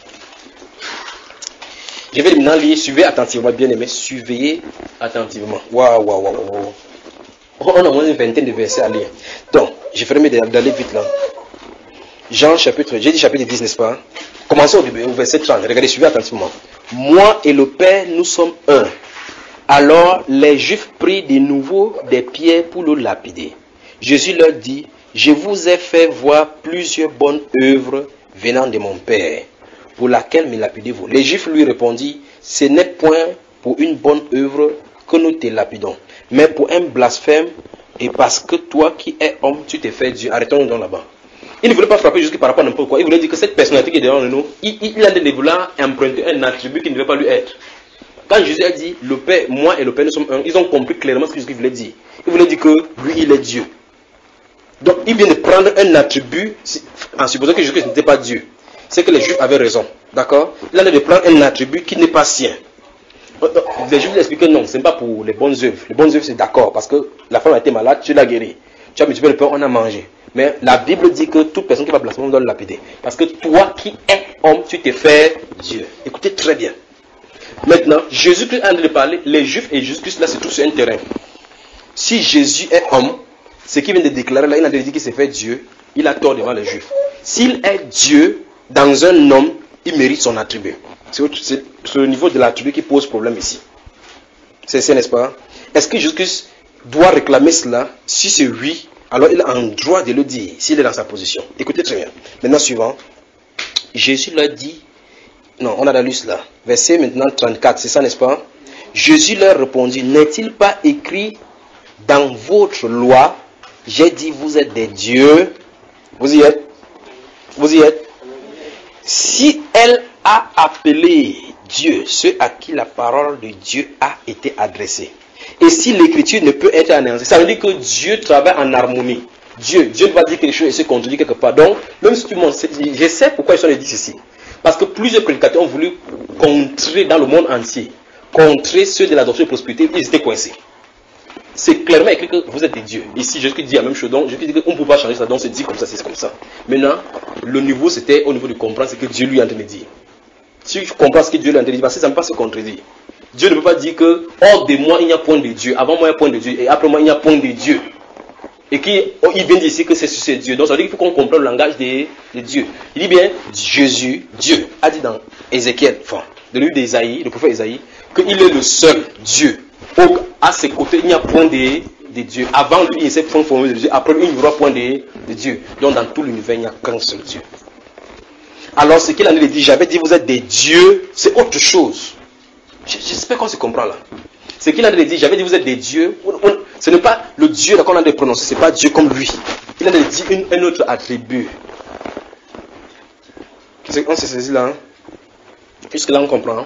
Je vais maintenant lire. Suivez attentivement, bien aimé. Suivez attentivement. Waouh, waouh, waouh. On a au moins une vingtaine de versets à lire. Donc, je ferai d'aller vite là. Jean chapitre, j'ai dit chapitre dix, n'est-ce pas? Commençons au début, au verset trente. Regardez, suivez attentivement. Moi et le Père, nous sommes un. Alors les Juifs prirent de nouveau des pierres pour le lapider. Jésus leur dit, je vous ai fait voir plusieurs bonnes œuvres venant de mon Père, pour laquelle me lapidez-vous? Les Juifs lui répondirent, ce n'est point pour une bonne œuvre que nous te lapidons, mais pour un blasphème, et parce que toi qui es homme, tu t'es fait Dieu. Arrêtons-nous donc là-bas. Il ne voulait pas frapper juste par rapport à n'importe quoi. Il voulait dire que cette personnalité qui est devant nous, il, il a de vouloir emprunter un attribut qui ne devait pas lui être. Quand Jésus a dit, le Père, moi et le Père, nous sommes un, ils ont compris clairement ce qu'il voulait dire. Il voulait dire que lui, il est Dieu. Donc, il vient de prendre un attribut, en supposant que Jésus n'était pas Dieu. C'est que les Juifs avaient raison. D'accord? Il a de prendre un attribut qui n'est pas sien. Les Juifs expliquent que non, ce n'est pas pour les bonnes œuvres. Les bonnes œuvres, c'est d'accord, parce que la femme a été malade, tu l'as guérie. Tu as multiplié le pain, on a mangé. Mais la Bible dit que toute personne qui va blasphémer, on doit le lapider. Parce que toi qui es homme, tu t'es fait Dieu. Écoutez très bien. Maintenant, Jésus-Christ a de parler, les Juifs et Jésus-Christ, là, c'est tout sur un terrain. Si Jésus est homme, ce qu'il vient de déclarer là, il a dit qu'il s'est fait Dieu, il a tort devant les Juifs. S'il est Dieu dans un homme, il mérite son attribut. C'est le niveau de l'attribut qui pose problème ici. C'est ça, n'est-ce pas? Est-ce que Jésus-Christ doit réclamer cela? Si c'est oui, alors il a un droit de le dire, s'il est dans sa position. Écoutez très bien. Maintenant, suivant. Jésus leur dit, non, on a lu cela. Verset maintenant trente-quatre, c'est ça, n'est-ce pas? Jésus leur répondit, n'est-il pas écrit dans votre loi, j'ai dit, vous êtes des dieux. Vous y êtes? Vous y êtes? Si elle a appelé Dieu ceux à qui la parole de Dieu a été adressée. Et si l'écriture ne peut être anéantie, ça veut dire que Dieu travaille en harmonie. Dieu, Dieu va dire quelque chose et se contredit quelque part. Donc, même si tout le monde sait, je sais pourquoi ils sont dit ceci. Parce que plusieurs prédicateurs ont voulu contrer dans le monde entier, contrer ceux de la doctrine de prospérité, ils étaient coincés. C'est clairement écrit que vous êtes des dieux. Ici, Jésus dit la même chose. Donc, Jésus dit qu'on ne peut pas changer ça. Donc, c'est dit comme ça, c'est comme ça. Maintenant, le niveau, c'était au niveau de comprendre ce que Dieu lui est en train de dire. Si tu comprends ce que Dieu lui est en train de dire, parce que ça ne peut pas se contredire. Dieu ne peut pas dire que hors de moi, il n'y a point de Dieu. Avant moi, il y a point de Dieu. Et après moi, il n'y a point de Dieu. Et qu'il oh, vient d'ici que c'est ce Dieu. Donc, ça veut dire qu'il faut qu'on comprenne le langage des, des dieux. Il dit bien, Jésus, Dieu, a dit dans Ézéchiel, enfin, de lui d'Ésaïe, le prophète Ésaïe, qu'il est le seul Dieu. Donc, à ses côtés, il n'y a point de, de Dieu. Avant lui, il s'est formé de Dieu. Après lui, il n'y aura point de, de Dieu. Donc, dans tout l'univers, il n'y a qu'un seul Dieu. Alors, ce qu'il en a dit, j'avais dit, vous êtes des dieux, c'est autre chose. J'espère qu'on se comprend là. Ce qu'il a dit, j'avais dit, vous êtes des dieux. Ce n'est pas le Dieu qu'on a de prononcer, ce n'est pas Dieu comme lui. Il a dit une, un autre attribut. On s'est saisi là. Hein? Jusque là, on comprend. Hein?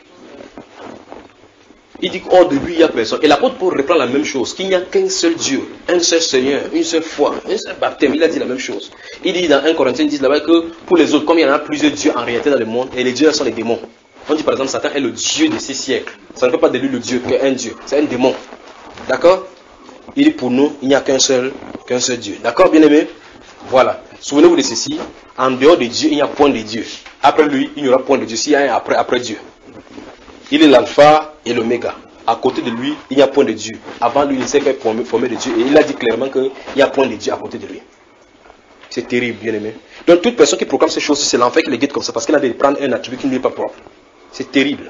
Il dit qu'hors de lui, il n'y a personne. Et l'apôtre Paul reprend la même chose, qu'il n'y a qu'un seul Dieu, un seul Seigneur, une seule foi, un seul baptême. Il a dit la même chose. Il dit dans un Corinthiens, il dit là-bas que pour les autres, comme il y en a plusieurs dieux en réalité dans le monde, et les dieux sont les démons. On dit par exemple, Satan est le Dieu de ces siècles. Ça ne peut pas de lui le Dieu qu'un Dieu. C'est un démon. D'accord? Il dit pour nous, il n'y a qu'un seul, qu'un seul Dieu. D'accord, bien-aimés? Voilà. Souvenez-vous de ceci. En dehors de Dieu, il n'y a point de Dieu. Après lui, il n'y aura point de Dieu. S'il y a un après, après Dieu. Il est l'alpha et l'oméga. À côté de lui, il n'y a point de Dieu. Avant lui, il s'est fait former, former de Dieu. Et il a dit clairement qu'il n'y a point de Dieu à côté de lui. C'est terrible, bien-aimé. Donc toute personne qui proclame ces choses, c'est l'enfer qui les guette comme ça. Parce qu'il a de prendre un attribut qui ne lui est pas propre. C'est terrible.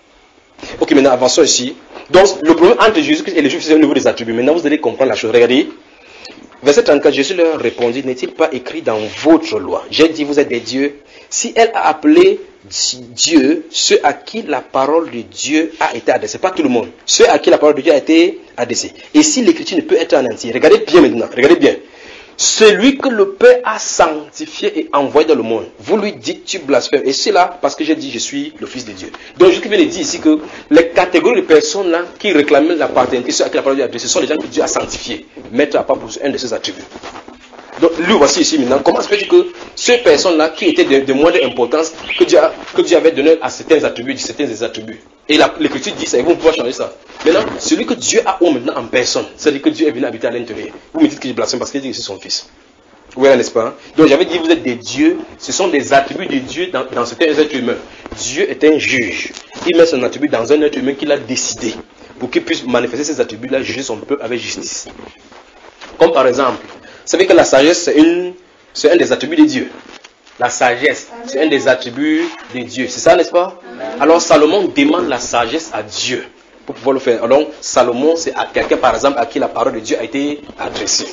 Ok, maintenant avançons ici. Donc le problème entre Jésus-Christ et les Juifs, c'est au niveau des attributs. Maintenant vous allez comprendre la chose. Regardez. Verset trente-quatre, Jésus leur répondit, n'est-il pas écrit dans votre loi? J'ai dit, vous êtes des dieux. Si elle a appelé Dieu ceux à qui la parole de Dieu a été adressée, pas tout le monde, ceux à qui la parole de Dieu a été adressée. Et si l'écriture ne peut être en entier, regardez bien maintenant, regardez bien. Celui que le Père a sanctifié et envoyé dans le monde, vous lui dites tu blasphèmes. Et c'est là parce que j'ai dit je suis le Fils de Dieu. Donc je viens de dire ici que les catégories de personnes là qui réclament la paternité, ceux à qui la parole de Dieu a adressée, ce sont les gens que Dieu a sanctifiés, mettre à part pour un de ses attributs. Donc lui voici ici maintenant, comment se fait-il que ces personnes-là qui étaient de, de moindre importance, que Dieu, a, que Dieu avait donné à certains attributs, certains des attributs. Et l'écriture dit ça, ils vont pouvoir changer ça. Maintenant, celui que Dieu a haut maintenant en personne, c'est-à-dire que Dieu est venu habiter à l'intérieur. Vous me dites que je blasphème parce qu'il dit que c'est son fils. Oui, n'est-ce pas? Donc j'avais dit, vous êtes des dieux, ce sont des attributs de Dieu dans, dans certains êtres humains. Dieu est un juge. Il met son attribut dans un être humain qu'il a décidé pour qu'il puisse manifester ces attributs-là, juger son peuple avec justice. Comme par exemple, vous savez que la sagesse, c'est, une, c'est un des attributs de Dieu. La sagesse, c'est un des attributs de Dieu. C'est ça, n'est-ce pas? Alors Salomon demande la sagesse à Dieu pour pouvoir le faire. Alors Salomon, c'est à quelqu'un, par exemple, à qui la parole de Dieu a été adressée.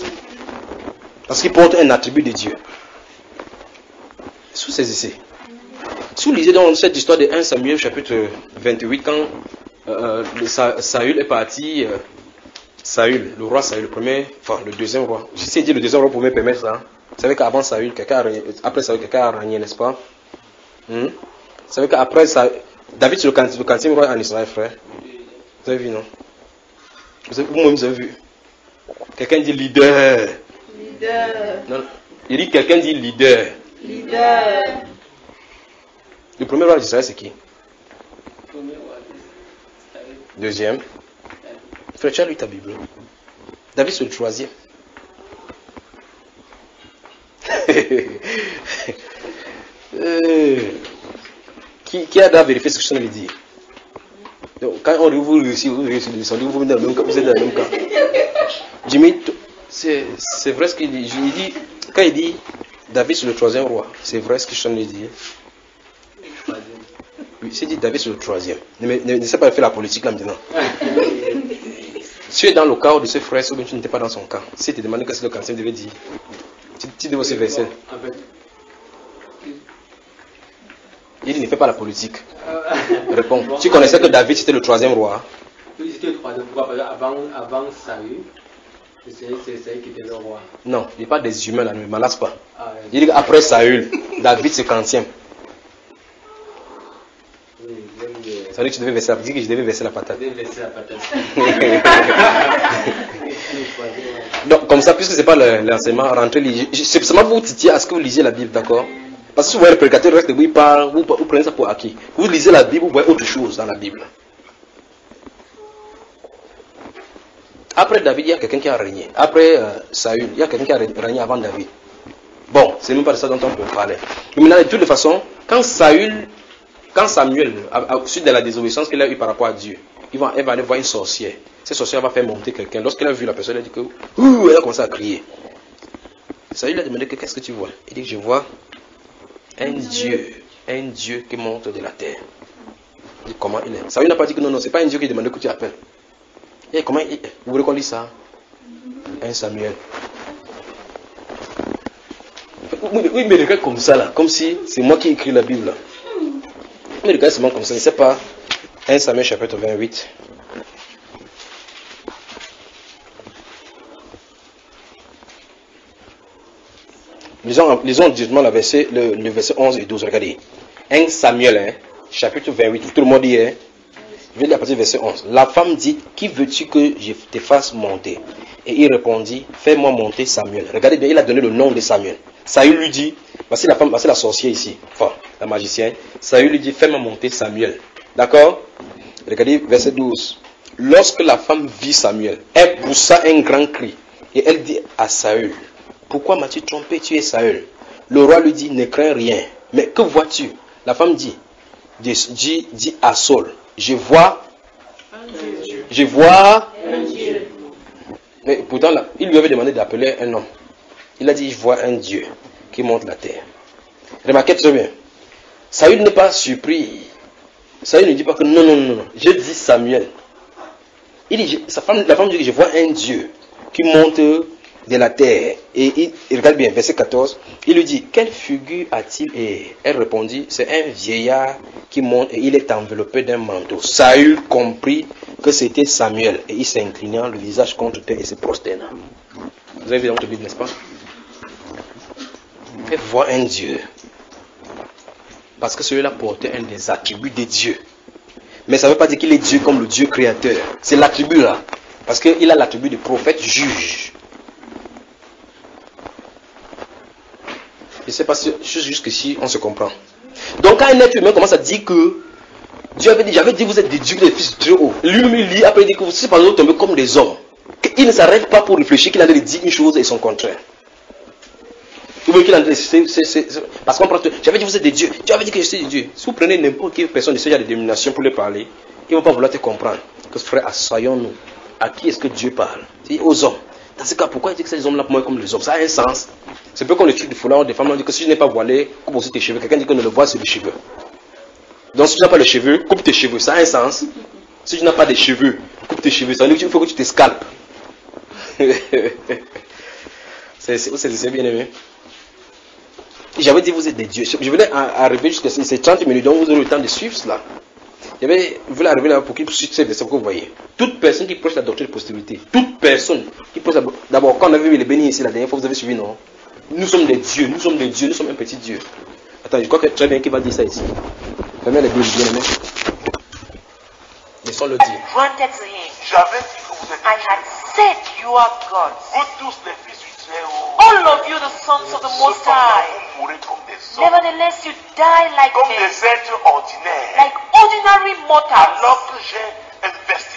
Parce qu'il porte un attribut de Dieu. Sous ces essais. Si vous lisez dans cette histoire de premier Samuel, chapitre vingt-huit, quand euh, Saül est parti... Euh, Saül, le roi Saül, le premier, enfin le deuxième roi. Je sais dire le deuxième roi pour me permettre ça. Vous savez qu'avant Saül, quelqu'un a régné, après Saül, quelqu'un a régné, n'est-ce pas? hmm? Vous savez qu'après Saül, David c'est le quatrième roi en Israël, frère. Vous avez vu, non? Vous-même, vous avez vu. Quelqu'un dit leader. Leader. Non, il dit quelqu'un dit leader. Leader. Le premier roi d'Israël, c'est qui? Deuxième. Frère, tu as lu ta Bible. David, c'est le troisième. euh, qui, qui a d'ailleurs vérifié ce que je suis en train de dire? Donc, quand on vous réussit, vous réussissez, vous venez dans le même cas, vous êtes dans le même cas. Jimmy, c'est, c'est vrai ce qu'il dit. Il dit. Quand il dit David c'est le troisième roi, c'est vrai ce que je suis en train de dire. Oui, c'est dit David c'est le troisième. Ne, ne, ne sais pas faire la politique là maintenant. Tu es dans le cas de ce frère, ou bien tu n'étais pas dans son cas. Si tu te demandes qu'est-ce que le cancer devait dire, tu, tu devais ce verset. Il dit ne fais pas la politique. Réponds. Tu connaissais que David c'était le troisième roi? Oui, c'était le troisième roi, parce qu'avant avant Saül, c'est Saül qui était le roi. Non, il parle des humains là, ne me malasse pas. Ah, oui. Il dit qu'après Saül, David c'est quantième. Oui, ça veut dire que tu devais verser la patate. Je devais verser la patate. Je devais verser la patate. Donc, comme ça, puisque ce n'est pas l'enseignement, rentrez lire. C'est seulement vous titiller à ce que vous lisez la Bible, d'accord? Parce que si vous voyez le prédicateur reste debout, il parle, vous, vous prenez ça pour acquis. Vous lisez la Bible, vous voyez autre chose dans la Bible. Après David, il y a quelqu'un qui a régné. Après euh, Saül, il y a quelqu'un qui a régné avant David. Bon, c'est même pas de ça dont on peut parler. Mais maintenant, de toute façon, quand Saül, quand Samuel, à, à, suite de la désobéissance qu'il a eue par rapport à Dieu, il va, elle va aller voir une sorcière. Cette sorcière va faire monter quelqu'un. Lorsqu'elle a vu la personne, elle a dit que, ouh, elle a commencé à crier. Saül a demandé que qu'est-ce que tu vois? Il dit que je vois un Dieu, un Dieu qui monte de la terre. Il dit comment il est? Saül n'a pas dit que non, non, c'est pas un Dieu qui demande que tu appelles. Et comment il, vous voulez qu'on lise ça? Un Samuel. Oui, oui, mais regarde comme ça là, comme si c'est moi qui écris la Bible là. Mais regarde seulement comme ça, je ne sais pas. un Samuel chapitre vingt-huit. Lisons, lisons directement le verset, le, le verset onze et douze. Regardez. un Samuel, hein, chapitre vingt-huit. Tout le monde dit, hein. Je vais lire à partir du verset onze. La femme dit, qui veux-tu que je te fasse monter? Et il répondit, fais-moi monter Samuel. Regardez bien, il a donné le nom de Samuel. Saül lui dit, voici la femme, voici la sorcière ici, enfin, la magicienne. Saül lui dit, fais-moi monter Samuel. D'accord? Regardez verset douze. Lorsque la femme vit Samuel, elle poussa un grand cri. Et elle dit à Saül, pourquoi m'as-tu trompé? Tu es Saül. Le roi lui dit, ne crains rien. Mais que vois-tu? La femme dit, dit, dit à Saul, je vois, je vois, un Dieu. Mais pourtant, là, il lui avait demandé d'appeler un homme. Il a dit, je vois un Dieu qui monte la terre. Remarquez très bien. Saül n'est pas surpris. Saül ne dit pas que non, non, non, non. Je dis Samuel. Il dit, je, sa femme, la femme dit que je vois un Dieu qui monte de la terre. Et il, il regarde bien, verset quatorze. Il lui dit, quelle figure a-t-il? Et elle répondit, c'est un vieillard qui monte et il est enveloppé d'un manteau. Saül comprit que c'était Samuel. Et il s'inclina le visage contre terre et se prosterna. Vous avez vu dans votre Bible, n'est-ce pas? Elle voit un Dieu. Parce que celui-là portait un des attributs de Dieu. Mais ça ne veut pas dire qu'il est Dieu comme le Dieu créateur. C'est l'attribut là. Parce qu'il a l'attribut de prophète juge. Je ne sais pas si jusqu'ici on se comprend. Donc quand un être humain commence à dire que Dieu avait dit, j'avais dit vous êtes des dieux, des fils de très haut. Lui-même il lit, après il dit que vous êtes par exemple tombés comme des hommes. Il ne s'arrête pas pour réfléchir qu'il a dit une chose et son contraire. Vous voyez qu'il a dit, c'est, c'est, c'est, parce qu'on prend, j'avais dit vous êtes des dieux, Dieu avait dit que je suis des dieux. Si vous prenez n'importe quelle personne de ce genre de dénomination pour les parler, ils ne vont pas vouloir te comprendre. Que frère, assoyons-nous. À qui est-ce que Dieu parle? C'est aux hommes. Dans ce cas, pourquoi il dit que ces hommes-là pour moi comme les hommes? Ça a un sens. C'est peu comme le truc du foulard des femmes, on dit que si je n'ai pas voilé, coupe aussi tes cheveux. Quelqu'un dit que ne le voile, c'est les cheveux. Donc si tu n'as pas les cheveux, coupe tes cheveux. Ça a un sens. Si tu n'as pas de cheveux, coupe tes cheveux. Ça veut dire qu'il faut que tu te scalpes. c'est, c'est, c'est, c'est bien aimé. J'avais dit vous êtes des dieux. Je voulais arriver jusqu'à ces trente minutes, donc vous aurez le temps de suivre cela. J'avais voulu arriver là pour qu'il puisse suivre ce que vous voyez. Toute personne qui prêche la doctrine de postérité, toute personne qui prêche la... D'abord, quand on avait vu les bénis ici la dernière fois, vous avez suivi, non? Nous sommes des dieux, nous sommes des dieux, nous sommes un petit dieu. Attends, je crois que très bien qui va dire ça ici. Fermez les Bibles, bien aimés. Laissons-le dire. J'avais dit que vous êtes I had said you are gods. vous tous les fils du Très-Haut. All of you, the sons of the Most High. Vous mourrez comme des hommes, Nevertheless, you die like comme men, des êtres ordinaires. like ordinary mortals. Alors que j'ai investi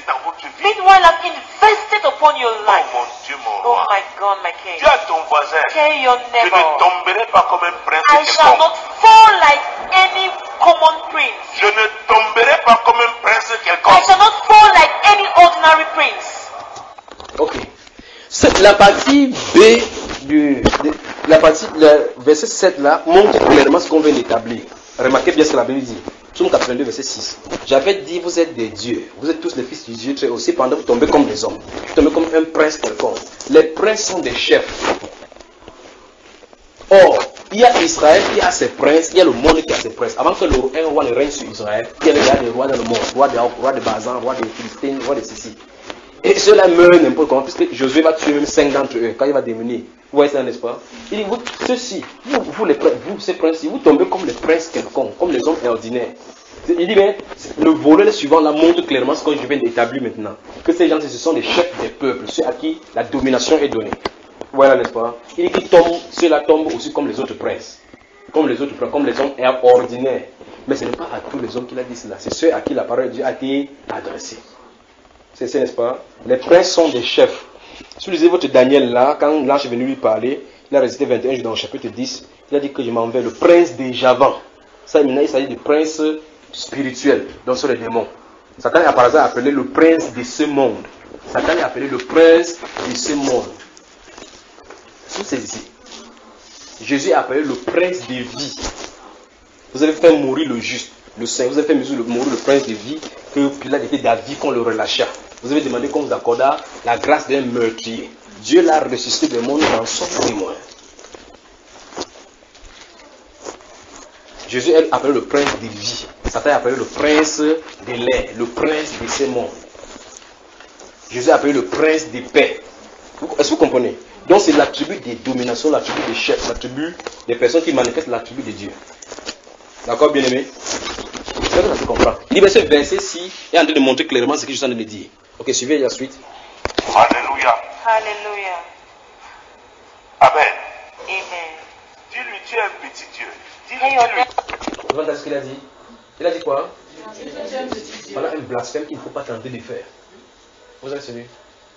vie. Meanwhile, I've invested upon your Oh life. mon Dieu, mon Oh roi. my God, my King. Dis à ton voisin, Tell your je ne neighbor, tomberai pas comme un prince I shall quelconque. not fall like any common prince. Je ne tomberai pas comme un prince I quelconque. shall not fall like any ordinary prince. Ok. C'est la partie B du. De, la partie. Le verset sept là montre clairement ce qu'on vient d'établir. Remarquez bien ce que la Bible dit. Psaume quatre-vingt-deux, verset six. J'avais dit, vous êtes des dieux. Vous êtes tous les fils du Dieu très haut. Cependant, vous tombez comme des hommes. Vous tombez comme un prince quelconque. Les princes sont des chefs. Or, il y a Israël qui a ses princes, il y a le monde qui a ses princes. Avant que le, un roi ne règne sur Israël, il y a des rois dans le monde. Roi de, roi de Bazan, roi des Philistins, roi de ceci. Et ceux-là meurent n'importe comment, puisque Josué va tuer même cinq d'entre eux quand il va démenir. Vous voyez ça, n'est-ce pas? Il dit, vous, ceux-ci, vous, vous, les, vous ces princes-ci, vous tombez comme les princes quelconques, comme les hommes ordinaires. Il dit, mais le volet suivant là montre clairement ce que je viens d'établir maintenant. Que ces gens, ce sont les chefs des peuples, ceux à qui la domination est donnée. Voilà, n'est-ce pas? Il dit qu'ils tombent, ceux-là tombent aussi comme les autres princes. Comme les autres princes, comme les hommes ordinaires. Mais ce n'est pas à tous les hommes qu'il a dit cela. C'est ceux à qui la parole de Dieu a été adressée. C'est ça, n'est-ce pas? Les princes sont des chefs. Si vous lisez votre Daniel là, quand l'ange est venu lui parler, il a récité vingt et un jours dans le chapitre dix, il a dit que je m'en vais, le prince des Javans. Ça, maintenant, il s'agit du prince spirituel, donc sur les démons. Satan est par hasard appelé le prince de ce monde. Satan est appelé le prince de ce monde. Tout c'est ici. Jésus est appelé le prince de vie. Vous avez fait mourir le juste, le saint. Vous avez fait mourir le prince de vie, que Pilate était d'avis qu'on le relâcha. Vous avez demandé qu'on vous accorda la grâce d'un meurtrier. Dieu l'a ressuscité des mondes dans son témoin. Jésus est appelé le prince de vie. Satan est appelé le prince de l'air, le prince de ces mondes. Jésus est appelé le prince de paix. Est-ce que vous comprenez? Donc c'est l'attribut des dominations, l'attribut des chefs, l'attribut des personnes qui manifestent l'attribut de Dieu. D'accord, bien aimé? C'est ça que tu comprends. Il dit, mais ce verset-ci est en train de montrer clairement ce que je suis en train de dire. Ok, suivez la suite. Alléluia. Hallelujah. Amen. Amen. Dis-lui, tu es un petit Dieu. Dis-lui, Tell your dis-lui. neighbor, Vous entendez ce qu'il a dit? Il a dit quoi? Voilà un blasphème qu'il ne faut pas tenter de faire. Vous avez suivi?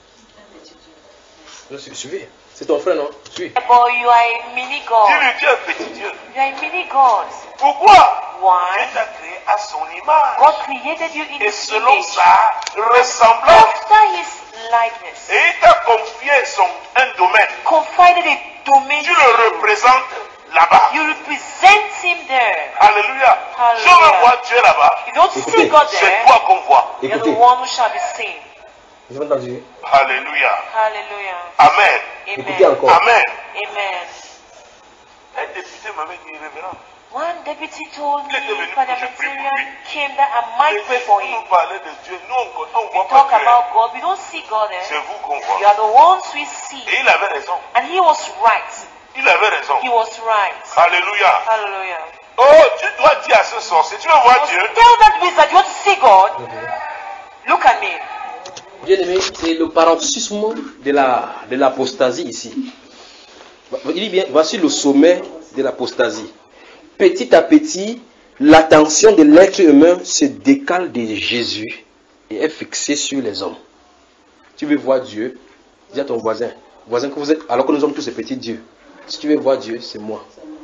Vous avez suivi? C'est ton frère, non? Suis. neighbor, you are a mini God. Dis-lui, tu es un petit Dieu. You are a mini God. Pourquoi? Why? Dieu t'a créé à son image. God created you in Et His selon image. sa ressemblance. After His likeness. Et il t'a confié son, un domaine. Confided a domain Tu to le you. représentes là-bas. You represent Him there. Alléluia. Hallelujah. Si on veut voir Dieu là-bas, If you don't see Écoutez, God c'est there, toi qu'on voit. you're the Écoutez, one who shall be seen. vous avez entendu? Alléluia. Hallelujah. Amen. Écoutez Amen. encore. Amen. Amen. Un député m'avait dit, révérend. One deputy told me, Qu'est-ce que venu Father que je prie pour lui? Material came that I might pray for him. Nous parler de Dieu, nous on ne We voit talk pas Dieu. about God, we don't see God C'est there. vous qu'on You voit. are the ones we see. Et il avait raison. And he was right. Il avait raison. He was right. Alléluia. Hallelujah. Oh, tu dois dire à ce sorcier, tu veux voir Dieu? Tell that wizard you want to see God. Look at me. Bien aimé, c'est le paroxysme de la de l'apostasie ici. Il dit bien, voici le sommet de l'apostasie. Petit à petit, l'attention de l'être humain se décale de Jésus et est fixée sur les hommes. Tu veux voir Dieu, dis à ton voisin, voisin que vous êtes, alors que nous sommes tous ces petits dieux. Si tu veux voir Dieu, c'est moi.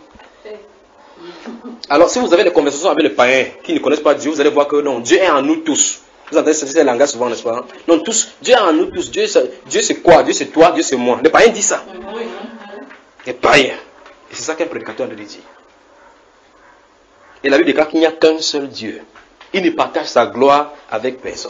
Alors, si vous avez des conversations avec les païens qui ne connaissent pas Dieu, vous allez voir que non, Dieu est en nous tous. Vous entendez ce langage souvent, n'est-ce pas? Non, tous, Dieu est en nous tous. Dieu, Dieu c'est quoi? Dieu c'est toi, Dieu c'est moi. Les païens disent ça. Les païens. Et c'est ça qu'un prédicateur a dit. Et la Bible déclare qu'il n'y a qu'un seul Dieu. Il ne partage sa gloire avec personne.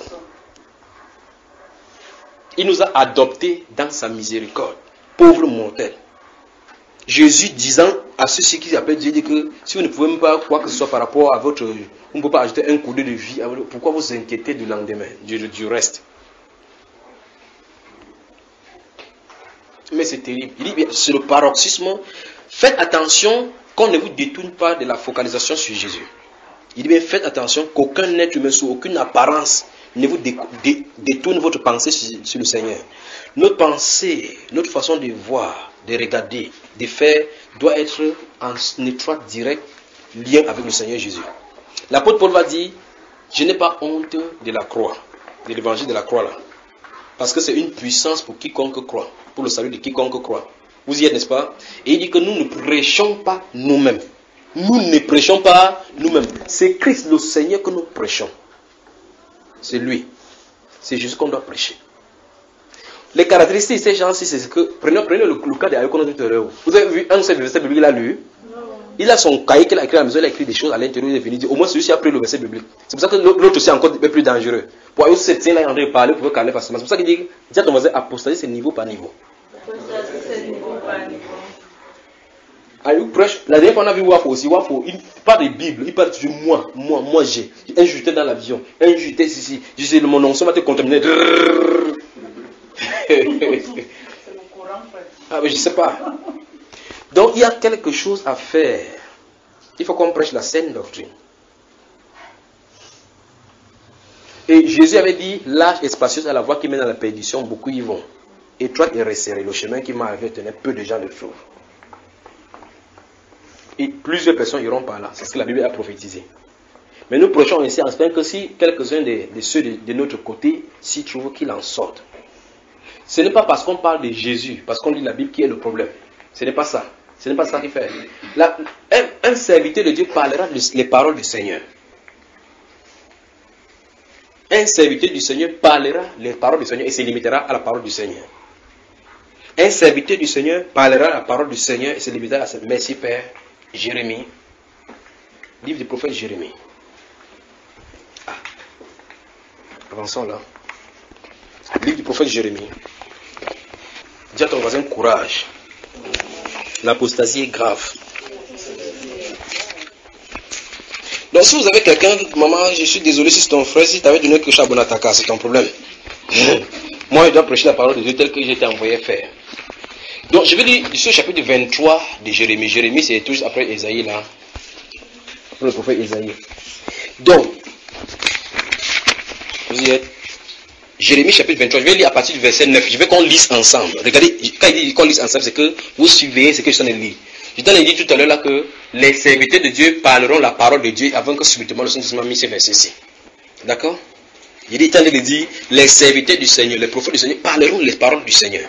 Il nous a adoptés dans sa miséricorde. Pauvres mortels. Jésus disant à ceux-ci qui appellent Dieu, dit que si vous ne pouvez même pas quoi que ce soit par rapport à votre... On ne peut pas ajouter un coup de vie. Pourquoi vous inquiétez du lendemain, du, du reste? Mais c'est terrible. Il dit, c'est le paroxysme. Faites attention qu'on ne vous détourne pas de la focalisation sur Jésus. Il dit bien, faites attention qu'aucun être humain, sous aucune apparence, ne vous dé, dé, détourne votre pensée sur, sur le Seigneur. Notre pensée, notre façon de voir, de regarder, de faire, doit être en étroit, direct lien avec le Seigneur Jésus. L'apôtre Paul va dire, je n'ai pas honte de la croix, de l'évangile de la croix là. Parce que c'est une puissance pour quiconque croit, pour le salut de quiconque croit. Vous y êtes, n'est-ce pas? Et il dit que nous ne prêchons pas nous-mêmes. Nous ne prêchons pas nous-mêmes. C'est Christ le Seigneur que nous prêchons. C'est lui. C'est Jésus qu'on doit prêcher. Les caractéristiques de ces gens-ci, c'est que, prenez, prenez le, le cas d'Ayokono tout à l'heure. Vous avez vu un seul verset biblique qu'il a lu? Il a son cahier qu'il a écrit à la maison, il a écrit des choses à l'intérieur, il est venu dire, au moins celui-ci a pris le verset biblique. C'est pour ça que l'autre aussi est encore un peu plus dangereux. Pour aller se tient là, il est en train de parler, vous pouvez caler facilement. C'est pour ça qu'il dit, dis à ton voisin, apostasie, c'est niveau par niveau. Apostasie, c'est niveau par niveau. Ayou prêche, la dernière fois on a vu Wafo aussi, Wafo, il parle de Bible, il parle toujours moi, moi, moi j'ai. Un jour j'étais dans l'avion, un jour j'étais ici, je sais, mon nom, ça m'a été contaminé. Ah mais je sais pas. Donc il y a quelque chose à faire. Il faut qu'on prêche la saine doctrine. Et Jésus avait dit, large et spacieuse est la voie qui mène à la perdition, beaucoup y vont. Étroite et resserrée, le chemin qui m'a arrivé tenait peu de gens le trouvent. Et plusieurs personnes iront par là. C'est ce que la Bible a prophétisé. Mais nous prêchons ici en espérant que si quelques-uns de, de ceux de, de notre côté s'y trouvent, qu'ils en sortent. Ce n'est pas parce qu'on parle de Jésus, parce qu'on lit la Bible qui est le problème. Ce n'est pas ça. Ce n'est pas ça qu'il fait. La, un, un serviteur de Dieu parlera les paroles du Seigneur. Un serviteur du Seigneur parlera les paroles du Seigneur et se limitera à la parole du Seigneur. Un serviteur du Seigneur parlera la parole du Seigneur et se limitera à cette merci Père. Jérémie, livre du prophète Jérémie. Ah. Avançons là. Livre du prophète Jérémie. Dis à ton voisin courage. L'apostasie est grave. Donc si vous avez quelqu'un, maman, je suis désolé si c'est ton frère, si tu avais donné que Chabonataka, c'est ton problème. Moi, je dois prêcher la parole de Dieu telle que j'ai été envoyé faire. Donc, je vais lire ici au chapitre vingt-trois de Jérémie. Jérémie, c'est toujours après Ésaïe, là. Après le prophète Ésaïe. Donc, vous y êtes. Jérémie, chapitre vingt-trois. Je vais lire à partir du verset neuf. Je veux qu'on lise ensemble. Regardez, quand il dit qu'on lise ensemble, c'est que vous suivez ce que je suis en train de lire. Je t'en ai dit tout à l'heure là que les serviteurs de Dieu parleront la parole de Dieu avant que subitement le Saint-Esprit m'a mis ces versets-ci. D'accord? Il est en train de dire, les serviteurs du Seigneur, les prophètes du Seigneur parleront les paroles du Seigneur.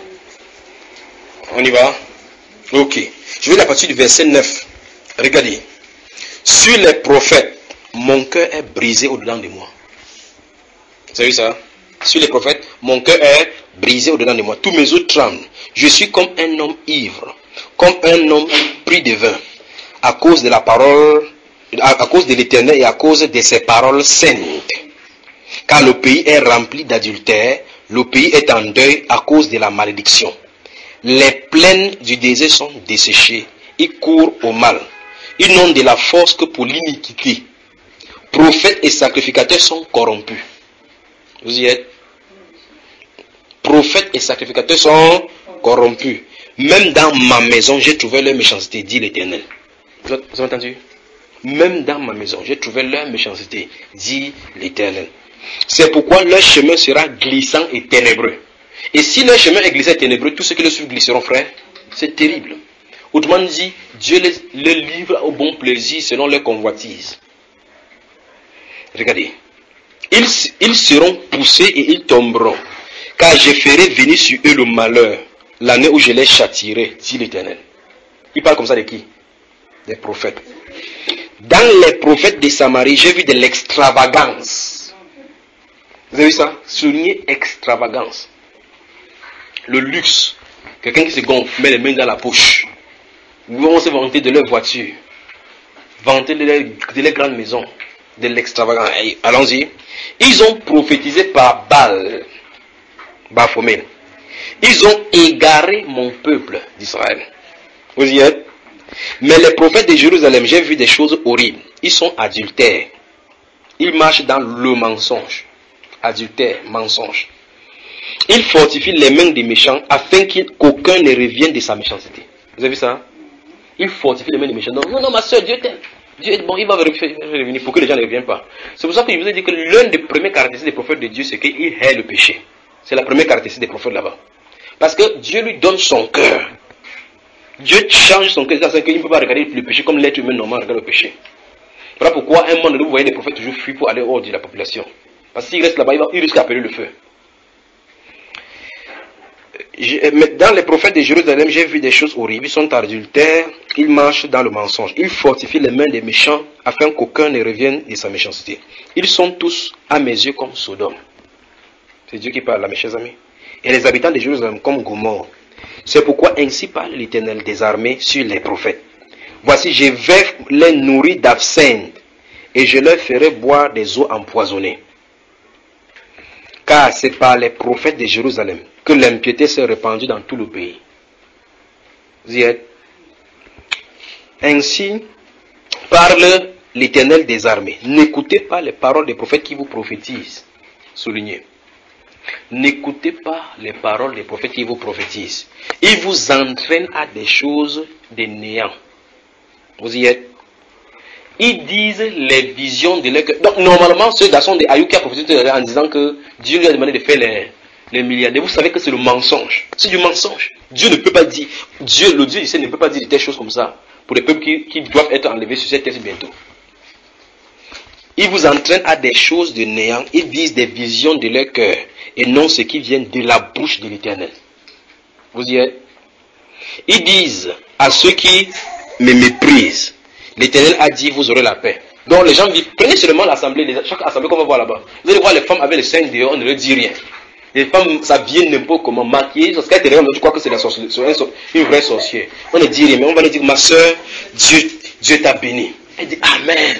On y va? Ok. Je vais lire à partir du verset neuf. Regardez. Sur les prophètes, mon cœur est brisé au-dedans de moi. Vous avez vu ça? Sur les prophètes, mon cœur est brisé au-dedans de moi. Tous mes os tremblent. Je suis comme un homme ivre, comme un homme pris de vin, à cause de la parole, à, à cause de l'Éternel et à cause de ses paroles saintes. Car le pays est rempli d'adultère, le pays est en deuil à cause de la malédiction. Les plaines du désert sont desséchées, ils courent au mal. Ils n'ont de la force que pour l'iniquité. Prophètes et sacrificateurs sont corrompus. Vous y êtes? Prophètes et sacrificateurs sont corrompus. Même dans ma maison, j'ai trouvé leur méchanceté, dit l'Éternel. Vous avez entendu? Même dans ma maison, j'ai trouvé leur méchanceté, dit l'Éternel. C'est pourquoi leur chemin sera glissant et ténébreux. Et si leur chemin est glissant et ténébreux, tous ceux qui le suivent glisseront, frère. C'est terrible. Autrement dit, Dieu les, les livre au bon plaisir selon leur convoitise. Regardez. Ils, ils seront poussés et ils tomberont. Car je ferai venir sur eux le malheur, l'année où je les châtierai, dit l'Éternel. Il parle comme ça de qui? Des prophètes. Dans les prophètes de Samarie, j'ai vu de l'extravagance. Vous avez vu ça? Souligner extravagance. Le luxe. Quelqu'un qui se gonfle, met les mains dans la poche. Ils vont se vanter de leur voiture. Vanter de leur, de leur grande maison. De l'extravagance. Hey, allons-y. Ils ont prophétisé par Baal. Baphomet. Ils ont égaré mon peuple d'Israël. Vous y êtes? Mais les prophètes de Jérusalem, j'ai vu des choses horribles. Ils sont adultères. Ils marchent dans le mensonge. Adultère, mensonge. Ils fortifient les mains des méchants afin qu'aucun ne revienne de sa méchanceté. Vous avez vu ça? Ils fortifient les mains des méchants. Non, non, non ma soeur, Dieu t'aime. Dieu est bon, il va revenir pour que les gens ne reviennent pas. C'est pour ça que je vous ai dit que l'une des premières caractéristiques des prophètes de Dieu, c'est qu'il hait le péché. C'est la première caractéristique des prophètes là-bas. Parce que Dieu lui donne son cœur. Dieu change son cœur, c'est qu'il ne peut pas regarder le péché comme l'être humain normal regarde le péché. Voilà pourquoi à un moment donné, vous voyez les prophètes toujours fuient pour aller hors de la population. Parce que s'il reste là-bas, il, il risque d'appeler le feu. dans les prophètes de Jérusalem, j'ai vu des choses horribles. Ils sont adultères, ils marchent dans le mensonge. Ils fortifient les mains des méchants afin qu'aucun ne revienne de sa méchanceté. Ils sont tous à mes yeux comme Sodome. C'est Dieu qui parle là, mes chers amis. Et les habitants de Jérusalem comme Gomorrhe. C'est pourquoi ainsi parle l'Éternel des armées sur les prophètes. Voici, je vais les nourrir d'absinthe et je leur ferai boire des eaux empoisonnées. Car c'est par les prophètes de Jérusalem que l'impiété s'est répandue dans tout le pays. Vous y êtes? Ainsi parle l'Éternel des armées. N'écoutez pas les paroles des prophètes qui vous prophétisent. Soulignez. N'écoutez pas les paroles des prophètes qui vous prophétisent. Ils vous entraînent à des choses de néant. Vous y êtes? Ils disent les visions de leur cœur. Donc, normalement, ce garçon de Ayou qui a prophétisé en disant que Dieu lui a demandé de faire les, les milliardaires. Vous savez que c'est le mensonge. C'est du mensonge. Dieu ne peut pas dire, Dieu, le Dieu du ciel ne peut pas dire de telles choses comme ça pour les peuples qui, qui doivent être enlevés sur cette terre bientôt. Ils vous entraînent à des choses de néant. Ils disent des visions de leur cœur et non ce qui vient de la bouche de l'Éternel. Vous y êtes? Ils disent à ceux qui me méprisent, l'Éternel a dit, vous aurez la paix. Donc les gens vivent, prenez seulement l'assemblée, chaque assemblée qu'on va voir là-bas. Vous allez voir les femmes avec les seins dehors, on ne leur dit rien. Les femmes s'habillent n'importe comment, maquillées, parce qu'elles te regardent, tu crois que c'est la sorcière, une vraie sorcière. On ne dit rien, mais on va leur dire, ma soeur, Dieu, Dieu t'a béni. Elle dit, Amen.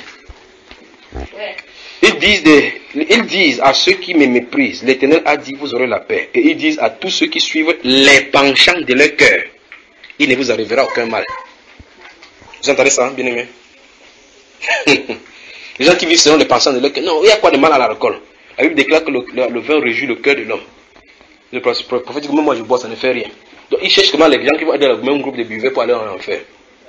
Ils disent, des, ils disent à ceux qui me méprisent, l'Éternel a dit, vous aurez la paix. Et ils disent à tous ceux qui suivent les penchants de leur cœur, il ne vous arrivera aucun mal. Vous entendez ça, bien aimé? Les gens qui vivent selon les penchants de leur cœur, non, il y a quoi de mal à la récolte? La Bible déclare que le, le, le vin réjouit le cœur de l'homme. Le prophète dit, moi je bois, ça ne fait rien. Donc ils cherchent comment les gens qui vont être dans le même groupe de buveurs pour aller en enfer.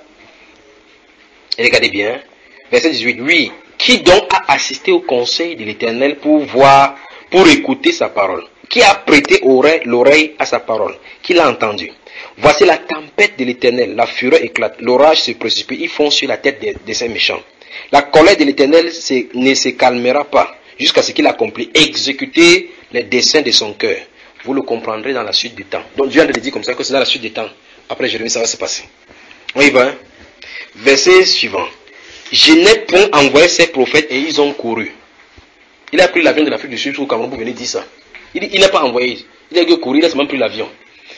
Et regardez bien, verset dix-huit, oui. Qui donc a assisté au conseil de l'Éternel pour voir, pour écouter sa parole? Qui a prêté l'oreille à sa parole? Qui l'a entendu? Voici la tempête de l'Éternel, la fureur éclate, l'orage se précipite, ils font sur la tête de, de ces méchants. La colère de l'Éternel ne se calmera pas jusqu'à ce qu'il accomplisse, exécuter les desseins de son cœur. Vous le comprendrez dans la suite du temps. Donc Dieu a dit comme ça que c'est dans la suite du temps. Après Jérémie, ça va se passer. On y va. Hein? Verset suivant. Je n'ai point envoyé ces prophètes et ils ont couru. Il a pris l'avion de l'Afrique du Sud au Cameroun pour venir dire ça. Il, il n'a pas envoyé. Il a dû courir, il a seulement pris l'avion.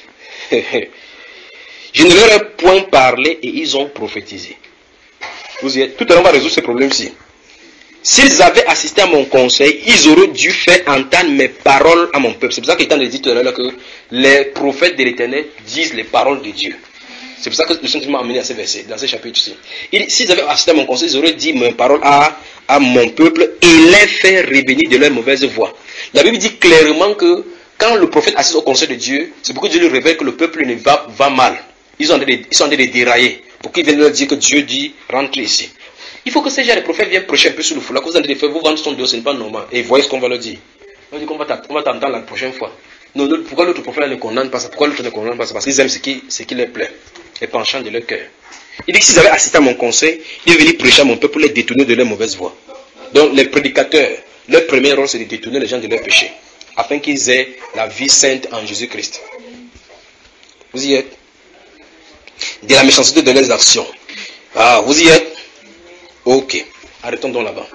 Je ne leur ai point parlé et ils ont prophétisé. Vous y êtes. Tout à l'heure, on va résoudre ce problème-ci. S'ils avaient assisté à mon conseil, ils auraient dû faire entendre mes paroles à mon peuple. C'est pour ça qu'il est en train de dire tout à l'heure que les prophètes de l'Éternel disent les paroles de Dieu. C'est pour ça que le Saint-Esprit m'a amené à ce verset, dans ce chapitre-ci. S'ils avaient assisté à mon conseil, ils auraient dit mes paroles à, à mon peuple et les faire revenir de leur mauvaise voie. La Bible dit clairement que quand le prophète assiste au conseil de Dieu, c'est pour que Dieu lui révèle que le peuple ne va, va mal. Ils sont en train de, ils sont en train de dérailler. Pour qu'ils viennent leur dire que Dieu dit, rentre ici. Il faut que ces gens de prophètes viennent prêcher un peu sur le foulard. Que vous êtes en train de faire, vous vendre son dos, ce n'est pas normal. Et voyez ce qu'on va leur dire. On va dire qu'on va t'entendre la prochaine fois. Non, pourquoi l'autre prophète ne condamne pas ça? Pourquoi l'autre ne condamne pas ça? Parce qu'ils aiment ce qui, ce qui leur plaît. Les penchants de leur cœur. Il dit que s'ils avaient assisté à mon conseil, ils venaient prêcher à mon peuple pour les détourner de leur mauvaise voie. Donc les prédicateurs, leur premier rôle c'est de détourner les gens de leur péché. Afin qu'ils aient la vie sainte en Jésus-Christ. Vous y êtes? De la méchanceté de leurs actions. Ah, vous y êtes? Ok. Arrêtons donc là-bas.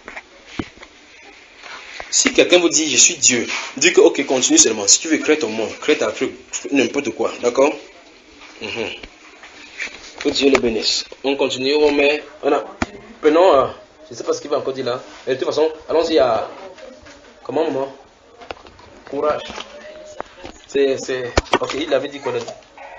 Si quelqu'un vous dit je suis Dieu, dis que ok, continue seulement. Si tu veux créer ton monde, crée ta truc, n'importe quoi, d'accord? Mm-hmm. Que Dieu le bénisse. On continue, on met, on a, prenons, euh, je ne sais pas ce qu'il va encore dire là, mais de toute façon, allons-y à, comment maman? Courage. C'est, c'est, ok, il avait dit quoi là?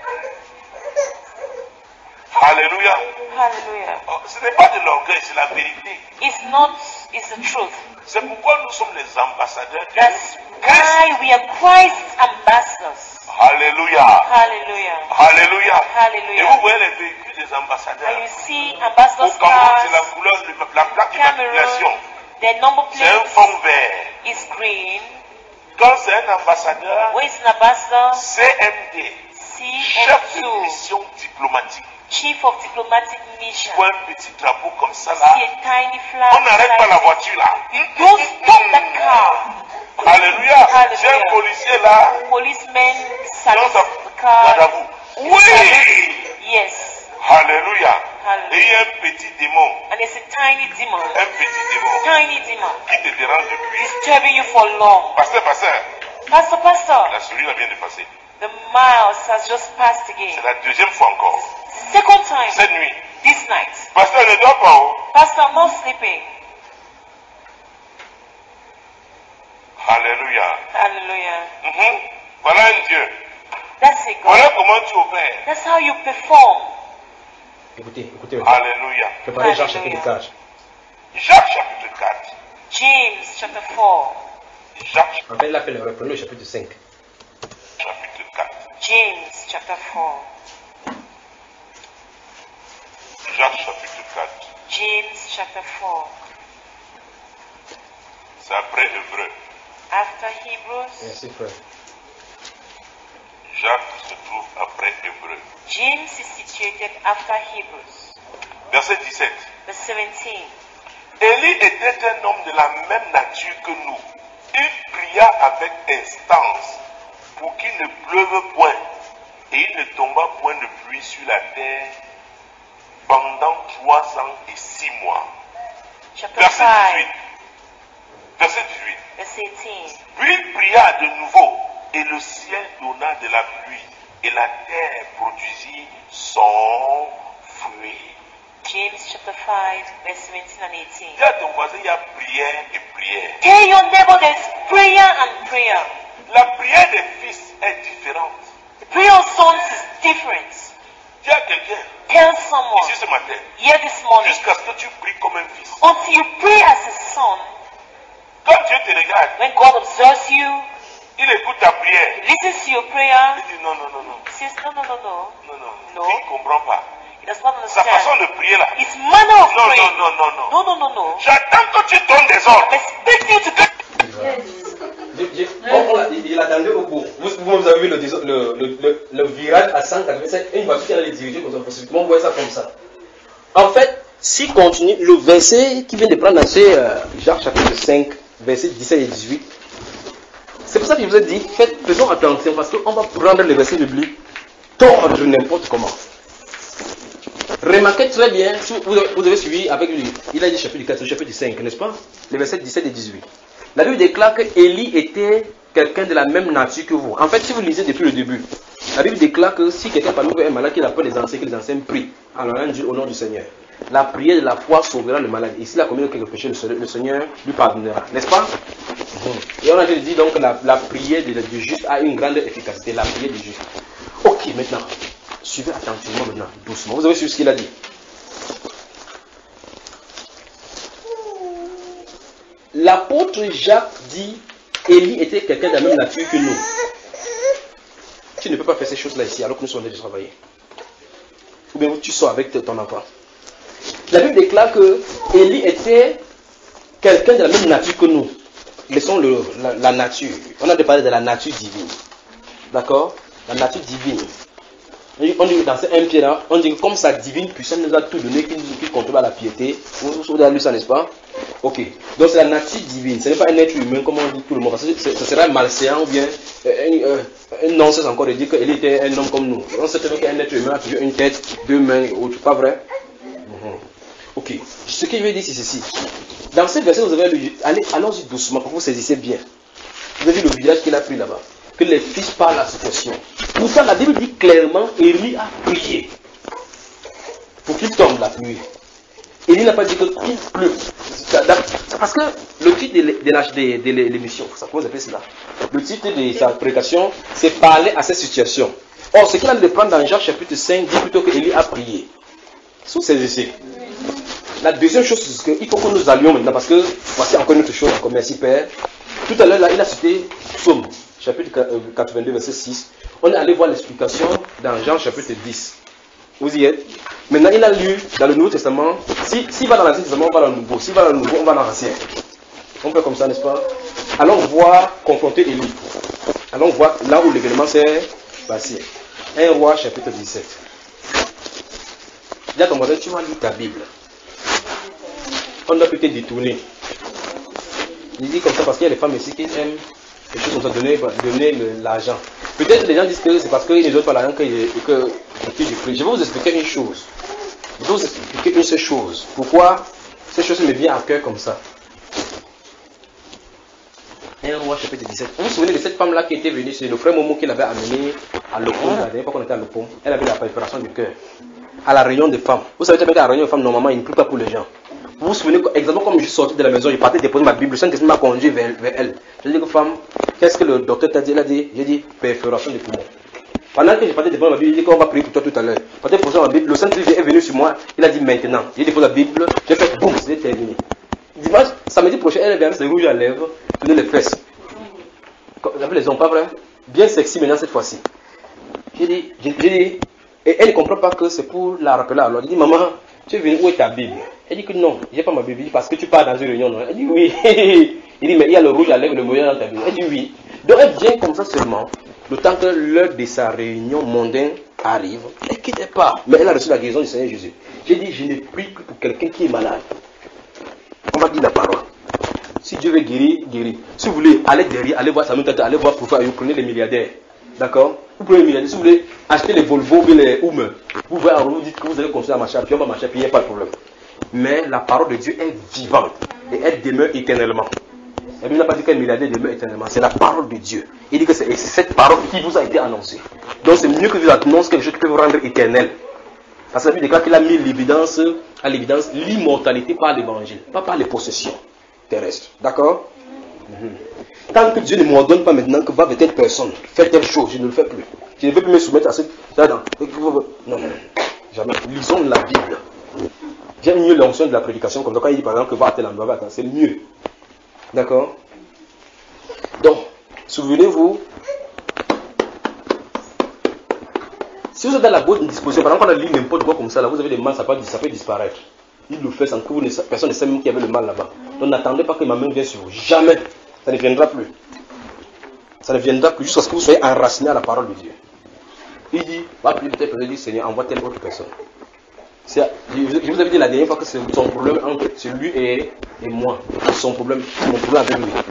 Alléluia. Hallelujah. Oh, ce n'est pas de l'orgueil, c'est la vérité. It's not, it's the truth. C'est pourquoi nous sommes les ambassadeurs de That's Christ. why we are Christ's ambassadors. Alléluia. Hallelujah. Alléluia. Et Hallelujah. vous voyez les véhicules des And ambassadeurs. you see Au ambassadors' Cameroun, c'est la cars, couleur, de la plaque d'immatriculation. Cameroon, their number C'est un plate fond vert. is green. Quand c'est un ambassadeur, Where is an ambassador? C M D, chef de C M two, mission diplomatique. Chief of Diplomatic Mission. Tu vois un petit drapeau comme ça See là. a tiny flag. On n'arrête pas la beside it. voiture là. Don't stop that car. Alléluia. J'ai un Hallelujah. policier là. Policemen Dans salute sa the car. garde à vous. Oui. Yes. Alléluia. Hallelujah. Et il y a un petit démon. And it's a tiny demon. Un petit démon Tiny demon. qui te dérange depuis. Disturbing you for long. Pasteur, pasteur. Pastor, Pastor. La souris là vient de passer. The mouse has just passed again. C'est la deuxième fois encore. Second time. Cette nuit. This night. Pasteur, ne dors pas. Oh. Pastor, I'm not sleeping. Alléluia. Hallelujah. Mhm. Voilà un Dieu. That's it, God. Voilà comment tu opères. That's how you perform. Écoutez, écoutez. Alléluia. Préparez Jacques chapitre quatre. Jacques chapitre quatre. James chapter four. Jacques En fait, il a fait le reprenez le chapitre cinq. chapitre quatre. James chapter four. Jacques chapitre quatre. James chapter four. C'est après Hébreu. After Hebrews, Merci frère. Jacques se trouve après Hébreu. James is situated after Hebrews. Verset dix-sept. Verse seventeen. Élie était un homme de la même nature que nous. Il pria avec instance pour qu'il ne pleuve point, et il ne tomba point de pluie sur la terre pendant trois ans et six mois. Chapter Verset five. dix-huit. Verset dix-huit. Verse eighteen. Puis il pria de nouveau, et le ciel donna de la pluie, et la terre produisit son fruit. James chapter five, verse seventeen and eighteen. Dis à ton voisin, il y a prière et prière. Tell your neighbor there's prayer and prayer. La prière des fils est différente. The prayer of sons is different. Dis à quelqu'un, Tell someone ici ce matin, here this morning jusqu'à ce que tu pries comme un fils. until you pray as a son. Quand Dieu te regarde, When God observes you, il écoute ta prière. he listens to your prayer. Il dit non, non, non, non, He says, no, no, no, no. non, non. No. Il ne comprend pas. He does not Sa façon understand. de prier là. His manner of Non, praying. non, non, non, non. No, no, no, no. J'attends que tu donnes des ordres. I'm expecting you to get. Je- je- on- on l'a- il il attendait au bout. Vous, vous vous avez vu le, le, le, le, le virage à cent quatre-vingt-sept, une voiture qui allait les diriger comme ça, possiblement, vous voyez ça comme ça. En fait, si continue, le verset qui vient de prendre dans ce euh, Jacques chapitre cinq, versets dix-sept et dix-huit, c'est pour ça que je vous ai dit, faites, faisons attention, parce qu'on va prendre les versets bibliques, tordre n'importe comment. Remarquez très bien, si vous, vous avez suivi avec lui, il a dit chapitre quatre, chapitre cinq, n'est-ce pas? Les versets dix-sept et dix-huit. La Bible déclare que Élie était quelqu'un de la même nature que vous. En fait, si vous lisez depuis le début, la Bible déclare que si quelqu'un parmi vous est malade, qu'il appelle les anciens, que les anciens prient. Alors, on dit au nom du Seigneur. La prière de la foi sauvera le malade. Ici, il a commis quelques péchés, le Seigneur lui pardonnera. N'est-ce pas? Et on a dit donc que la, la prière du juste a une grande efficacité. La prière du juste. Ok, maintenant, suivez attentivement maintenant, doucement. Vous avez suivi ce qu'il a dit. L'apôtre Jacques dit, Élie était quelqu'un de la même nature que nous. Tu ne peux pas faire ces choses-là ici alors que nous sommes en train de travailler. Ou bien tu sors avec ton enfant. La Bible déclare que Élie était quelqu'un de la même nature que nous. Laissons le, la, la nature. On a parlé de la nature divine. D'accord? La nature divine. On dit dans ce un pied là, on dit que comme sa divine puissance nous a tout donné, qu'il qu contrôle la piété. Vous, vous avez lu ça, n'est-ce pas? Ok. Donc c'est la nature divine. Ce n'est pas un être humain comme on dit tout le monde. Parce que ce serait malséant ou bien euh, un, un non-sens encore de dire qu'il était un homme comme nous. On sait très bien qu'un être humain a toujours une tête, deux mains et autres. Pas vrai? Mm-hmm. Ok. Ce que je veux dire c'est ceci. Dans ce verset, vous avez lu, allez, allons-y doucement pour que vous saisissez bien. Vous avez vu le village qu'il a pris là-bas. Que les fils parlent à la situation. Pourtant, la Bible dit clairement, Élie a prié pour qu'il tombe la pluie. Élie n'a pas dit qu'il pleut. Parce que le titre de, de, de, de, de l'émission, comment vous appelez cela? Le titre de sa prédication, c'est parler à cette situation. Or, ce qu'il a de prendre dans Jacques chapitre cinq dit plutôt qu'Élie a prié. Sous ces essais. La deuxième chose, c'est qu'il faut que nous allions maintenant, parce que voici encore une autre chose, encore merci Père. Tout à l'heure, là, il a cité Psaume, chapitre quatre-vingt-deux, verset six. On est allé voir l'explication dans Jean, chapitre dix. Vous y êtes? Maintenant, il a lu dans le Nouveau Testament. S'il si va dans l'Ancien Testament, on va dans le Nouveau. S'il va dans le Nouveau, on va dans l'Ancien. On fait comme ça, n'est-ce pas? Allons voir, confronter Élie. Allons voir là où l'événement s'est passé. un roi, chapitre dix-sept. Dis à ton voisin, tu vas lire ta Bible. On doit peut-être détourner. Il dit comme ça parce qu'il y a les femmes ici qui aiment les choses comme ça, donner, donner le, l'argent. Peut-être les gens disent que c'est parce qu'ils ne donnent pas l'argent que, que, que je prie. Je vais vous expliquer une chose. Je vais vous expliquer une seule chose. Pourquoi ces choses me viennent à cœur comme ça. un roi chapitre dix-sept. Vous vous souvenez de cette femme-là qui était venue, c'est le frère Momo qui l'avait amenée à l'Opom, la dernière fois qu'on était à l'Opom. Elle avait la préparation du cœur. À la réunion des femmes. Vous savez très bien qu'à la réunion des femmes, normalement, il ne prie pas pour les gens. Vous vous souvenez, exactement comme je suis sorti de la maison, je partais déposer ma Bible, le Saint-Esprit m'a conduit vers, vers elle. Je lui ai dit, femme, qu'est-ce que le docteur t'a dit? Elle a dit, j'ai dit, perforation du poumon. Pendant que je partais déposer ma Bible, il dit qu'on va prier pour toi tout à l'heure. Je partais déposer ma Bible, le Saint-Esprit est venu sur moi, il a dit maintenant. J'ai déposé la Bible, j'ai fait boum, c'est terminé. Dimanche, samedi prochain, elle vient avec ses rouges à lèvres, tenir les fesses. Vous avez les ongles, pas vrai? Bien sexy maintenant cette fois-ci. J'ai dit, j'ai dit, et elle ne comprend pas que c'est pour la rappeler. Alors, elle dit, maman, tu es venue, où est ta Bible? Elle dit que non, j'ai pas ma Bible. Parce que tu pars dans une réunion, non? Elle dit oui. Il dit, mais il y a le rouge à lèvres, le moyen dans ta Bible. Elle dit oui. Donc elle vient comme ça seulement, le temps que l'heure de sa réunion mondaine arrive. Elle ne quitte pas. Mais elle a reçu la guérison du Seigneur Jésus. J'ai dit, je ne prie que pour quelqu'un qui est malade. On va dire la parole. Si Dieu veut guérir, guérir. Si vous voulez, allez derrière, allez voir Samuel Tata, allez voir Poufa, vous prenez les milliardaires. D'accord? Vous prenez les milliardaires. Si vous voulez acheter les Volvo ou les Oume, vous voyez, vous dites que vous allez construire un marché, puis on va marcher, puis il n'y a pas de problème. Mais la parole de Dieu est vivante et elle demeure éternellement. La Bible n'a pas dit qu'un milliardaire demeure éternellement. C'est la parole de Dieu. Il dit que c'est cette parole qui vous a été annoncée. Donc c'est mieux que vous annoncez quelque chose qui peut vous rendre éternel. Parce que la Bible déclare qu'il a mis l'évidence, à l'évidence l'immortalité par l'évangile, pas par les possessions terrestres. D'accord? Mm-hmm. Tant que Dieu ne m'ordonne pas maintenant que va avec telle personne, faire telle chose, je ne le fais plus. Je ne veux plus me soumettre à cette. Non, non, non, jamais. Lisons la Bible. J'aime mieux l'onction de la prédication, comme ça, quand il dit par exemple que va à tel endroit, va à tel, c'est mieux. D'accord? Donc, souvenez-vous, si vous êtes dans la bonne disposition, par exemple, quand on a lu n'importe quoi comme ça, là, vous avez des mal, ça peut, ça peut disparaître. Il le fait sans que vous ne, personne ne sait même qu'il y avait le mal là-bas. Donc n'attendez pas que ma main vienne sur vous. Jamais. Ça ne viendra plus. Ça ne viendra plus jusqu'à ce que vous soyez enraciné à la parole de Dieu. Il dit, va plus peut-être, il dit, Seigneur, envoie telle autre personne. C'est, je, je vous avais dit la dernière fois que c'est son problème entre celui et, et moi. C'est son problème, mon problème avec lui.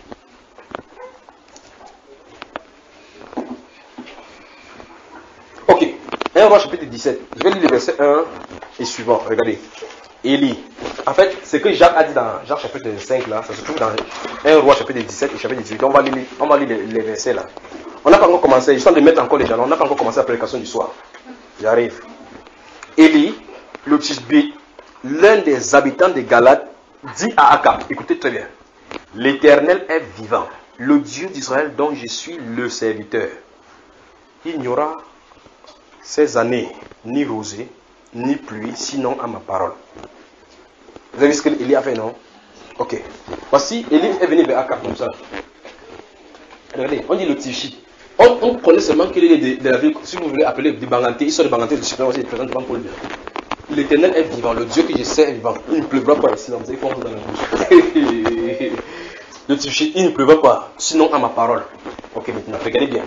Ok. un roi chapitre dix-sept. Je vais lire le verset un et suivant. Regardez. Élie. En fait, ce que Jacques a dit dans Jacques chapitre cinq, là, ça se trouve dans un roi chapitre dix-sept et chapitre dix-huit. On va lire, on va lire les, les versets là. On n'a pas encore commencé, je suis en train de mettre encore les jalons, on n'a pas encore commencé la prédication du soir. J'arrive. Élie, le Tishbi, l'un des habitants de Galate, dit à Akab, écoutez très bien, l'Éternel est vivant, le Dieu d'Israël dont je suis le serviteur. Il n'y aura ces années ni rosée, ni pluie, sinon à ma parole. Vous avez vu ce qu'Élie a fait, non? Ok. Voici, Élie est venu vers Akab comme ça. Regardez, on dit le Tishi. On, on connaît seulement qu'il est de, de la ville, si vous voulez appeler du Banganté, il sort de Banganté, le supplément aussi, il est présent devant Paul. L'Éternel est vivant, le Dieu que je sais est vivant. Il ne pleuvra pas ici, vous avez compris dans la bouche. Le Tishi, il ne pleuvra pas, sinon à ma parole. Ok, maintenant, regardez bien.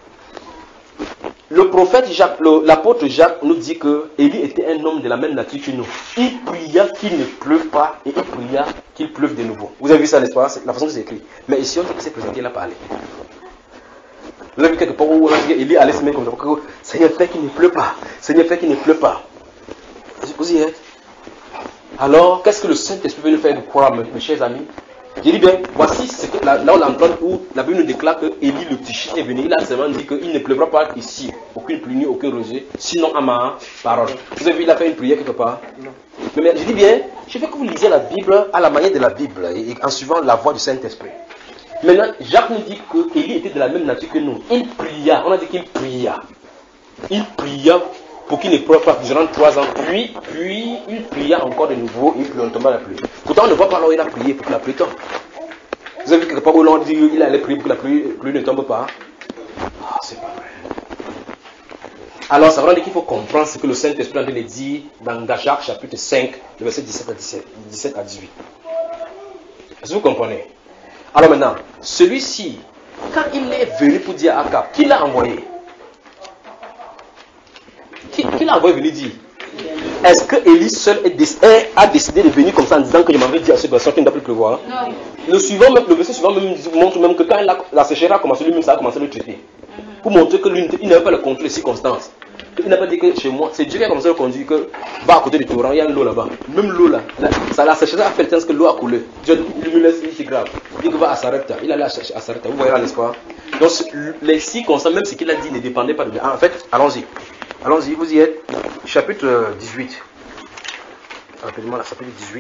Le prophète Jacques, le, l'apôtre Jacques nous dit que Élie était un homme de la même nature que nous. Il pria qu'il ne pleuve pas et il pria qu'il pleuve de nouveau. Vous avez vu ça, n'est-ce pas? C'est la façon que c'est écrit. Mais ici, on dit qu'il s'est présenté, il a parlé. Vous avez vu quelque part où Élie allait se mettre comme ça. Seigneur, fais qu'il ne pleut pas. Seigneur, fais qu'il ne pleut pas. Vous y êtes? Alors, qu'est-ce que le Saint-Esprit veut nous faire croire, mes, mes chers amis? J'ai dit bien, voici ce que, là, là où l'endroit où la Bible nous déclare que Élie le Tishi est venu. Il a seulement dit qu'il ne pleuvra pas ici, aucune pluie, aucun rosée, sinon à ma parole. Vous avez vu, il a fait une prière quelque part? Non. Mais, mais je dis bien, je veux que vous lisiez la Bible à la manière de la Bible et, et en suivant la voix du Saint-Esprit. Maintenant, Jacques nous dit que Élie était de la même nature que nous. Il pria, on a dit qu'il pria. Il pria pour qu'il ne pleuve pas durant trois ans. Puis, puis, il pria encore de nouveau, et puis on tomba la pluie. Pourtant, on ne voit pas là où il a prié pour que la pluie tombe. Vous avez vu quelque part où l'on dit qu'il allait prier pour que la pluie, pluie ne tombe pas? Ah, c'est pas vrai. Alors, ça veut dire qu'il faut comprendre ce que le Saint-Esprit a dit dans Jacques chapitre cinq, le verset dix-sept à dix-sept, dix-sept à dix-huit. Est-ce que vous comprenez? Alors maintenant, celui-ci, quand il est venu pour dire à Akab, qui l'a envoyé? Qui, qui l'a envoyé venir dire? est-ce que Élie seul est déc- est- a décidé de venir comme ça en disant que je m'avais dit à ce garçon qu'il ne doit plus pleuvoir? Non. Le, suivant, même, le verset suivant même, montre même que quand la, la sécheresse a commencé, lui-même ça a commencé à le traiter. Pour montrer que lui, il n'avait pas le contrôle des circonstances. Il n'a pas dit que chez moi, c'est Dieu qui a commencé à le conduire, que va à côté du torrent, il y a l'eau là-bas. Même l'eau là, la, ça, la sécheresse a fait le temps que l'eau a coulé. Dieu lui laisse, c'est grave. Il dit que va à Sarepta. Il allait à Sarepta. Vous voyez là, n'est-ce pas? Donc les circonstances, même ce qu'il a dit, ne dépendaient pas de Dieu. En fait, allons-y. Allons-y, vous y êtes. Chapitre dix-huit. Rapidement, là, chapitre dix-huit.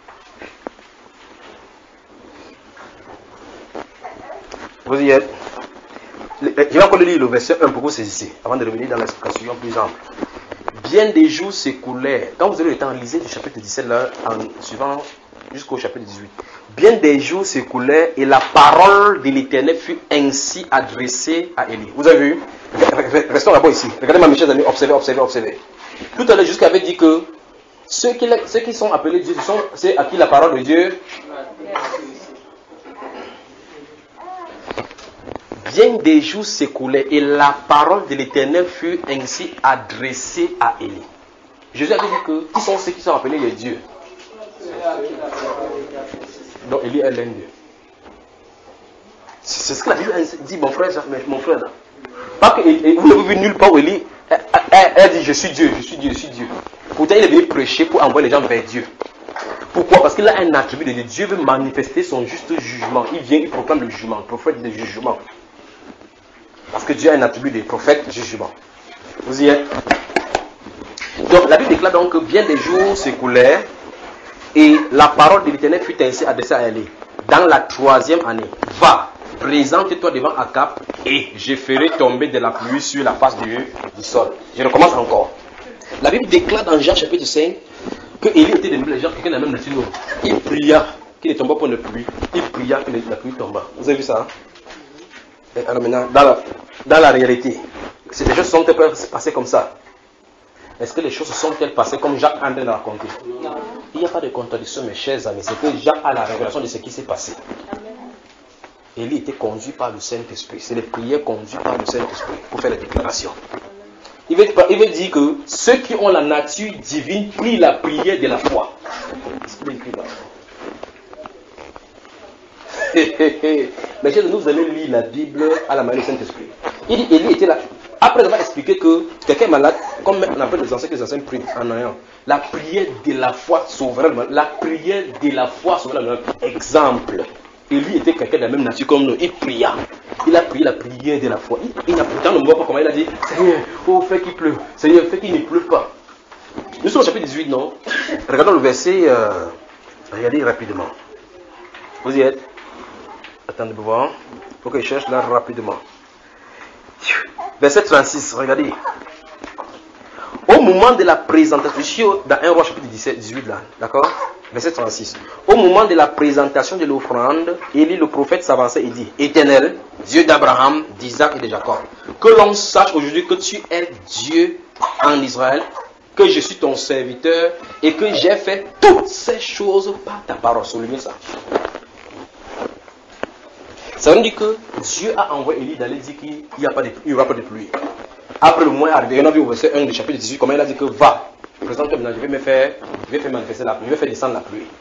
Vous y êtes. Je vais encore lire le verset un pour que vous saisissiez, avant de revenir dans l'explication plus ample. Bien des jours s'écoulèrent. Quand vous avez le temps, lisez du chapitre dix-sept là, en suivant jusqu'au chapitre dix-huit. Bien des jours s'écoulèrent et la parole de l'Éternel fut ainsi adressée à Élie. Vous avez vu? Restons là-bas ici. Regardez ma chers amis, observez, observez, observez. Tout à l'heure, jusqu'à avait dit que ceux qui, ceux qui sont appelés Dieu, c'est à qui la parole de Dieu. Bien des jours s'écoulaient et la parole de l'Éternel fut ainsi adressée à Élie. Jésus avait dit que qui sont ceux qui sont appelés les dieux? Donc Élie est l'un d'eux. C'est ce que la Bible dit, mon frère, mon frère. Pas que vous n'avez vu nulle part où Élie elle, elle, elle dit je suis Dieu, je suis Dieu, je suis Dieu. Pourtant il est venu prêcher pour envoyer les gens vers Dieu. Pourquoi? Parce qu'il a un attribut de Dieu. Dieu veut manifester son juste jugement. Il vient, il proclame le jugement, le prophète de jugement. Parce que Dieu a un attribut de prophète jugement. Vous y êtes? Donc la Bible déclare donc que bien des jours s'écoulèrent et la parole de l'Éternel fut ainsi adressée à Élie. Dans la troisième année, va, présente-toi devant Akab et je ferai tomber de la pluie sur la face du, du sol. Je recommence encore. La Bible déclare dans Jean chapitre cinq que Élie était de les gens, quelqu'un de la même nature. Il pria qu'il ne tombe pas pour la pluie. Il pria que la pluie tombe. Vous avez vu ça? Et alors maintenant, dans la, dans la réalité, si les choses sont-elles passées comme ça? Est-ce que les choses sont-elles passées comme Jacques André l'a raconté? Non. Il n'y a pas de contradiction, mes chers amis. C'est que Jacques a la révélation de ce qui s'est passé. Élie était conduit par le Saint-Esprit. C'est les prières conduites par le Saint-Esprit pour faire les déclarations. Il veut, il veut dire que ceux qui ont la nature divine prient la prière de la foi. Est-ce qu'il écrit là? Mais nous allons lire la Bible à la manière du Saint-Esprit. Il dit, Élie était là. Après avoir expliqué que quelqu'un est malade, comme on appelle les anciens, que les anciens prient en ayant la prière de la foi souveraine, la prière de la foi souveraine. Exemple, Élie était quelqu'un de la même nature comme nous. Il pria. Il a prié la prière de la foi. Il, il a pourtant ne voit pas comment il a dit, Seigneur, oh fais qu'il pleuve. Seigneur, fais qu'il ne pleuve pas. Nous sommes au chapitre dix-huit, non? Regardons le verset. Euh, regardez rapidement. Vous y êtes? Attendez pour voir. Il faut que je cherche là rapidement. Verset trente-six, regardez. Au moment de la présentation, dans un roi chapitre dix-sept, dix-huit là, d'accord? Verset trente-six. Au moment de la présentation de l'offrande, Élie le prophète s'avançait et dit, Éternel, Dieu d'Abraham, d'Isaac et de Jacob, que l'on sache aujourd'hui que tu es Dieu en Israël, que je suis ton serviteur et que j'ai fait toutes ces choses par ta parole. Soulignez ça. Ça veut dire que Dieu a envoyé Élie d'aller dire qu'il n'y aura pas de pluie. Après le mois arrivé, on a vu au verset un du chapitre dix-huit, comment il a dit que va, présente-toi maintenant, je vais me faire, je vais faire manifester la pluie, je vais faire descendre la pluie.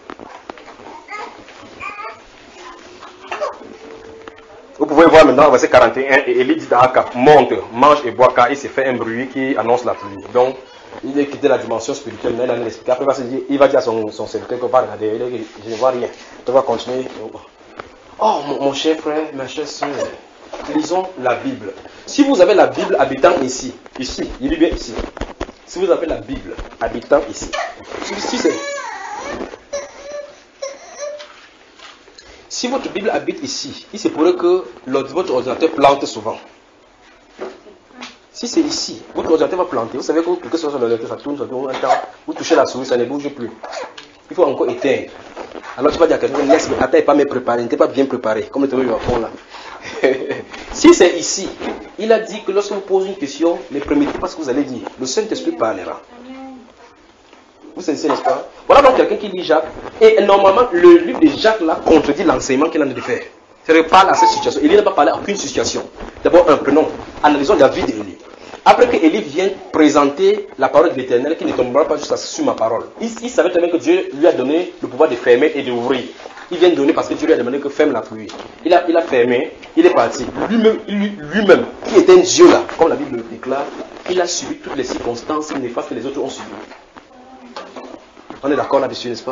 Vous pouvez voir maintenant au verset quarante et un, et Élie dit à Akab, monte, mange et bois, car il s'est fait un bruit qui annonce la pluie. Donc, il a quitté la dimension spirituelle, mais il a l'expliqué. Après, il va dire à son, son serviteur que va regarder, il dit, je ne vois rien, tu vas continuer. Oh, mon, mon cher frère, ma chère soeur, lisons la Bible. Si vous avez la Bible habitant ici, ici, il dit bien ici. Si vous avez la Bible habitant ici, si, c'est, si votre Bible habite ici, il se pourrait que votre ordinateur plante souvent. Si c'est ici, votre ordinateur va planter. Vous savez que quelque chose sur l'ordinateur, ça tourne, ça tourne un temps. Vous touchez la souris, ça ne bouge plus. Il faut encore éteindre. Alors tu vas dire à quelqu'un, laisse, attends, n'est pas bien préparé, n'était pas bien préparé, comme le théorie à fond là. Si c'est ici, il a dit que lorsque vous posez une question, ne permettez pas ce que vous allez dire. Le Saint-Esprit parlera. Vous savez, n'est-ce pas? Voilà donc quelqu'un qui lit Jacques. Et normalement, le livre de Jacques là contredit l'enseignement qu'il a de faire. C'est-à-dire, parle à cette situation. Il n'a pas parlé à aucune situation. D'abord, un prénom. Analysons la vie d'Élie. Après que Élie vienne présenter la parole de l'Éternel, qui ne tombera pas juste sur ma parole. Il, il savait très bien que Dieu lui a donné le pouvoir de fermer et d'ouvrir. Il vient de donner parce que Dieu lui a demandé que ferme la pluie. Il a, il a fermé, il est parti. Lui-même, lui, lui-même, qui était un Dieu là, comme la Bible le déclare, il a subi toutes les circonstances néfastes que les autres ont subies. On est d'accord là-dessus, n'est-ce pas?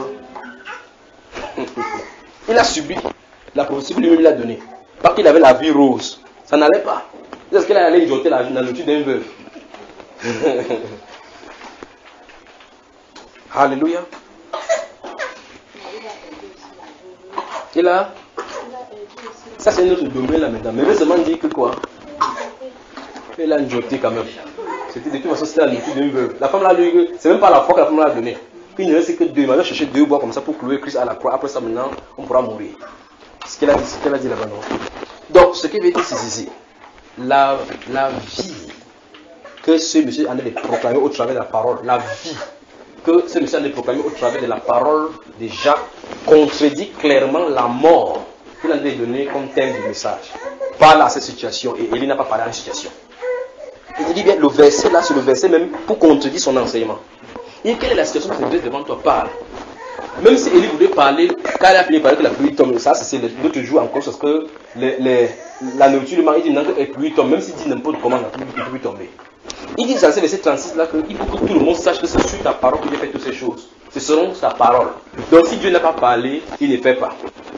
Il a subi la prophétie que lui-même l'a donnée. Parce qu'il avait la vie rose. Ça n'allait pas. Est-ce qu'il allait jeter la nourriture d'un veuf? Alléluia. Il a. Ça, c'est notre domaine là maintenant. Mais récemment, dit que quoi? Il a jeté quand même. C'était de toute façon, c'était la nourriture d'un veuf. La femme là, lui, c'est même pas la foi que la femme l'a donnée. Il ne reste que deux. Il va chercher deux bois comme ça pour clouer Christ à la croix. Après ça, maintenant, on pourra mourir. Ce qu'elle a dit, ce qu'elle a dit là-bas, non? Donc, ce qui veut dire, c'est ceci. La, la vie que ce monsieur en a de proclamer au travers de la parole, la vie que ce monsieur en a de proclamer au travers de la parole de Jacques contredit clairement la mort qu'il a donné comme thème du message. Parle à cette situation et Élie n'a pas parlé à la situation. Il dit bien, le verset là, c'est le verset même pour contredire son enseignement. Et quelle est la situation que Dieu devant toi parle? Même si Élie voulait parler, quand il a fini de parler que la pluie tombe, ça c'est l'autre jour encore, parce que les, les, la nourriture, il dit non, que la pluie tombe, même s'il dit n'importe comment, la pluie peut tomber. Il dit dans ce verset trente-six là qu'il faut que tout le monde sache que c'est sur ta parole que Dieu fait toutes ces choses. C'est selon sa parole. Donc si Dieu n'a pas parlé, il ne fait pas.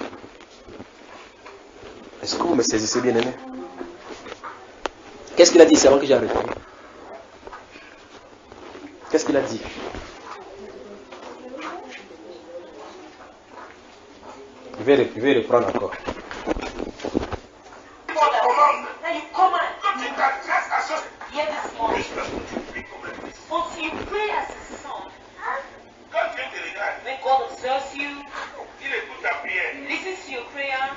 Est-ce que vous me saisissez bien aimé? Qu'est-ce qu'il a dit? C'est avant que j'ai arrêté. Qu'est-ce qu'il a dit? Je vais, je vais reprendre encore. Until you pray as a son. When God observes you, listens to your prayer.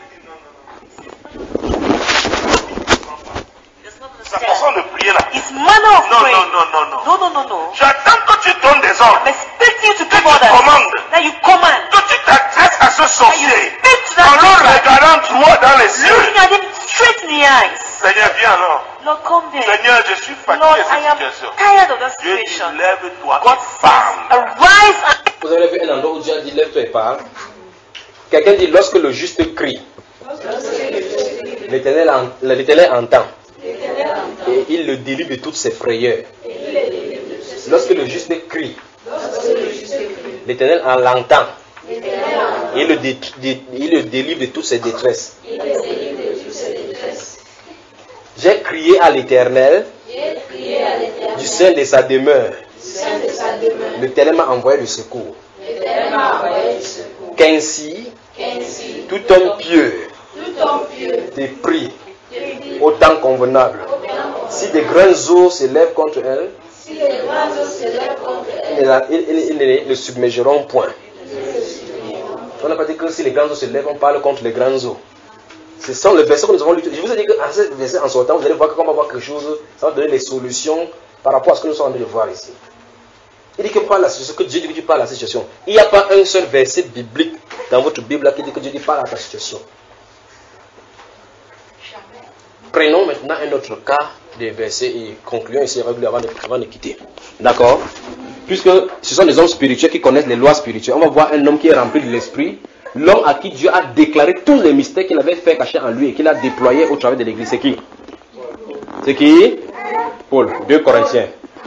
Sa façon de prier là. It's manner of Non, praying. non, non, non, non. No, no, no, no. J'attends que tu donnes des ordres. I'm expecting you to Que give tu orders. commandes. That you command. Que tu t'adresses à ce That you sorcier. speak to En that le man. regardant droit dans les yeux. Looking at him straight in the eyes. Seigneur, viens alors. Lord, come there. Seigneur, je suis fatigué Lord, de I cette am situation. tired of that Dieu dit, situation. lève-toi God et says, parle. arise and Vous avez vu un endroit où Dieu a dit lève-toi et parle. Quelqu'un dit lorsque le juste crie, l'Éternel en- l'Éternel entend. Et il le délivre de toutes ses frayeurs. Lorsque le juste crie, l'Éternel en l'entend. Et il le, dé- dé- il le délivre de toutes ses détresses. J'ai crié à l'Éternel du sein de sa demeure. L'Éternel m'a envoyé le secours. Qu'ainsi, tout homme pieux te prie au temps convenable. Si des grandes eaux se lèvent contre elle, ils ne la- ils- ils- ils ne le submergeront point. On n'a pas dit que si les grandes eaux se lèvent, on parle contre les grandes eaux. Ce sont les versets que nous avons lus. Je vous ai dit qu'à ce verset en sortant, vous allez voir qu'on va voir quelque chose, ça va donner les solutions par rapport à ce que nous sommes en train de voir ici. Il dit que parle la situation, que Dieu dit que tu parles à la situation. Il n'y a pas un seul verset biblique dans votre Bible là qui dit que Dieu dit parle à ta situation. Prenons maintenant un autre cas de verset et concluons ici avec lui avant de, avant de quitter. D'accord? Puisque ce sont des hommes spirituels qui connaissent les lois spirituelles. On va voir un homme qui est rempli de l'esprit. L'homme à qui Dieu a déclaré tous les mystères qu'il avait fait cacher en lui et qu'il a déployé au travers de l'église. C'est qui? C'est qui? Paul. deux Corinthiens.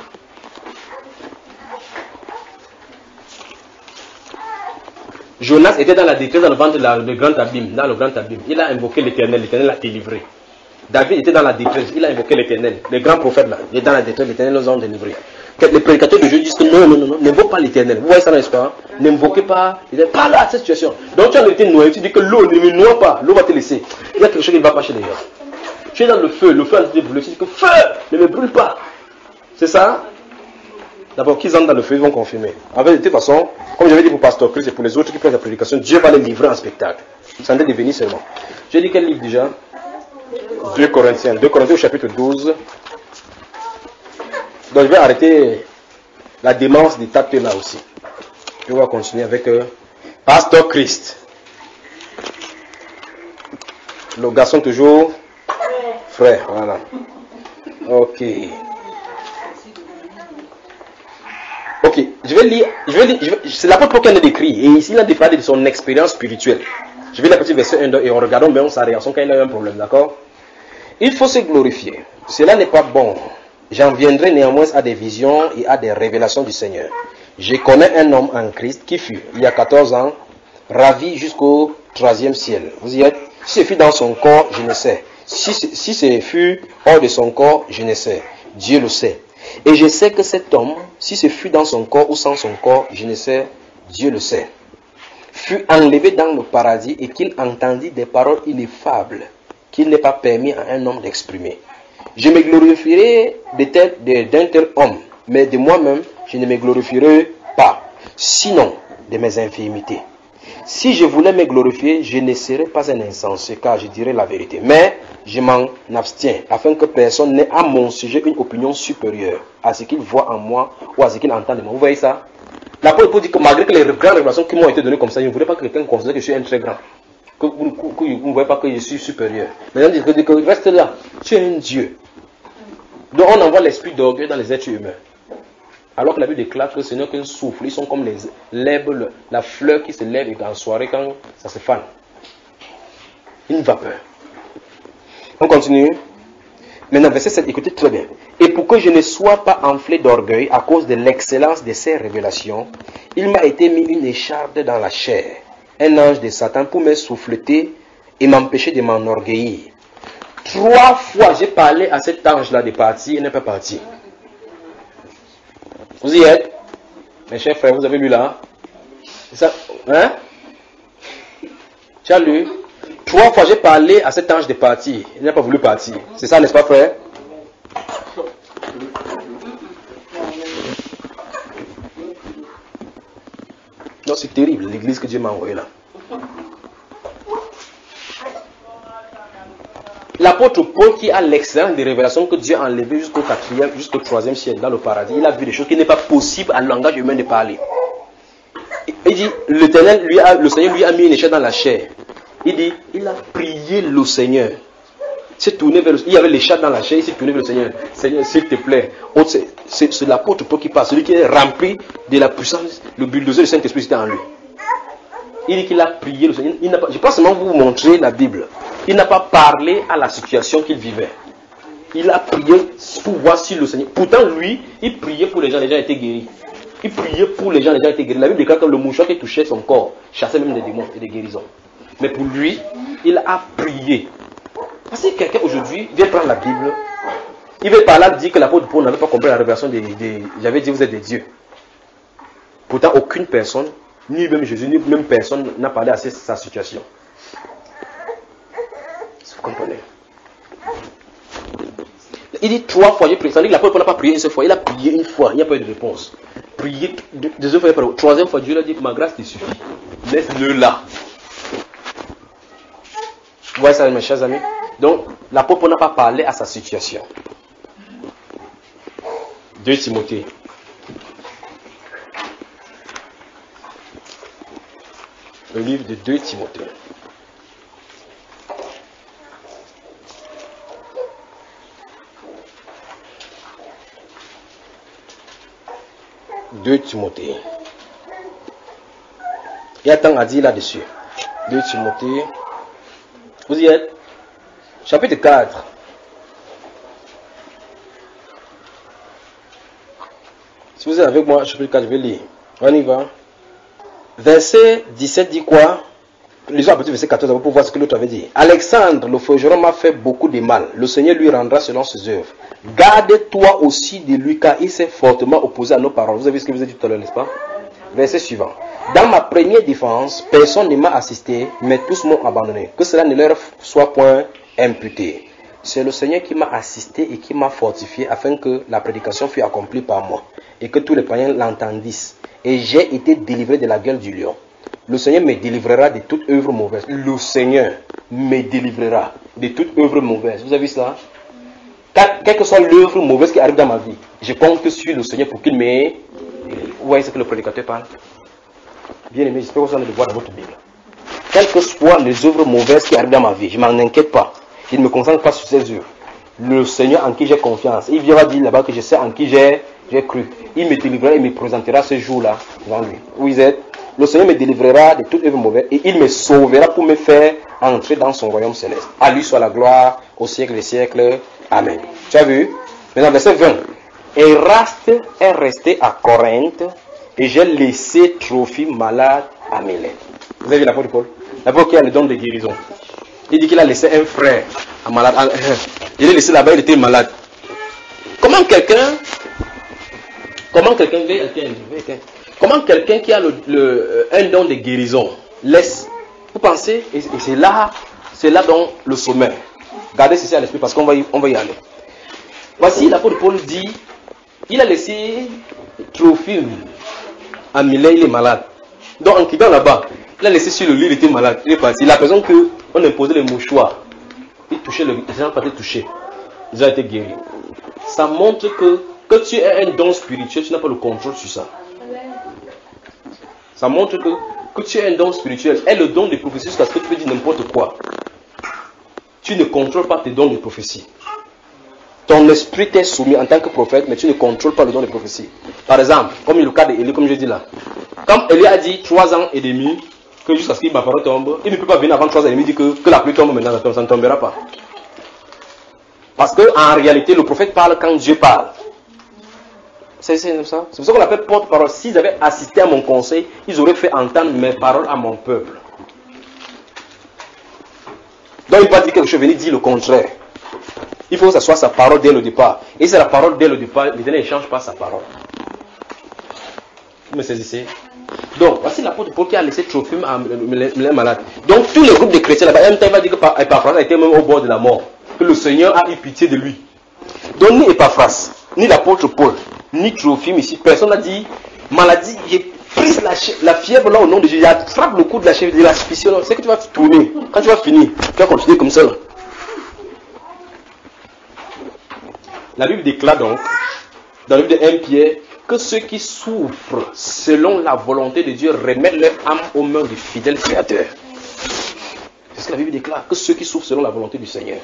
Jonas était dans la détresse dans le ventre de la- le grand abîme, dans le grand abîme. Il a invoqué l'Éternel, l'Éternel l'a délivré. David était dans la détresse, il a invoqué l'Éternel. Les grands prophètes là, il est dans la détresse, l'Éternel nous a délivrés. Que les prédicateurs de Dieu disent que non, non, non, non, n'invoque pas l'Éternel. Vous voyez ça, n'est-ce pas? N'invoquez pas, pas là, cette situation. Donc tu as été noyé, tu dis que l'eau ne me noie pas, l'eau va te laisser. Il y a quelque chose qui ne va pas chez les gens. Tu es dans le feu, le feu a été brûlé, tu dis que feu ne me brûle pas. C'est ça? D'abord, qu'ils entrent dans le feu, ils vont confirmer. En fait, de toute façon, comme j'avais dit pour Pasteur Christ et pour les autres qui prennent la prédication, Dieu va les livrer en spectacle. Ça en est devenu seulement. J'ai dit quel livre déjà? deux Corinthiens. deux Corinthiens au chapitre douze. Donc je vais arrêter la démence des tapes là aussi. Et on va continuer avec euh, Pasteur Christ. Le garçon toujours frère, voilà. Ok. je vais lire, je vais lire, je vais, c'est l'apôtre Paul qui en a décrit, et ici il a parlé de son expérience spirituelle. Je vais lire la petite verset un, deux, et on regardons bien sa réaction quand il a eu un problème, d'accord? Il faut se glorifier. Cela n'est pas bon. J'en viendrai néanmoins à des visions et à des révélations du Seigneur. Je connais un homme en Christ qui fut, il y a quatorze ans, ravi jusqu'au troisième ciel. Vous y êtes? Si ce fut dans son corps, je ne sais. Si, si ce fut hors de son corps, je ne sais. Dieu le sait. Et je sais que cet homme, si ce fut dans son corps ou sans son corps, je ne sais, Dieu le sait, fut enlevé dans le paradis et qu'il entendit des paroles ineffables qu'il n'est pas permis à un homme d'exprimer. Je me glorifierai de tel, de, d'un tel homme, mais de moi-même, je ne me glorifierai pas, sinon de mes infirmités. Si je voulais me glorifier, je ne serais pas un insensé, car je dirais la vérité. Mais je m'en abstiens, afin que personne n'ait à mon sujet une opinion supérieure à ce qu'il voit en moi ou à ce qu'il entend de moi. Vous voyez ça? L'apôtre Paul dit que malgré que les grandes révélations qui m'ont été données comme ça, je ne voudrais pas que quelqu'un considère que je suis un très grand. Que vous, que, que vous ne voyez pas que je suis supérieur. Mais il dit que reste là, tu es un Dieu. Donc on envoie l'esprit d'orgueil dans les êtres humains. Alors que la Bible déclare que ce n'est qu'un souffle. Ils sont comme les l'herbe, la fleur qui se lève et en soirée quand ça se fane. Une vapeur. On continue. Maintenant, verset sept, écoutez très bien. Et pour que je ne sois pas enflé d'orgueil à cause de l'excellence de ces révélations, il m'a été mis une écharpe dans la chair, un ange de Satan pour me souffleter et m'empêcher de m'enorgueillir. Trois fois j'ai parlé à cet ange-là de partir, il n'est pas parti. Vous y êtes? Mes chers frères, vous avez lu là? C'est ça? Hein? Tu as lu? Trois fois j'ai parlé à cet ange de partir. Il n'a pas voulu partir. C'est ça, n'est-ce pas, frère? Non, c'est terrible, l'église que Dieu m'a envoyée là. L'apôtre Paul qui a l'excellence des révélations que Dieu a enlevées jusqu'au quatrième, jusqu'au troisième ciel dans le paradis, il a vu des choses qui n'est pas possible à langage humain de parler. Il dit, l'Éternel lui a, le Seigneur lui a mis une échelle dans la chair. Il dit, il a prié le Seigneur. Il s'est tourné vers le, il y avait l'échelle dans la chair, il s'est tourné vers le Seigneur. Seigneur, s'il te plaît. C'est, c'est, c'est l'apôtre Paul qui parle, celui qui est rempli de la puissance, le bulldozer du Saint-Esprit était en lui. Il dit qu'il a prié le Seigneur. Il n'a pas, je ne vais pas seulement vous montrer la Bible. Il n'a pas parlé à la situation qu'il vivait. Il a prié pour voir si le Seigneur... Pourtant, lui, il priait pour les gens, les gens étaient guéris. Il priait pour les gens, les gens étaient guéris. La Bible déclare que le mouchoir qui touchait son corps chassait même des démons et des guérisons. Mais pour lui, il a prié. Parce que quelqu'un aujourd'hui vient prendre la Bible, il veut par là dire que l'apôtre Paul n'avait pas compris la révélation des... des j'avais dit, vous êtes des dieux. Pourtant, aucune personne, ni même Jésus, ni même personne n'a parlé à sa situation. Vous comprenez? Il dit trois fois, j'ai prié. Ça veut dire que l'apôtre n'a pas prié une seule fois. Il a prié une fois, il n'y a pas eu de réponse. Prié deuxième fois, il n'y a pas eu de... Troisième fois, Dieu lui a dit que ma grâce te suffit. Laisse-le là. Vous voyez ça, mes chers amis? Donc, l'apôtre n'a pas parlé à sa situation. deux Timothée. Le livre de deux Timothée. deux Timothée. Il y a tant à dire là-dessus. deux Timothée. Vous y êtes? Chapitre quatre. Si vous êtes avec moi, chapitre quatre, je vais lire. On y va. Verset dix-sept dit quoi? Lisons à partir du verset quatorze pour voir ce que l'autre avait dit. Alexandre, le forgeron, m'a fait beaucoup de mal. Le Seigneur lui rendra selon ses œuvres. Garde-toi aussi de lui, car il s'est fortement opposé à nos paroles. Vous avez vu ce que vous avez dit tout à l'heure, n'est-ce pas? Verset suivant. Dans ma première défense, personne ne m'a assisté, mais tous m'ont abandonné. Que cela ne leur soit point imputé. C'est le Seigneur qui m'a assisté et qui m'a fortifié afin que la prédication fût accomplie par moi et que tous les païens l'entendissent. Et j'ai été délivré de la gueule du lion. Le Seigneur me délivrera de toute œuvre mauvaise. Le Seigneur me délivrera de toute œuvre mauvaise. Vous avez vu cela? Quelle que soit l'œuvre mauvaise qui arrive dans ma vie, je compte sur le Seigneur pour qu'il me... Vous voyez ce que le prédicateur parle? Bien aimé, j'espère que vous allez le voir dans votre Bible. Quelles que soient les œuvres mauvaises qui arrivent dans ma vie, je ne m'en inquiète pas. Je ne me concentre pas sur ces œuvres. Le Seigneur en qui j'ai confiance, il viendra dire là-bas que je sais en qui j'ai J'ai cru. Il me délivrera et me présentera ce jour-là devant lui. Où vous êtes? Le Seigneur me délivrera de toute œuvre mauvaise et il me sauvera pour me faire entrer dans son royaume céleste. À lui soit la gloire au siècle des siècles. Amen. Tu as vu? Maintenant, verset vingt. Eraste est resté à Corinthe et j'ai laissé Trophime malade à Milet. Vous avez vu l'apôtre Paul? L'apôtre qui a le don de guérison. Il dit qu'il a laissé un frère à malade. À, il l'a laissé là-bas, il était malade. Comment quelqu'un, comment quelqu'un, comment quelqu'un qui a le, le, un don de guérison laisse, vous pensez, et, et c'est là, c'est là dans le sommet. Gardez ceci à l'esprit parce qu'on va y, on va y aller. Voici l'apôtre Paul dit, il a laissé Trophime à Milet, il est malade. Donc en quittant là-bas, il a laissé sur le lit, il était malade. Il est parti. La personne qu'on imposait les mouchoirs, il touchait le, les gens pas été touchés. Ils ont été guéris. Ça montre que, que tu as un don spirituel, tu n'as pas le contrôle sur ça. Ça montre que, que tu as un don spirituel. Et le don de prophétie, c'est parce que tu peux dire n'importe quoi. Tu ne contrôles pas tes dons de prophétie. Ton esprit t'est soumis en tant que prophète, mais tu ne contrôles pas le don de prophétie. Par exemple, comme le cas d'Élie, comme je dis là. Comme Élie a dit trois ans et demi, que jusqu'à ce que ma parole tombe, il ne peut pas venir avant trois ans et demi dire que, que la pluie tombe maintenant, ça ne tombera pas. Parce qu'en réalité, le prophète parle quand Dieu parle. C'est ça. C'est pour ça qu'on l'appelle porte-parole. S'ils avaient assisté à mon conseil, ils auraient fait entendre mes paroles à mon peuple. Donc il ne peut pas dire quelque chose, venir dire le contraire. Il faut que ça soit sa parole dès le départ. Et c'est la parole dès le départ, l'Éternel ne change pas sa parole. Vous me saisissez? Donc, voici l'apôtre Paul qui a laissé Trophime à les malades. Donc, tous les groupes de chrétiens là-bas, en même temps, il va dire que Epaphras a été même au bord de la mort. Que le Seigneur a eu pitié de lui. Donc, ni Epaphras, ni l'apôtre Paul, ni Trophime ici, personne n'a dit maladie, j'ai pris la, la fièvre là au nom de Jésus, attrape le coup de la fièvre, de la suspicion. C'est que tu vas tourner. Quand tu vas finir, tu vas continuer comme ça. Là. La Bible déclare donc, dans le livre de Premier Pierre, que ceux qui souffrent selon la volonté de Dieu remettent leur âme aux mains du fidèle Créateur. C'est ce que la Bible déclare, que ceux qui souffrent selon la volonté du Seigneur.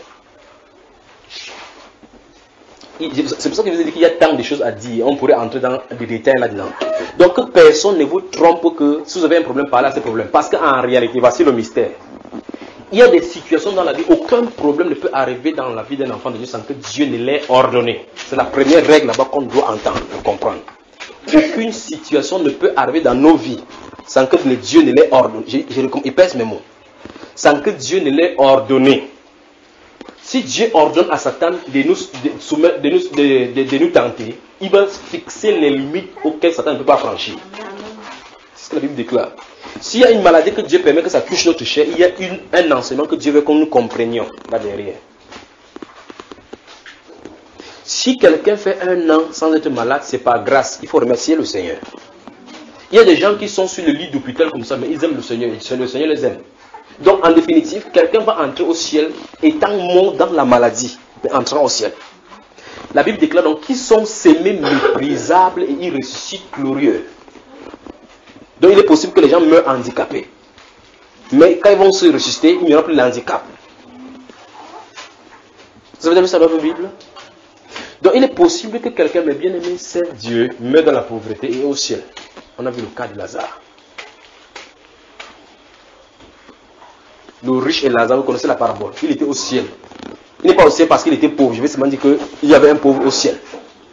C'est pour ça que je vous ai dit qu'il y a tant de choses à dire. On pourrait entrer dans des détails là-dedans. Donc que personne ne vous trompe que si vous avez un problème, parlez à ce problème. Parce qu'en réalité, voici le mystère. Il y a des situations dans la vie, aucun problème ne peut arriver dans la vie d'un enfant de Dieu sans que Dieu ne l'ait ordonné. C'est la première règle là-bas qu'on doit entendre, comprendre. Aucune situation ne peut arriver dans nos vies sans que Dieu ne l'ait ordonné. Je, je, il pèse mes mots. Sans que Dieu ne l'ait ordonné. Si Dieu ordonne à Satan de nous, de, soumettre, de, nous, de, de, de nous tenter, il va fixer les limites auxquelles Satan ne peut pas franchir. C'est ce que la Bible déclare. S'il y a une maladie que Dieu permet que ça touche notre chair, il y a une, un enseignement que Dieu veut que nous comprenions là derrière. Si quelqu'un fait un an sans être malade, c'est par grâce. Il faut remercier le Seigneur. Il y a des gens qui sont sur le lit d'hôpital comme ça, mais ils aiment le Seigneur. Le Seigneur les aime. Donc en définitive, quelqu'un va entrer au ciel étant mort dans la maladie, mais entrant au ciel. La Bible déclare donc qu'ils sont sémés méprisables et ils ressuscitent glorieux. Donc il est possible que les gens meurent handicapés. Mais quand ils vont se ressusciter, il n'y aura plus de handicap. Vous avez vu ça dans la Bible? Donc il est possible que quelqu'un, mais bien aimé, c'est Dieu, meurt dans la pauvreté et au ciel. On a vu le cas de Lazare. Le riche et Lazare, vous connaissez la parabole. Il était au ciel. Il n'est pas au ciel parce qu'il était pauvre. Je vais seulement dire qu'il y avait un pauvre au ciel.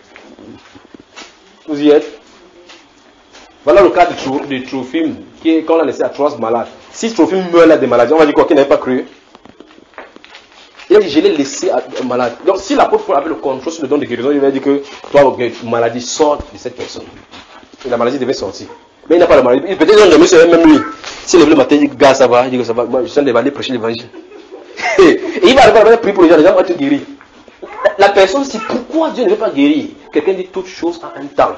Vous y êtes? Voilà le cas de Trophime, qui est, quand on l'a laissé à Troas malade. Si Trophime meurt là des maladies, on va dire quoi, qu'il n'avait pas cru. Il a dit, je l'ai laissé à, à malade. Donc si l'apôtre Paul avait le contrôle sur le don de guérison, il va dire que toi, maladie sort de cette personne. Et la maladie devait sortir. Mais il n'a pas la maladie. Peut-être qu'il a dormi même lui. S'il lève le matin, il dit, gars, ça va. Il dit que ça va. Moi, je suis en train d'aller prêcher l'évangile. Et il va arriver à prier pour les gens, les gens vont être guéris. La personne, c'est pourquoi Dieu ne veut pas guérir. Quelqu'un dit toutes choses à un temps.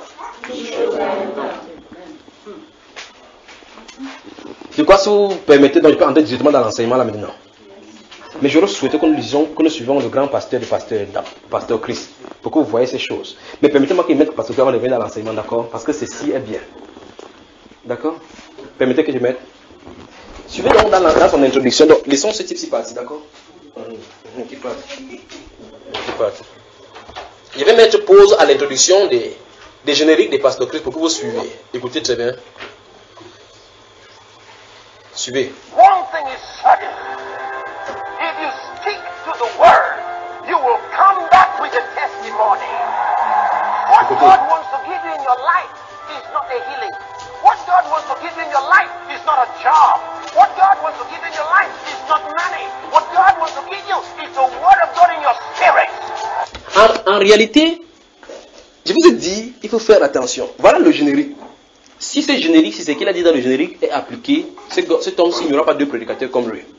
C'est quoi si vous permettez, donc je peux entrer directement dans l'enseignement là maintenant. Mais j'aurais souhaité que nous lisions, que nous suivions le grand pasteur du pasteur, pasteur Christ, pour que vous voyez ces choses. Mais permettez-moi qu'il mette pasteur Christ avant de venir dans l'enseignement, d'accord? Parce que ceci est bien. D'accord? Permettez que je mette. Suivez donc dans, la, dans son introduction. Donc, laissons ce type-ci partir, d'accord? Mmh, qui part. Qui part. Je vais mettre pause à l'introduction des, des génériques des pasteurs Christ pour que vous suivez. Écoutez très bien. Suivez. One thing is certain. If you stick to the word, you will come back with a testimony. What Écoutez. God wants to give you in your life is not a healing. What God wants to give you in your life is not a job. What God wants to give you in your life is not money. What God wants to give you is the word of God in your spirit. En, en réalité, je vous ai dit, il faut faire attention. Voilà le générique. Si ce générique, si ce qu'il a dit dans le générique est appliqué, cet homme-ci, il n'y aura pas deux prédicateurs comme lui.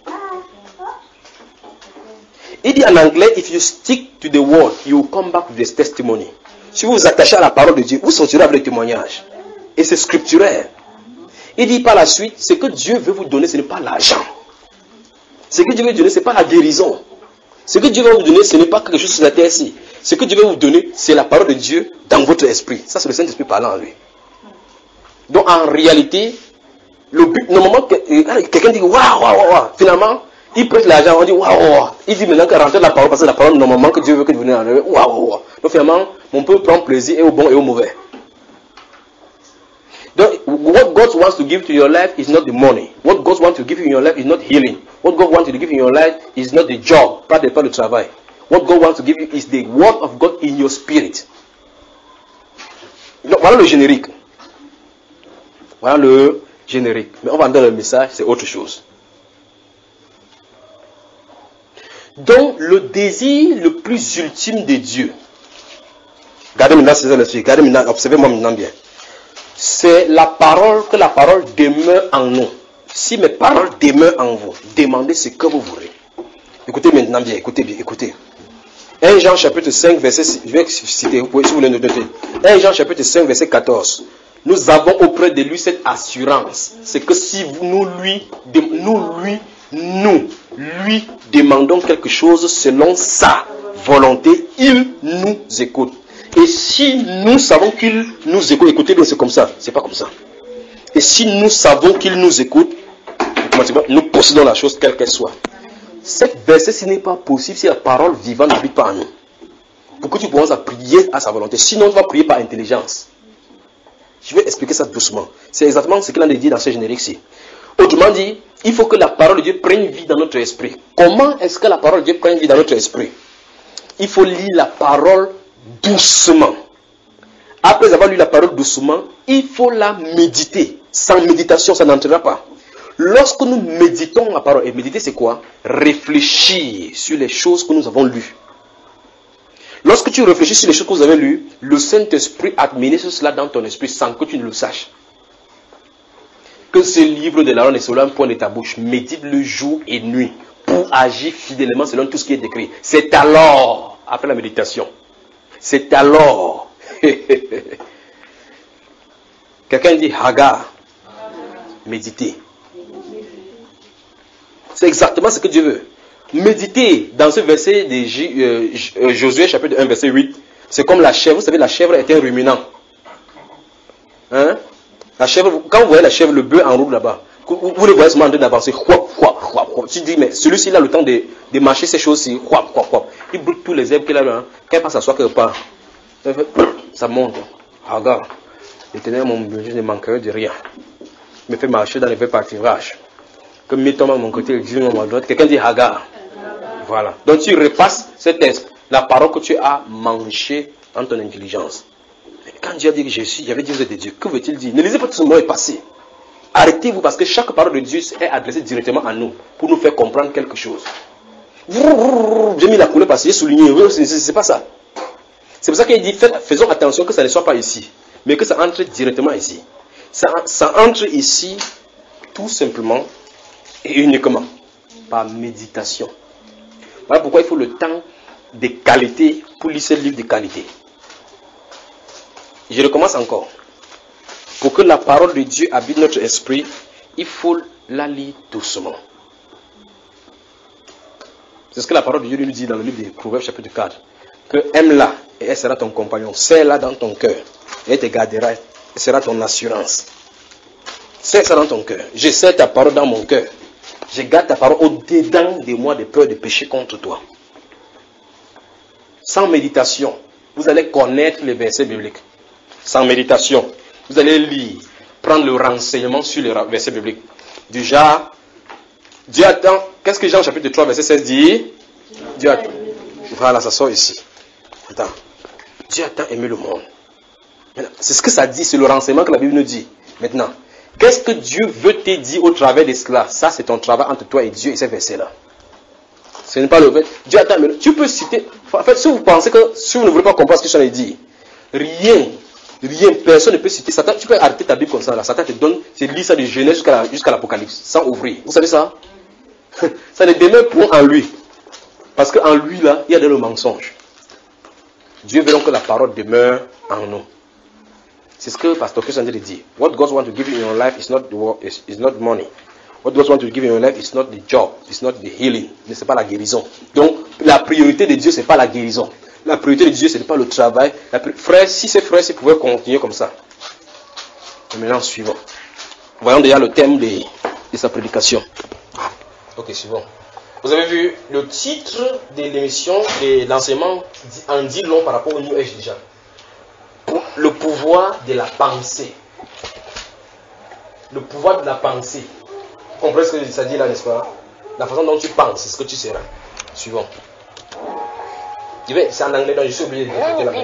Il dit en anglais, if you stick to the word, you will come back with this testimony. Si vous vous attachez à la parole de Dieu, vous sortirez avec le témoignage. Et c'est scripturaire. Il dit par la suite, ce que Dieu veut vous donner, ce n'est pas l'argent. Ce que Dieu veut vous donner, ce n'est pas la guérison. Ce que Dieu veut vous donner, ce n'est pas quelque chose sur la terre-ci. Ce que Dieu veut vous donner, c'est la parole de Dieu dans votre esprit. Ça, c'est le Saint-Esprit parlant en lui. Donc, en réalité, le but, normalement, quelqu'un dit, waouh, waouh, waouh. Finalement, il prête l'argent, on dit, waouh, waouh. Il dit maintenant qu'il rentre la parole, parce que la parole, normalement, que Dieu veut que vous veniez, waouh, waouh. Donc, finalement, on peut prendre plaisir et au bon et au mauvais. Donc, what God wants to give to your life is not the money. What God wants to give you in your life is not healing. What God wants to give you in your life is not the job, pas le travail. What God wants to give you is the word of God in your spirit. Donc, voilà le générique. Voilà le générique. Mais on va entendre le message, c'est autre chose. Donc, le désir le plus ultime de Dieu. Regardez maintenant, c'est ça, regardez maintenant, observez-moi maintenant bien. C'est la parole, que la parole demeure en nous. Si mes paroles demeurent en vous, demandez ce que vous voulez. Écoutez maintenant bien, écoutez bien, écoutez. un Jean chapitre cinq, verset, je vais citer, vous pouvez, si vous voulez noter. un Jean chapitre cinq, verset quatorze. Nous avons auprès de lui cette assurance. C'est que si nous lui, nous lui, nous lui demandons quelque chose selon sa volonté, il nous écoute. Et si nous savons qu'il nous écoute, écoutez bien, c'est comme ça, c'est pas comme ça. Et si nous savons qu'il nous écoute, nous possédons la chose quelle qu'elle soit. Cette verset, ce n'est pas possible si la parole vivante n'habite pas en nous. Pour que tu puisses prier à sa volonté. Sinon, tu vas prier par intelligence. Je vais expliquer ça doucement. C'est exactement ce qu'il a dit dans ce générique-ci. Autrement dit, il faut que la parole de Dieu prenne vie dans notre esprit. Comment est-ce que la parole de Dieu prenne vie dans notre esprit? Il faut lire la parole doucement. Après avoir lu la parole doucement, il faut la méditer. Sans méditation, ça n'entrera pas. Lorsque nous méditons la parole, et méditer c'est quoi? Réfléchir sur les choses que nous avons lues. Lorsque tu réfléchis sur les choses que vous avez lues, le Saint-Esprit administre cela dans ton esprit sans que tu ne le saches. Que ce livre de la loi ne soit un point de ta bouche, médite-le jour et nuit pour agir fidèlement selon tout ce qui est écrit. C'est alors, après la méditation, c'est alors. Quelqu'un dit Hagar, méditer. C'est exactement ce que Dieu veut. Méditer dans ce verset de J, euh, Josué chapitre un verset huit, c'est comme la chèvre. Vous savez, la chèvre est un ruminant. Hein? La chèvre, quand vous voyez la chèvre, le bœuf en route là-bas, vous, vous le voyez seulement en train d'avancer. Tu dis, mais celui-ci il a le temps de, de marcher ces choses-ci. Il brûle tous les herbes qu'il a là. Quand il passe à soi quelque part, ça monte. Regarde, l'Éternel, mon Dieu, je ne manquerai de rien. Il me fait marcher dans les verts pâturages. Que mettons à mon côté, le Dieu à ma droite. Quelqu'un dit Hagar. Voilà. Donc tu repasses cette texte, la parole que tu as mangée dans ton intelligence. Mais quand Dieu a dit que je suis, j'avais dit vous êtes de Dieu. Que veut-il dire? Ne lisez pas tout ce mot est passé. Arrêtez-vous parce que chaque parole de Dieu est adressée directement à nous pour nous faire comprendre quelque chose. J'ai mis la couleur parce que j'ai souligné. C'est pas ça. C'est pour ça qu'il dit faisons attention que ça ne soit pas ici, mais que ça entre directement ici. Ça, ça entre ici tout simplement et uniquement par méditation. Voilà pourquoi il faut le temps de qualité pour lire ce livre de qualité. Je recommence encore. Pour que la parole de Dieu habite notre esprit, il faut la lire doucement. C'est ce que la parole de Dieu nous dit dans le livre de Proverbes chapitre quatre. Que aime-la et elle sera ton compagnon. Serre-la dans ton cœur et elle te gardera. Elle sera ton assurance. Serre ça dans ton cœur. Je serre ta parole dans mon cœur. Je garde ta parole au-dedans de moi de peur de pécher contre toi. Sans méditation, vous allez connaître les versets bibliques. sans méditation. Vous allez lire, prendre le renseignement sur les versets bibliques. Du genre, Dieu attend. Qu'est-ce que Jean chapitre trois, verset seize dit? Dieu attend. Voilà, ça sort ici. Attends. Dieu a tant aimé le monde. C'est ce que ça dit, c'est le renseignement que la Bible nous dit. Maintenant, qu'est-ce que Dieu veut te dire au travers de cela? Ça, c'est ton travail entre toi et Dieu et ces versets-là. Ce n'est pas le fait. Dieu a tant aimé. Tu peux citer. En fait, si vous pensez que, si vous ne voulez pas comprendre ce que je dit, rien, rien, personne ne peut citer Satan. Tu peux arrêter ta Bible comme ça. Là. Satan te donne, c'est lire ça de Genèse jusqu'à, jusqu'à l'Apocalypse, sans ouvrir. Vous savez ça? Ça ne demeure point en lui. Parce qu'en lui, là, il y a le mensonge. Dieu veut donc que la parole demeure en nous. C'est ce que Pasteur Chris a dit. What God wants to give you in your life is not, the, is, is not money. What God wants to give you in your life is not the job. It's not the healing. Mais ce n'est pas la guérison. Donc, la priorité de Dieu, ce n'est pas la guérison. La priorité de Dieu, ce n'est pas le travail. La pri... Frère, si ces frères s'ils pouvaient continuer comme ça. Et maintenant, suivant. Voyons déjà le thème de, de sa prédication. Ok, suivant. Vous avez vu le titre de l'émission, de l'enseignement en dit long par rapport au New Age déjà. Le pouvoir de la pensée. Le pouvoir de la pensée. Vous comprenez ce que ça dit là, n'est-ce pas? La façon dont tu penses, c'est ce que tu seras. Suivant. C'est en anglais, donc je suis obligé de répéter la même.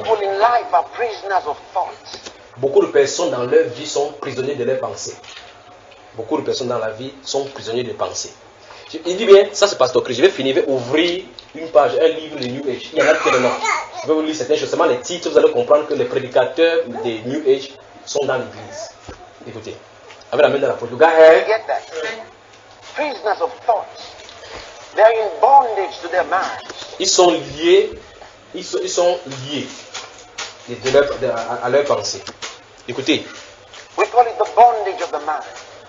Beaucoup de personnes dans leur vie sont prisonniers de leurs pensées. Beaucoup de personnes dans la vie sont prisonniers de pensées. Il dit bien, ça c'est Pasteur Chris. Je vais finir, je vais ouvrir une page, un livre de New Age. Il y en a tellement. Je vais vous lire certaines choses. Seulement les titres, vous allez comprendre que les prédicateurs des New Age sont dans l'église. Écoutez. Avec la main dans la poche. Le gars est. Prisoners of thoughts. They are in bondage to their minds. Ils sont liés. Ils sont, ils sont liés de leur, de, à, à leur pensée. Écoutez. We call it the bondage of the mind.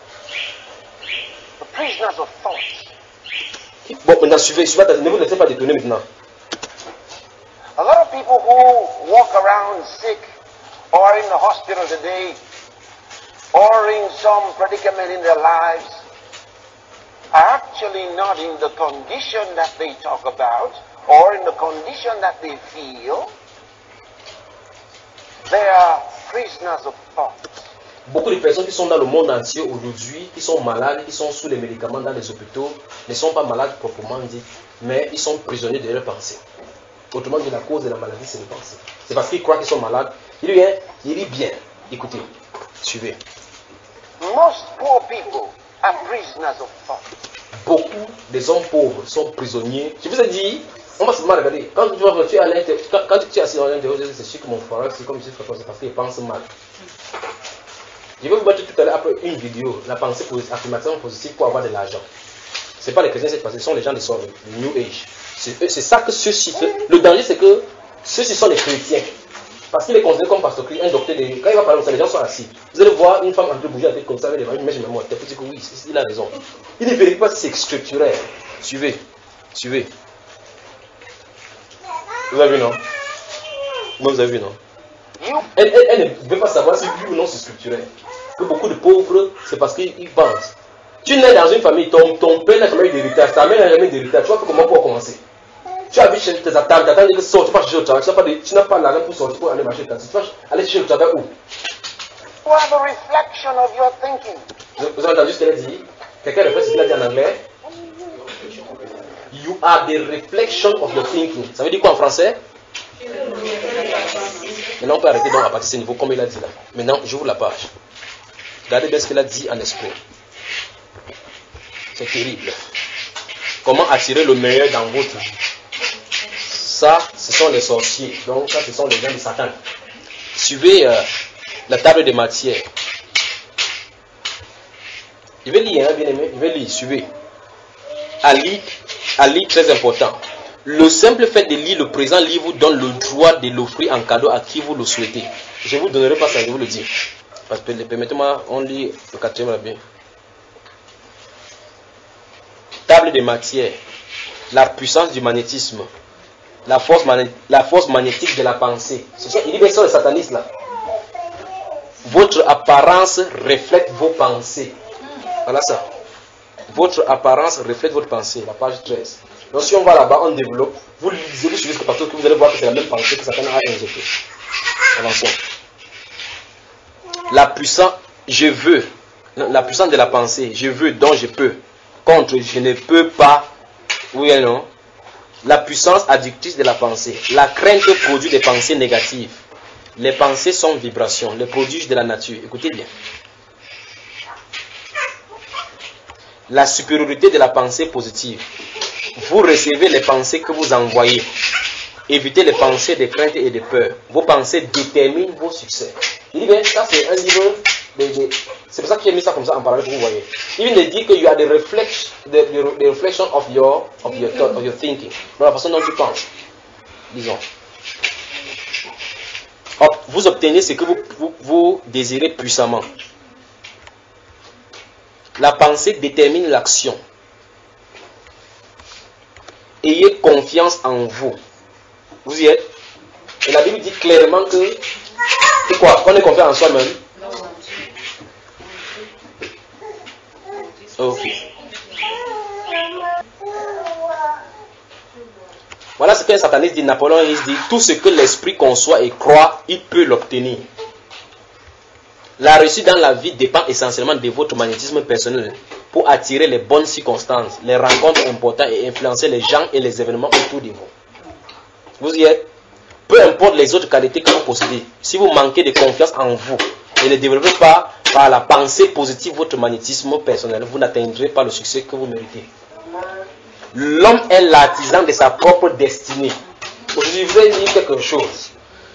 The prisoners of thoughts. Bon, maintenant, suivez, suivez, ne vous laissez pas détourner maintenant. A lot of people who walk around sick or in the hospital today or in some predicament in their lives are actually not in the condition that they talk about or in the condition that they feel. They are prisoners of thought. Beaucoup de personnes qui sont dans le monde entier aujourd'hui, qui sont malades, qui sont sous les médicaments dans les hôpitaux, ne sont pas malades proprement dit, mais ils sont prisonniers de leurs pensées. Autrement dit, la cause de la maladie, c'est les pensées. C'est parce qu'ils croient qu'ils sont malades. Il dit bien, il dit bien. Écoutez, suivez. Most poor people are prisoners of thought. Beaucoup des hommes pauvres sont prisonniers. Je vous ai dit, on va se mal regarder. Quand tu vas tu es à l'intérieur, quand, quand tu es assis à l'intérieur, c'est sûr que mon frère, c'est comme je suis c'est parce qu'il pense mal. Je vais vous mettre tout à l'heure après une vidéo, la pensée positive, affirmation positive pour avoir de l'argent. Ce n'est pas les chrétiens cette pensée, ce sont les gens de son New Age. C'est, c'est ça que ceux-ci font. Le danger, c'est que ceux-ci sont les chrétiens. Parce qu'il est considéré comme pasteur Christ, un docteur. De... Quand il va parler, les gens sont assis. Vous allez voir une femme en train de bouger la tête comme ça avec les mains, mais je me montre. Il faut dire que oui, il a raison. Il ne vérifie pas si c'est scripturaire. Suivez. Suivez. Vous avez vu, non? Non, vous avez vu, non? Elle, elle, elle ne veut pas savoir si oui ou non c'est scripturaire. Que beaucoup de pauvres, c'est parce qu'ils pensent. Tu nais dans une famille, ton, ton père n'a jamais eu d'héritage, ta mère n'a jamais eu d'héritage. Tu vois comment pour commencer? Tu habites chez tes attaques, tu attends que sort, tu vas chercher au travail, tu n'as pas, de, tu n'as pas l'argent pour sortir pour aller marcher le taxi. Tu vas aller chercher le travail où? You are the reflection of your thinking. Vous avez entendu ce qu'elle a dit? Quelqu'un répète ce qu'il a dit en anglais? You are the reflection of your thinking. Ça veut dire quoi en français? Maintenant on peut arrêter donc à partir de ce niveau comme il a dit là. Maintenant j'ouvre la page. Regardez bien ce qu'il a dit en esprit. C'est terrible. Comment attirer le meilleur dans votre vie? Ça, ce sont les sorciers. Donc ça, ce sont les gens de Satan. Suivez euh, la table des matières. Je vais lire, hein, bien aimé. Je vais lire, suivez. Ali, Ali, très important. Le simple fait de lire le présent livre vous donne le droit de l'offrir en cadeau à qui vous le souhaitez. Je ne vous donnerai pas ça, je vous le dis. Parce que permettez-moi, on lit le quatrième là bien. Table des matières. La puissance du magnétisme. La force, mané- la force magnétique de la pensée. C'est ça, il dit bien ça les satanistes là. Votre apparence reflète vos pensées. Voilà ça. Votre apparence reflète votre pensée. La page treize. Donc si on va là-bas, on développe. Vous lisez, vous suivez ce que partout, que vous allez voir que c'est la même pensée que Satan a injectée. Avançons. La puissance, je veux. La puissance de la pensée, je veux, donc je peux. Contre, je ne peux pas. Oui et non. La puissance addictrice de la pensée. La crainte produit des pensées négatives. Les pensées sont vibrations, les prodiges de la nature. Écoutez bien. La supériorité de la pensée positive. Vous recevez les pensées que vous envoyez. Évitez les pensées de crainte et de peur. Vos pensées déterminent vos succès. Il dit bien, ça c'est un livre, de, de, c'est pour ça que j'ai mis ça comme ça en parallèle pour vous voyez. Il vient de dire que you are the reflection, the, the, the reflection of your, of your thought, of your thinking. Dans la façon dont tu penses. Disons. Vous obtenez ce que vous, vous, vous désirez puissamment. La pensée détermine l'action. Ayez confiance en vous. Vous y êtes? Et la Bible dit clairement que c'est quoi? Qu'on est confiant en soi-même. Ok. Voilà ce qu'un sataniste dit. Napoléon il dit tout ce que l'esprit conçoit et croit, il peut l'obtenir. La réussite dans la vie dépend essentiellement de votre magnétisme personnel pour attirer les bonnes circonstances, les rencontres importantes et influencer les gens et les événements autour de vous. Vous y êtes? Peu importe les autres qualités que vous possédez, si vous manquez de confiance en vous et ne développez pas par la pensée positive votre magnétisme personnel, vous n'atteindrez pas le succès que vous méritez. L'homme est l'artisan de sa propre destinée. Aujourd'hui, je vous ai dit quelque chose.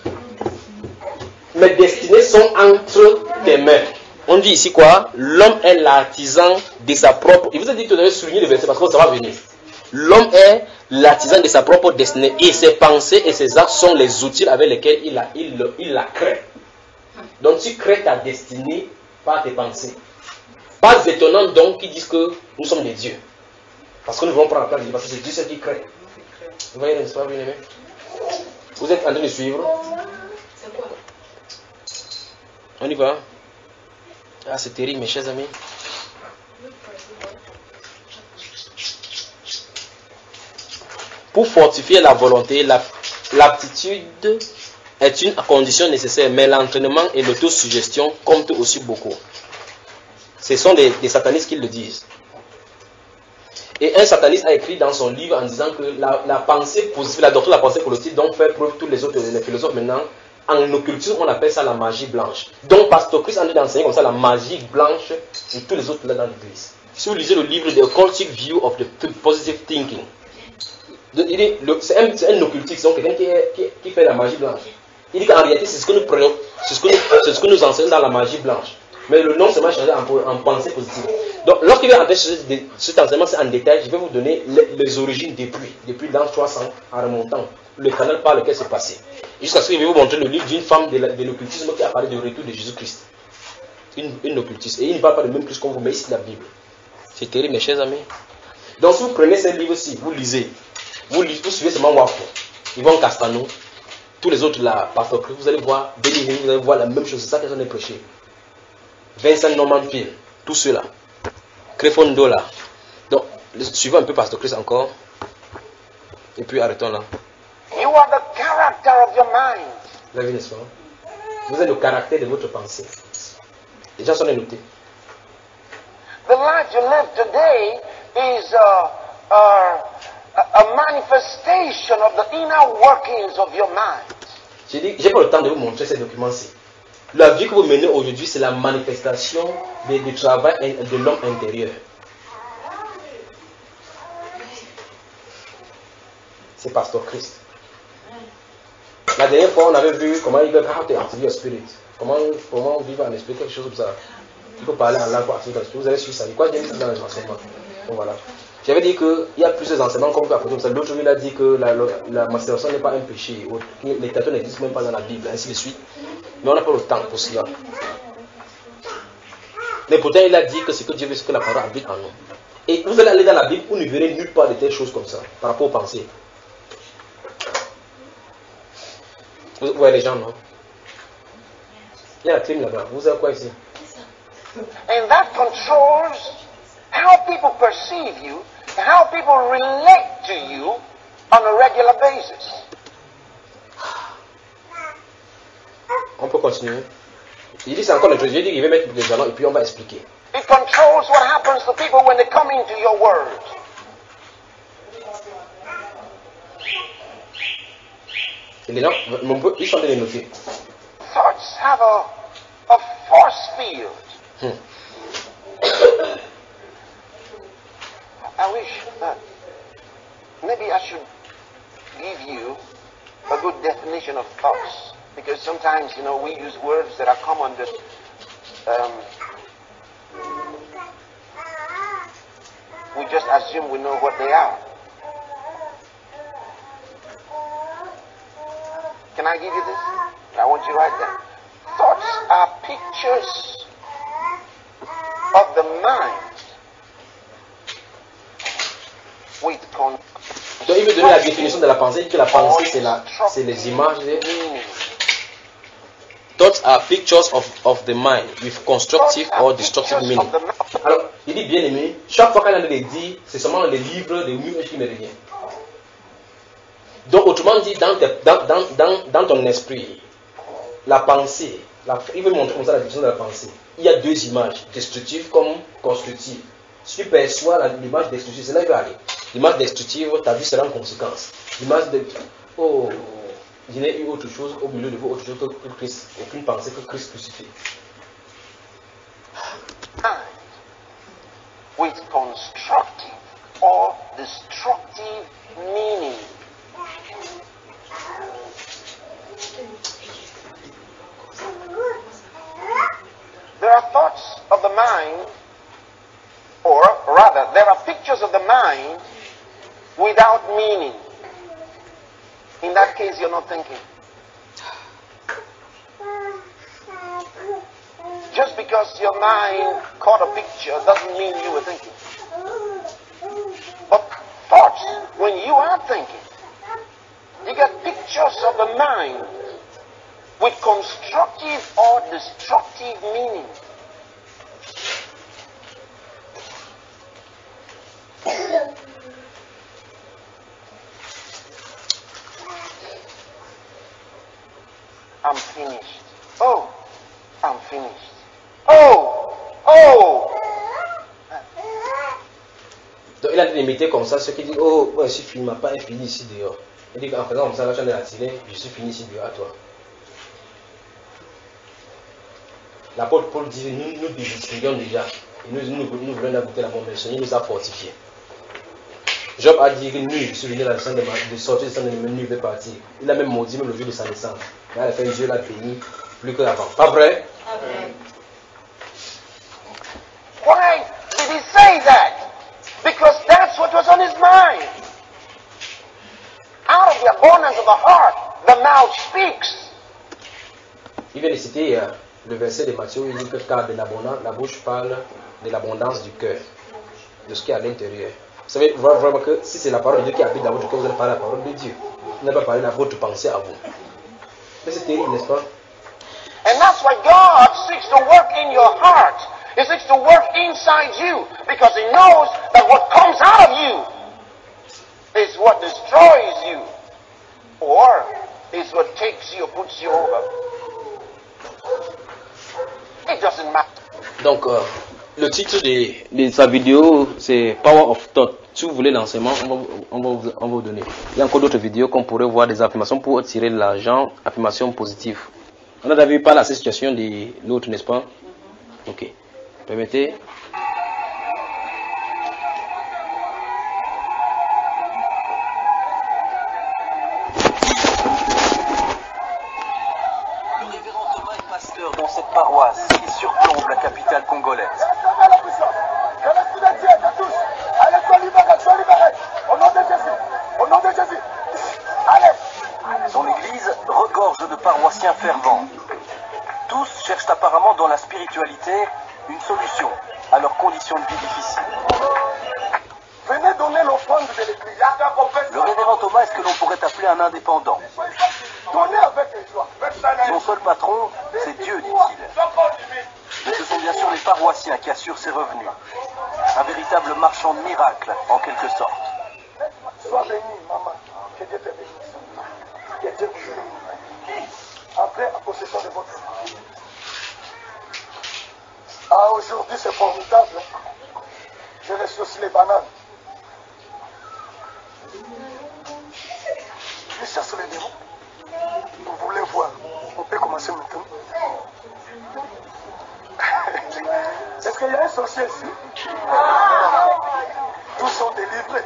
Mes destinées sont entre tes mains. On dit ici quoi? L'homme est l'artisan de sa propre... Il vous a dit que vous devez souligner le verset parce que ça va venir. L'homme est l'artisan de sa propre destinée et ses pensées et ses actes sont les outils avec lesquels il la, il, il la crée. Donc tu crées ta destinée par tes pensées. Pas étonnant donc qu'ils disent que nous sommes des dieux. Parce que nous voulons prendre la place de Dieu parce que c'est Dieu seul qui crée. Vous voyez, n'est-ce pas, bien-aimé? Vous êtes en train de suivre? C'est quoi? On y va? Ah, c'est terrible, mes chers amis. Pour fortifier la volonté, la, l'aptitude est une condition nécessaire, mais l'entraînement et l'autosuggestion comptent aussi beaucoup. Ce sont des, des satanistes qui le disent. Et un sataniste a écrit dans son livre en disant que la, la pensée positive, la doctrine de la pensée positive, dont fait preuve tous les autres les philosophes maintenant, en occultisme, on appelle ça la magie blanche. Donc, Pasteur Chris a enseigné comme ça la magie blanche et tous les autres là dans l'église. Si vous lisez le livre The Occultic View of the Positive Thinking, c'est un, c'est un occultiste, donc quelqu'un qui, qui, qui fait la magie blanche. Il dit qu'en réalité, c'est ce que nous prenons, c'est ce que nous, c'est ce que nous enseignons dans la magie blanche. Mais le nom seulement changé en, en pensée positive. Donc, lorsqu'il va entrer cet enseignement, c'est en détail, je vais vous donner les, les origines depuis, depuis l'an trois cents en remontant, le canal par lequel c'est passé. Jusqu'à ce que je vais vous montrer le livre d'une femme de, la, de l'occultisme qui a parlé du retour de Jésus-Christ. Une, une occultiste. Et il ne parle pas de même plus qu'on vous met ici la Bible. C'est terrible, mes chers amis. Donc, si vous prenez ce livre-ci, vous lisez, vous, lisez, vous suivez seulement Wafo, Yvon Castano, tous les autres là, Pasteur Chris, vous allez voir, Béni, vous allez voir la même chose, c'est ça qu'ils ont prêché. Vincent Norman Peale, tous ceux-là. Créfondo là. Donc, suivons un peu Pasteur Chris encore. Et puis arrêtons là. You are the character of your mind. Vous avez vu, n'est-ce pas? Vous êtes le caractère de votre pensée. Les gens sont notés. The life you live today is a, a, a manifestation of the inner workings of your mind. J'ai dit, j'ai pas le temps de vous montrer ces documents-ci. La vie que vous menez aujourd'hui, c'est la manifestation de, du travail de l'homme intérieur. C'est Pasteur Christ. La dernière fois, on avait vu comment il veut activer le spirit. Comment, comment vivre en esprit, quelque chose comme ça. Il faut parler en langue pour activer l'esprit. Vous avez su ça. Quoi, j'ai mis ça dans les enseignements. Donc voilà. J'avais dit qu'il y a plusieurs enseignements qu'on peut apporter comme ça. L'autre jour, il a dit que la, la, la masturbation n'est pas un péché. Les tatouages n'existent même pas dans la Bible, ainsi de suite. Mais on n'a pas le temps pour cela. Mais pourtant, il a dit que ce que Dieu veut, c'est que la parole habite en nous. Et vous allez aller dans la Bible, vous ne verrez nulle part de telles choses comme ça, par rapport aux pensées. Vous voyez les gens, non? Il y a la clim là-bas. Vous avez quoi ici? And that controls how people perceive you and how people relate to you on a regular basis. On peut continuer. Il dit c'est encore l'introduction. Il dit qu'il va mettre les jalons et puis on va expliquer. It controls what happens to people when they come into your word. Et les gens, on peut, ils sont les noter. Thoughts have a, a force field. Hmm. I wish that maybe I should give you a good definition of thoughts, because sometimes, you know, we use words that are common that um, we just assume we know what they are. Can I give you this? I want you to write that. Thoughts are pictures of the mind with con- Donc il veut donner la définition de la pensée, que la pensée c'est la, c'est les images. Les... Thoughts are pictures of, of the mind with constructive or destructive meaning. Alors, il dit bien aimé, chaque fois qu'on a les dit, c'est seulement les livres de Mueller qui me revient. Donc autrement dit, dans, dans, dans, dans, dans ton esprit, la pensée, la, il veut montrer comme ça la définition de la pensée. Il y a deux images, destructives comme constructives. Si tu perçois la, l'image destructive, c'est là qu'il va aller. L'image destructive, ta vie sera en conséquence. L'image de oh, je n'ai eu autre chose au milieu de vous, autre chose que Christ, aucune pensée que Christ crucifié. With constructive or destructive meaning. There are thoughts of the mind, or rather, there are pictures of the mind without meaning. In that case, you're not thinking. Just because your mind caught a picture doesn't mean you were thinking. But thoughts, when you are thinking, you get pictures of the mind with constructive or destructive meaning. I'm finished. Oh, I'm finished. Oh, oh. Donc il a limité comme ça, ceux qui disent oh, ouais, je suis fini, ma pas fini ici dehors. Il dit qu'en faisant comme ça, là, je suis attiré, je suis fini ici dehors à toi. L'apôtre Paul dit nous nous désespérions déjà. Et nous, nous, nous voulons goûter la bombe, mais le Seigneur nous a fortifiés. Job a dit que nuit, je suis venu la naissance de, de sortir de sa nuit, il veut partir. Il a même maudit même le jour de sa naissance. Là, il a fait Dieu l'a béni plus que avant. Pas vrai? Amen. Why did he say that? Because that's what was on his mind. Out of the abundance of the heart, the mouth speaks. Il vient de citer euh, le verset de Matthieu où il dit que car de l'abondance, la bouche parle de l'abondance du cœur, de ce qui est à l'intérieur. Vous savez vraiment que si c'est la parole de Dieu qui habite dans votre cœur, vous allez parler la parole de Dieu. Vous n'allez pas parler de votre pensée à vous. Mais c'est terrible, n'est-ce pas? And that's why God seeks to work in your heart. He seeks to work inside you because he knows that what comes out of you is what destroys you or is what takes you or puts you over. It doesn't matter. Donc, euh, le titre de, de sa vidéo, c'est Power of Thought. Si vous voulez l'enseignement, on va, on, va vous, on va vous donner. Il y a encore d'autres vidéos qu'on pourrait voir des affirmations pour tirer de l'argent, affirmations positives. On a vu par la situation de l'autre, n'est-ce pas? Ok. Permettez. Le révérend Thomas est pasteur dans cette paroisse qui surplombe la capitale congolaise. Son église regorge de paroissiens fervents. Tous cherchent apparemment dans la spiritualité une solution à leurs conditions de vie difficiles. Venez donner l'offrande de l'église. Le révérend Thomas est ce que l'on pourrait appeler un indépendant. Donnez avec joie. Son seul patron, c'est Dieu, dit-il. Mais ce sont bien sûr les paroissiens qui assurent ses revenus. Un véritable marchand de miracles, en quelque sorte. Sois béni, maman. Que Dieu te bénisse. Que Dieu vous bénisse. Entrez en possession de votre vie. Aujourd'hui, c'est formidable. J'ai reçu aussi les bananes. Je chasse les démons. Vous voulez voir? On peut commencer maintenant. Est-ce qu'il y a un sorcier ici? Tous sont délivrés.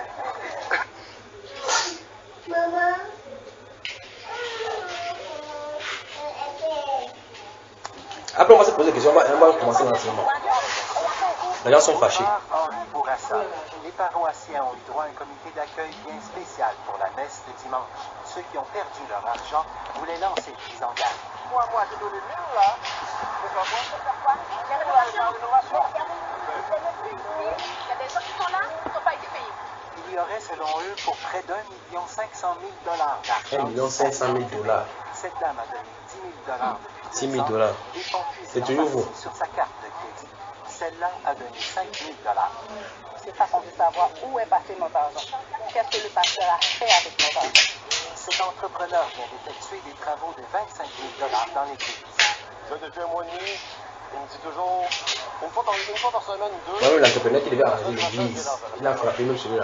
Maman. Après, on va se poser des questions. On va, on va commencer l'enseignement. Les gens sont fâchés. Les paroissiens ont eu droit à un comité d'accueil bien spécial pour la messe de dimanche. Ceux qui ont perdu leur argent voulaient lancer une mise en garde. Moi, moi, je dois le mur, là. Je dois voir ça faire quoi? La rénovation. Il y a des gens qui sont là, qui n'ont pas été payés. Il y aurait, selon eux, pour près d'un million cinq cent mille dollars d'argent. un million cinq cent mille dollars. Cette dame a donné dix mille dollars depuis six mille dollars. C'est toujours vous. Sur sa carte de crédit. Celle-là a donné cinq mille dollars. C'est pas qu'on veut savoir où est passé notre argent. Qu'est-ce que le pasteur a fait avec notre argent? Cet entrepreneur vient d'effectuer des travaux de vingt-cinq mille dollars dans l'église. Ça depuis un mois et demi, il me dit toujours, une fois par, une fois par semaine, deux. Oui, l'entrepreneur qui devait arranger l'église, il a frappé même celui-là.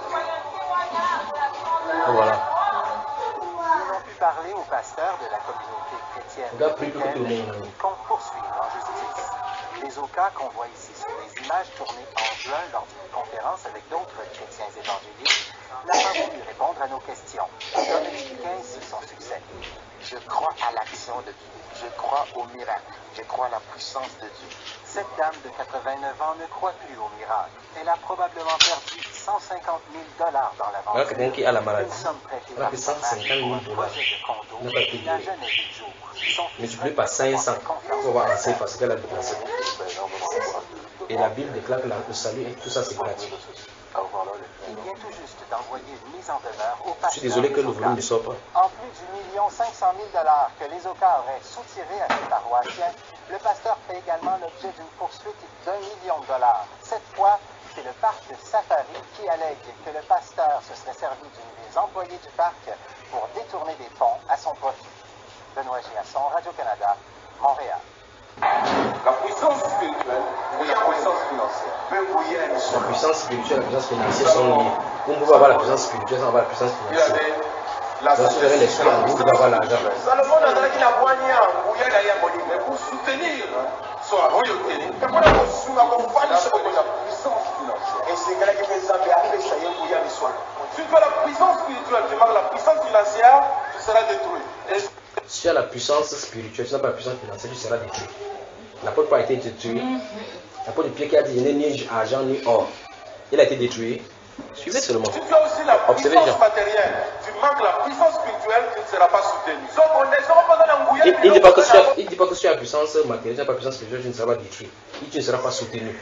Et voilà. Nous avons pu parler au pasteur de la communauté chrétienne. Regarde plus que tout le monde. Il compte poursuivre en justice. Les Oka qu'on voit ici sur les images tournées en juin lors d'une conférence avec d'autres chrétiens évangéliques n'a pas voulu répondre à nos questions. Comme expliquait ainsi son succès. Je crois à l'action de Dieu. Je crois au miracle. Je crois à la puissance de Dieu. Cette dame de quatre-vingt-neuf ans ne croit plus au miracle. Elle a probablement perdu cent cinquante mille dollars dans la vente. Voilà quelqu'un qui a la maladie. Une somme prêtée On a par fait sa cent mère cinquante pour un mille dollars. projet de condo On n'a pas été qui n'a payé. jamais vu le jour. Son fils Multiplié par cinq cents. On va avancer parce qu'elle a déplacé. Et la Bible déclare que le salut et tout ça c'est gratuit. Il vient tout juste d'envoyer une mise en demeure au pasteur. Je suis désolé que le volume ne sort pas. En plus du million cinq cent mille dollars que les Oka auraient soutiré à ses paroissiens, le pasteur fait également l'objet d'une poursuite d'un million de dollars. Cette fois, c'est le parc Safari qui allègue que le pasteur se serait servi d'une des employées du parc pour détourner des fonds à son profit. Benoît Giasson, Radio-Canada, Montréal. La puissance spirituelle et la puissance financière peuvent brouiller la mission. La puissance spirituelle et la puissance financière sont liées. Vous pouvez avoir la puissance spirituelle sans avoir la puissance Il financière. avait la Donc si vous avez l'esprit en vous, vous devez avoir l'argent. Salomon n'a pas la boignée brouiller la yamoni, mais pour soutenir son royauté, il faut la puissance financière. Et c'est quelqu'un qui fait ça, mais après ça y est, brouiller l'histoire. Si tu as la puissance spirituelle, tu manques la puissance financière, tu seras détruit. Et Si tu as la puissance spirituelle, tu n'as pas la puissance financière, tu seras détruit. L'apôtre Paul a été détruit. L'apôtre Pierre qui a dit, il n'est ni argent ni or. Il a été détruit. Suivez seulement. si tu as aussi la Observez les puissance gens. matérielle, tu manques la puissance spirituelle, tu ne seras pas soutenu. Donc on est sur un Il il ne dit pas que si tu as- il dit pas que si tu as la puissance matérielle, tu n'as pas la puissance spirituelle, tu ne seras pas détruit. Il dit, tu ne seras pas soutenu.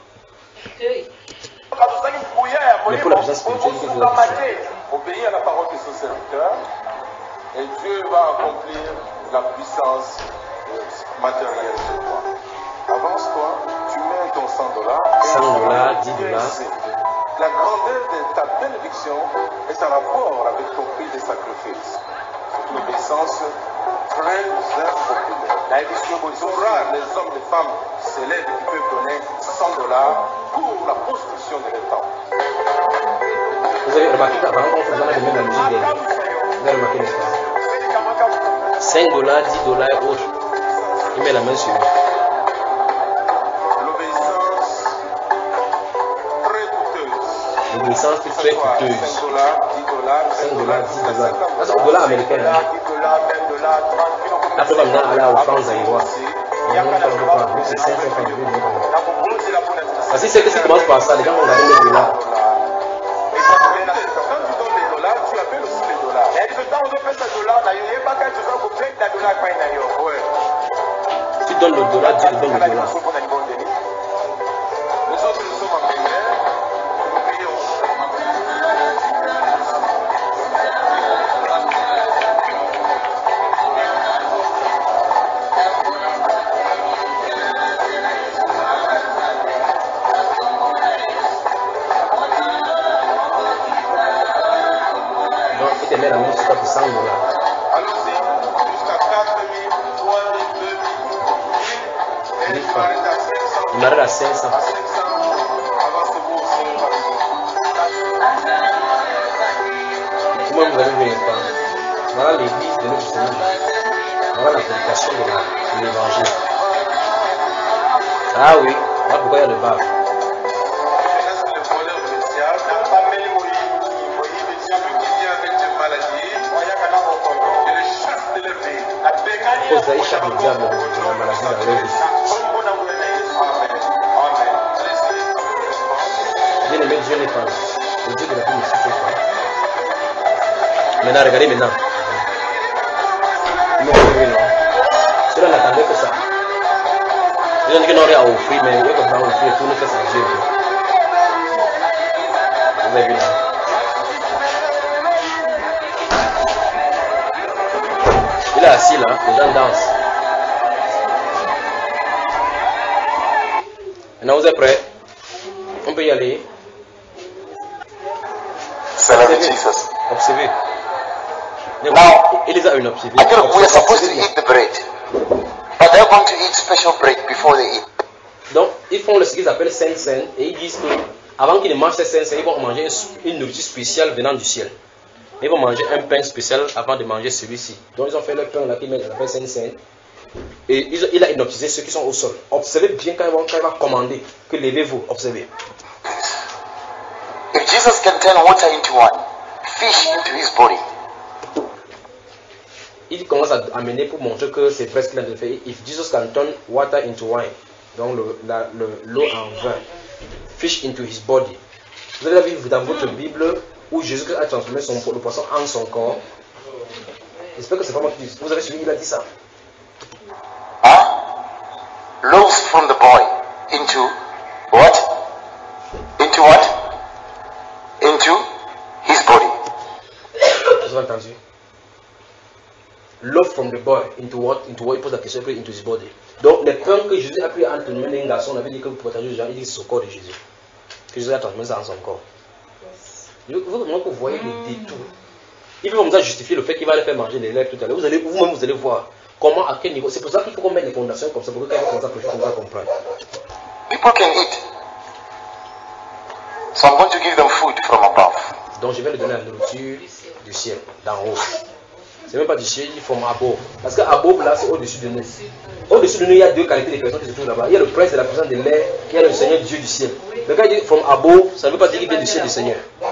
Mais pour la puissance spirituelle, il dit que tu dois détruire. Obéis à la parole de son serviteur et Dieu va accomplir la puissance euh, matérielle sur toi. Avance-toi, tu mets ton cent dollars. cent dollars, dix dollars. La grandeur de ta bénédiction est en rapport avec ton prix de sacrifice. C'est une obéissance très impopulaire. La édition rares les hommes et femmes célèbres qui peuvent donner cent dollars pour la construction de l'étang. Vous avez remarqué qu'avant, on faisait la même la musique des Vous avez remarqué, n'est-ce pas? cinq dollars, dix dollars et autres. Il met la main sur lui. L'obéissance très coûteuse. L'obéissance est très coûteuse. cinq dollars, dix dollars, cinq dollars, dix dollars. Ah, c'est au dollar américain. Hein? dix dollars, vingt dollars, trente. Après, maintenant, aller au franc zaïrois. On ne peut pas. Nous, c'est cinq cents francs. Parce que c'est que si tu commences par ça, les gens vont regarder les dollars. Et quand tu donnes les dollars, tu appelles aussi les dollars. Et ce temps où tu fais ces dollars, il n'y a pas qu'à te faire pour plein de dollars quand il y a. Ouais. Tu donnes le dollar, Dieu te donne le dollar. Les autres, nous sommes en prière. Nous prions. Donc, il te met la main sur toi pour cent dollars. Allons-y, jusqu'à quatre mille, trois mille, deux mille, mille, et tu vas arrêter à cinq cents, Il m'arrête à cinq cents. Comment vous allez venir pas? Voilà l'église de notre Seigneur. Voilà la prédication de l'évangile. Ah oui, voilà pourquoi il y a le bar. Vous allez chercher le diable dans la maladie dans leur vie. Bien aimé, Dieu n'est pas là. Le Dieu de la vie ne suffit pas. Maintenant, regardez maintenant. Cela n'attendait que ça. Ils ont dit qu'ils n'ont rien à offrir, mais ils ont pas offrir tout le fait sans Dieu. Vous avez vu là. Il est assis là, les gens dansent. Maintenant vous êtes prêts? On peut y aller. Observez. Jesus. Observez. Now, il les a une observée. Again, we are supposed to eat the bread, but they're going to eat special bread before they eat. Donc, ils font ce qu'ils appellent Saint Saint et ils disent que avant qu'ils ne mangent ces Saint Saint, ils vont manger une nourriture spéciale venant du ciel. Ils vont manger un pain spécial avant de manger celui-ci. Donc, ils ont fait le pain là qu'ils mettent, ils appellent Saint Saint. Et ils, il a hypnotisé ceux qui sont au sol. Observez bien quand il va, quand il va commander que levez-vous, observez. If Jesus can turn water into wine, fish into his body. Il commence à amener pour montrer que c'est vrai ce qu'il a fait. If Jesus can turn water into wine, donc le, la, le, l'eau en vin, fish into his body. Vous avez vu dans votre Bible où Jésus a transformé son, le poisson en son corps. J'espère que c'est pas moi qui dis. Vous avez suivi, il a dit ça. Huh? Loaves from the boy into what? Into what? Into his body. Vous avez entendu? Love from the boy into what? Into what? Il pose la question, into his body. Donc, les pains que Jésus a pris entre les mains d'un garçon, on avait dit que pour protéger les gens, il dit que c'est le corps de Jésus. Que Jésus a transformé ça en son corps. Vous voyez que vous voyez le détour. Il veut comme ça justifier le fait qu'il va les faire manger les lèvres tout à l'heure. Vous allez, vous-même, vous allez voir comment, à quel niveau. C'est pour ça qu'il faut qu'on mette des fondations comme ça, pour que quand on commence à prêcher, on va comprendre. People can eat. So I'm going to give them food from above. Donc, je vais leur donner la nourriture du ciel, d'en haut. C'est même pas du ciel, il faut above. Parce que above là, c'est au-dessus de nous. Au-dessus de nous, il y a deux qualités de personnes qui se trouvent là-bas. Il y a le prince de la puissance de l'air, il y a le Seigneur Dieu du ciel. Mais quand il dit from above, ça ne veut pas dire qu'il vient du ciel du Seigneur.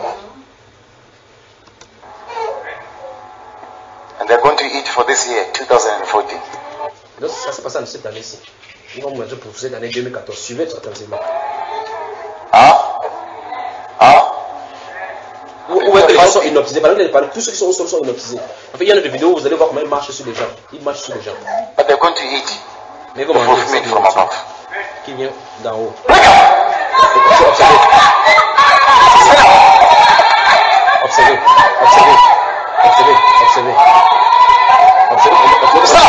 And they're going to eat for this year, twenty fourteen. Donc ça s'est passé en cette année-ci. Ils vont manger pour cette année deux mille quatorze. Suivez très attentivement. Ah? Ah? Où, où est-ce que les gens sont hypnotisés? Par exemple, tous ceux qui sont au sol sont hypnotisés. En fait, il y a une vidéo où vous allez voir comment ils marchent sur les gens. Ils marchent sur les gens. But they're going to eat. Mais ils vont manger from above. Qui vient d'en haut. Observez. Observez. Observez. Observez. Observez. Observez. Observez.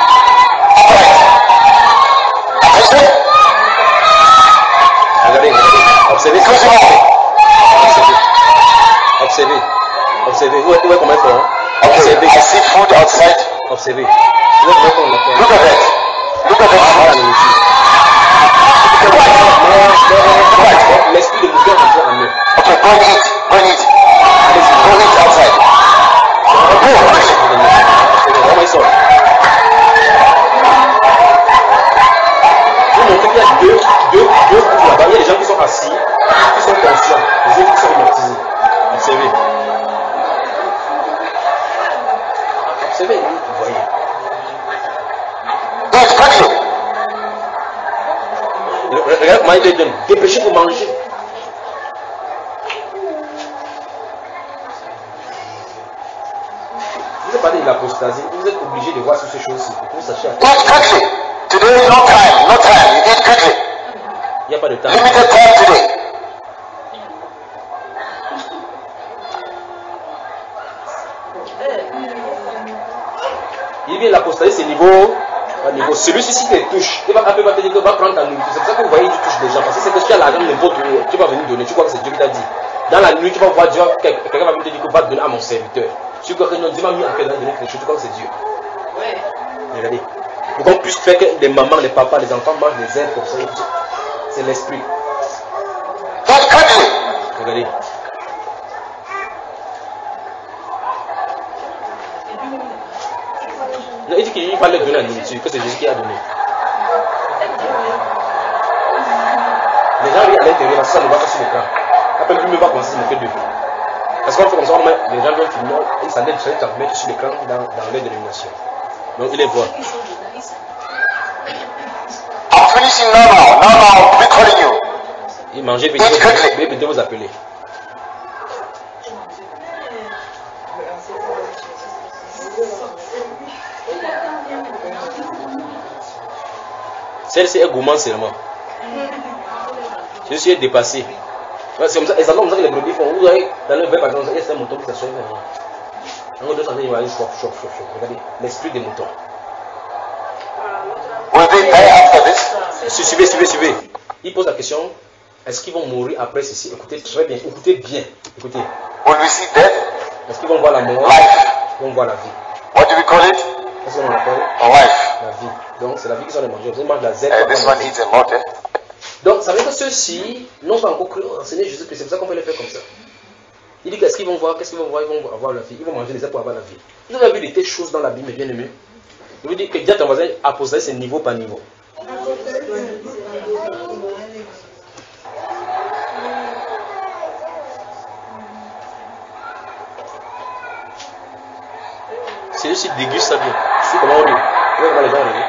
Regardez, regardez. Observez. Observez. Observez. Observez. Où est, où est comment ils font? Observez. I see food outside. Observez. Où est comment ils font? Look at that. Look at that. L'esprit de Bouquet rentre en eux. Okay, go and eat. Go and eat. Go eat outside. Comment ils sont? Vous montrez qu'il y a deux, deux, deux groupes là-bas. Il y a des gens qui sont assis, qui sont conscients, les autres qui sont hypnotisés. Observez. Observez, vous voyez. Regarde comment il te donne. Dépêchez pour manger. Vous avez parlé de l'apostasie, vous êtes obligé de voir sur ces choses-ci pour que vous sachiez à quoi. Eat quickly. Today, no time. No time. You eat quickly. Il n'y a pas de temps. Limited time today. Il vient l'apostasie, c'est niveau, niveau. Celui-ci, si tu les touches, il va, il va te dire qu'il va prendre ta nourriture. C'est pour ça que vous voyez, tu touches des gens. Parce que c'est que tu as l'argent, n'importe où, tu vas venir donner. Tu vois que c'est Dieu qui t'a dit. Dans la nuit, tu vas voir Dieu, quelqu'un va venir te dire qu'il va te donner à mon serviteur. Tu vois que non, Dieu m'a mis en cœur de donner quelque chose, tu vois que c'est Dieu. Regardez. Pour qu'on puisse faire que les mamans, les papas, les enfants mangent des ailes comme ça. c'est l'esprit. Don't quickly. Regardez. Non, il dit qu'il fallait donner la nourriture, que c'est Jésus qui a donné. Les gens viennent à l'intérieur, ça ne va pas sur l'écran. Après, lui ne va pas commencer à se moquer d'eux. Parce qu'on fait comme ça, on met, les gens viennent filmer, ils s'en mettent sur l'écran dans, dans leur dénomination. Donc il est bon. I'm finishing now, now, now, now, we calling you. Il mangeait, puis il vous appeler. Celle-ci est gourmand seulement. Je suis dépassé. C'est comme ça, exactement comme ça que les brebis font. Vous voyez, dans le verre, par exemple, il y a un mouton qui s'assoit. En gros, deux cents, il va aller chauffe, chauffe, chauffe. Regardez, l'esprit des moutons. Suivez, suivez, suivez. Il pose la question, est-ce qu'ils vont mourir après ceci? Écoutez très bien, écoutez bien. Écoutez. Est-ce qu'ils vont voir la mort? Ils vont voir la vie. What do we call it? Qu'est-ce qu'on appelle? Life. La vie. Donc c'est la vie qu'ils ont mangé. Vous mangez la Z. Uh, this one eats a lot, eh? Donc ça veut dire que ceux-ci n'ont pas encore cru enseigner Jésus-Christ. C'est pour ça qu'on fait les faire comme ça. Il dit qu'est-ce qu'ils vont voir? Qu'est-ce qu'ils vont voir? Ils vont avoir la vie. Ils vont manger les ailes pour avoir la vie. Vous avez vu des telles choses dans la Bible, mes bien-aimés? Je vous dis que Dieu ton voisin a posé c'est niveau par niveau. C'est juste déguste ça bien. C'est comment on dit. Vous voyez comment les gens on dit.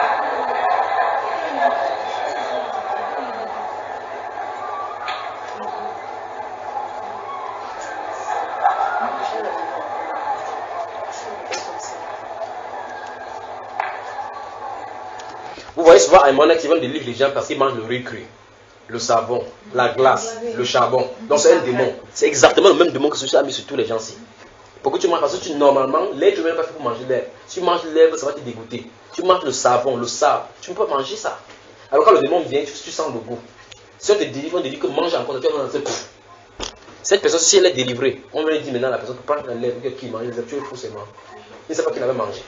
Vous voyez souvent à un moment qui vont délivrer les gens parce qu'ils mangent le riz cru, le savon, la glace, le charbon. Donc c'est un démon. C'est exactement le même démon que celui-ci a mis sur tous les gens ici. Pourquoi tu manges? Parce que tu, normalement, l'être humain n'est pas fait pour manger l'herbe. Si tu manges l'herbe, ça va te dégoûter. Tu manges le savon, le sable, tu ne peux pas manger ça. Alors quand le démon vient, tu, tu sens le goût. Si on te délivre, on te dit que mange encore, tu vas dans cette peau. Cette personne, si elle est délivrée, on va lui dire maintenant à la personne que prend la lèvre, qui mange les herbes, tu es fou seulement. Il ne sait pas qu'il avait mangé.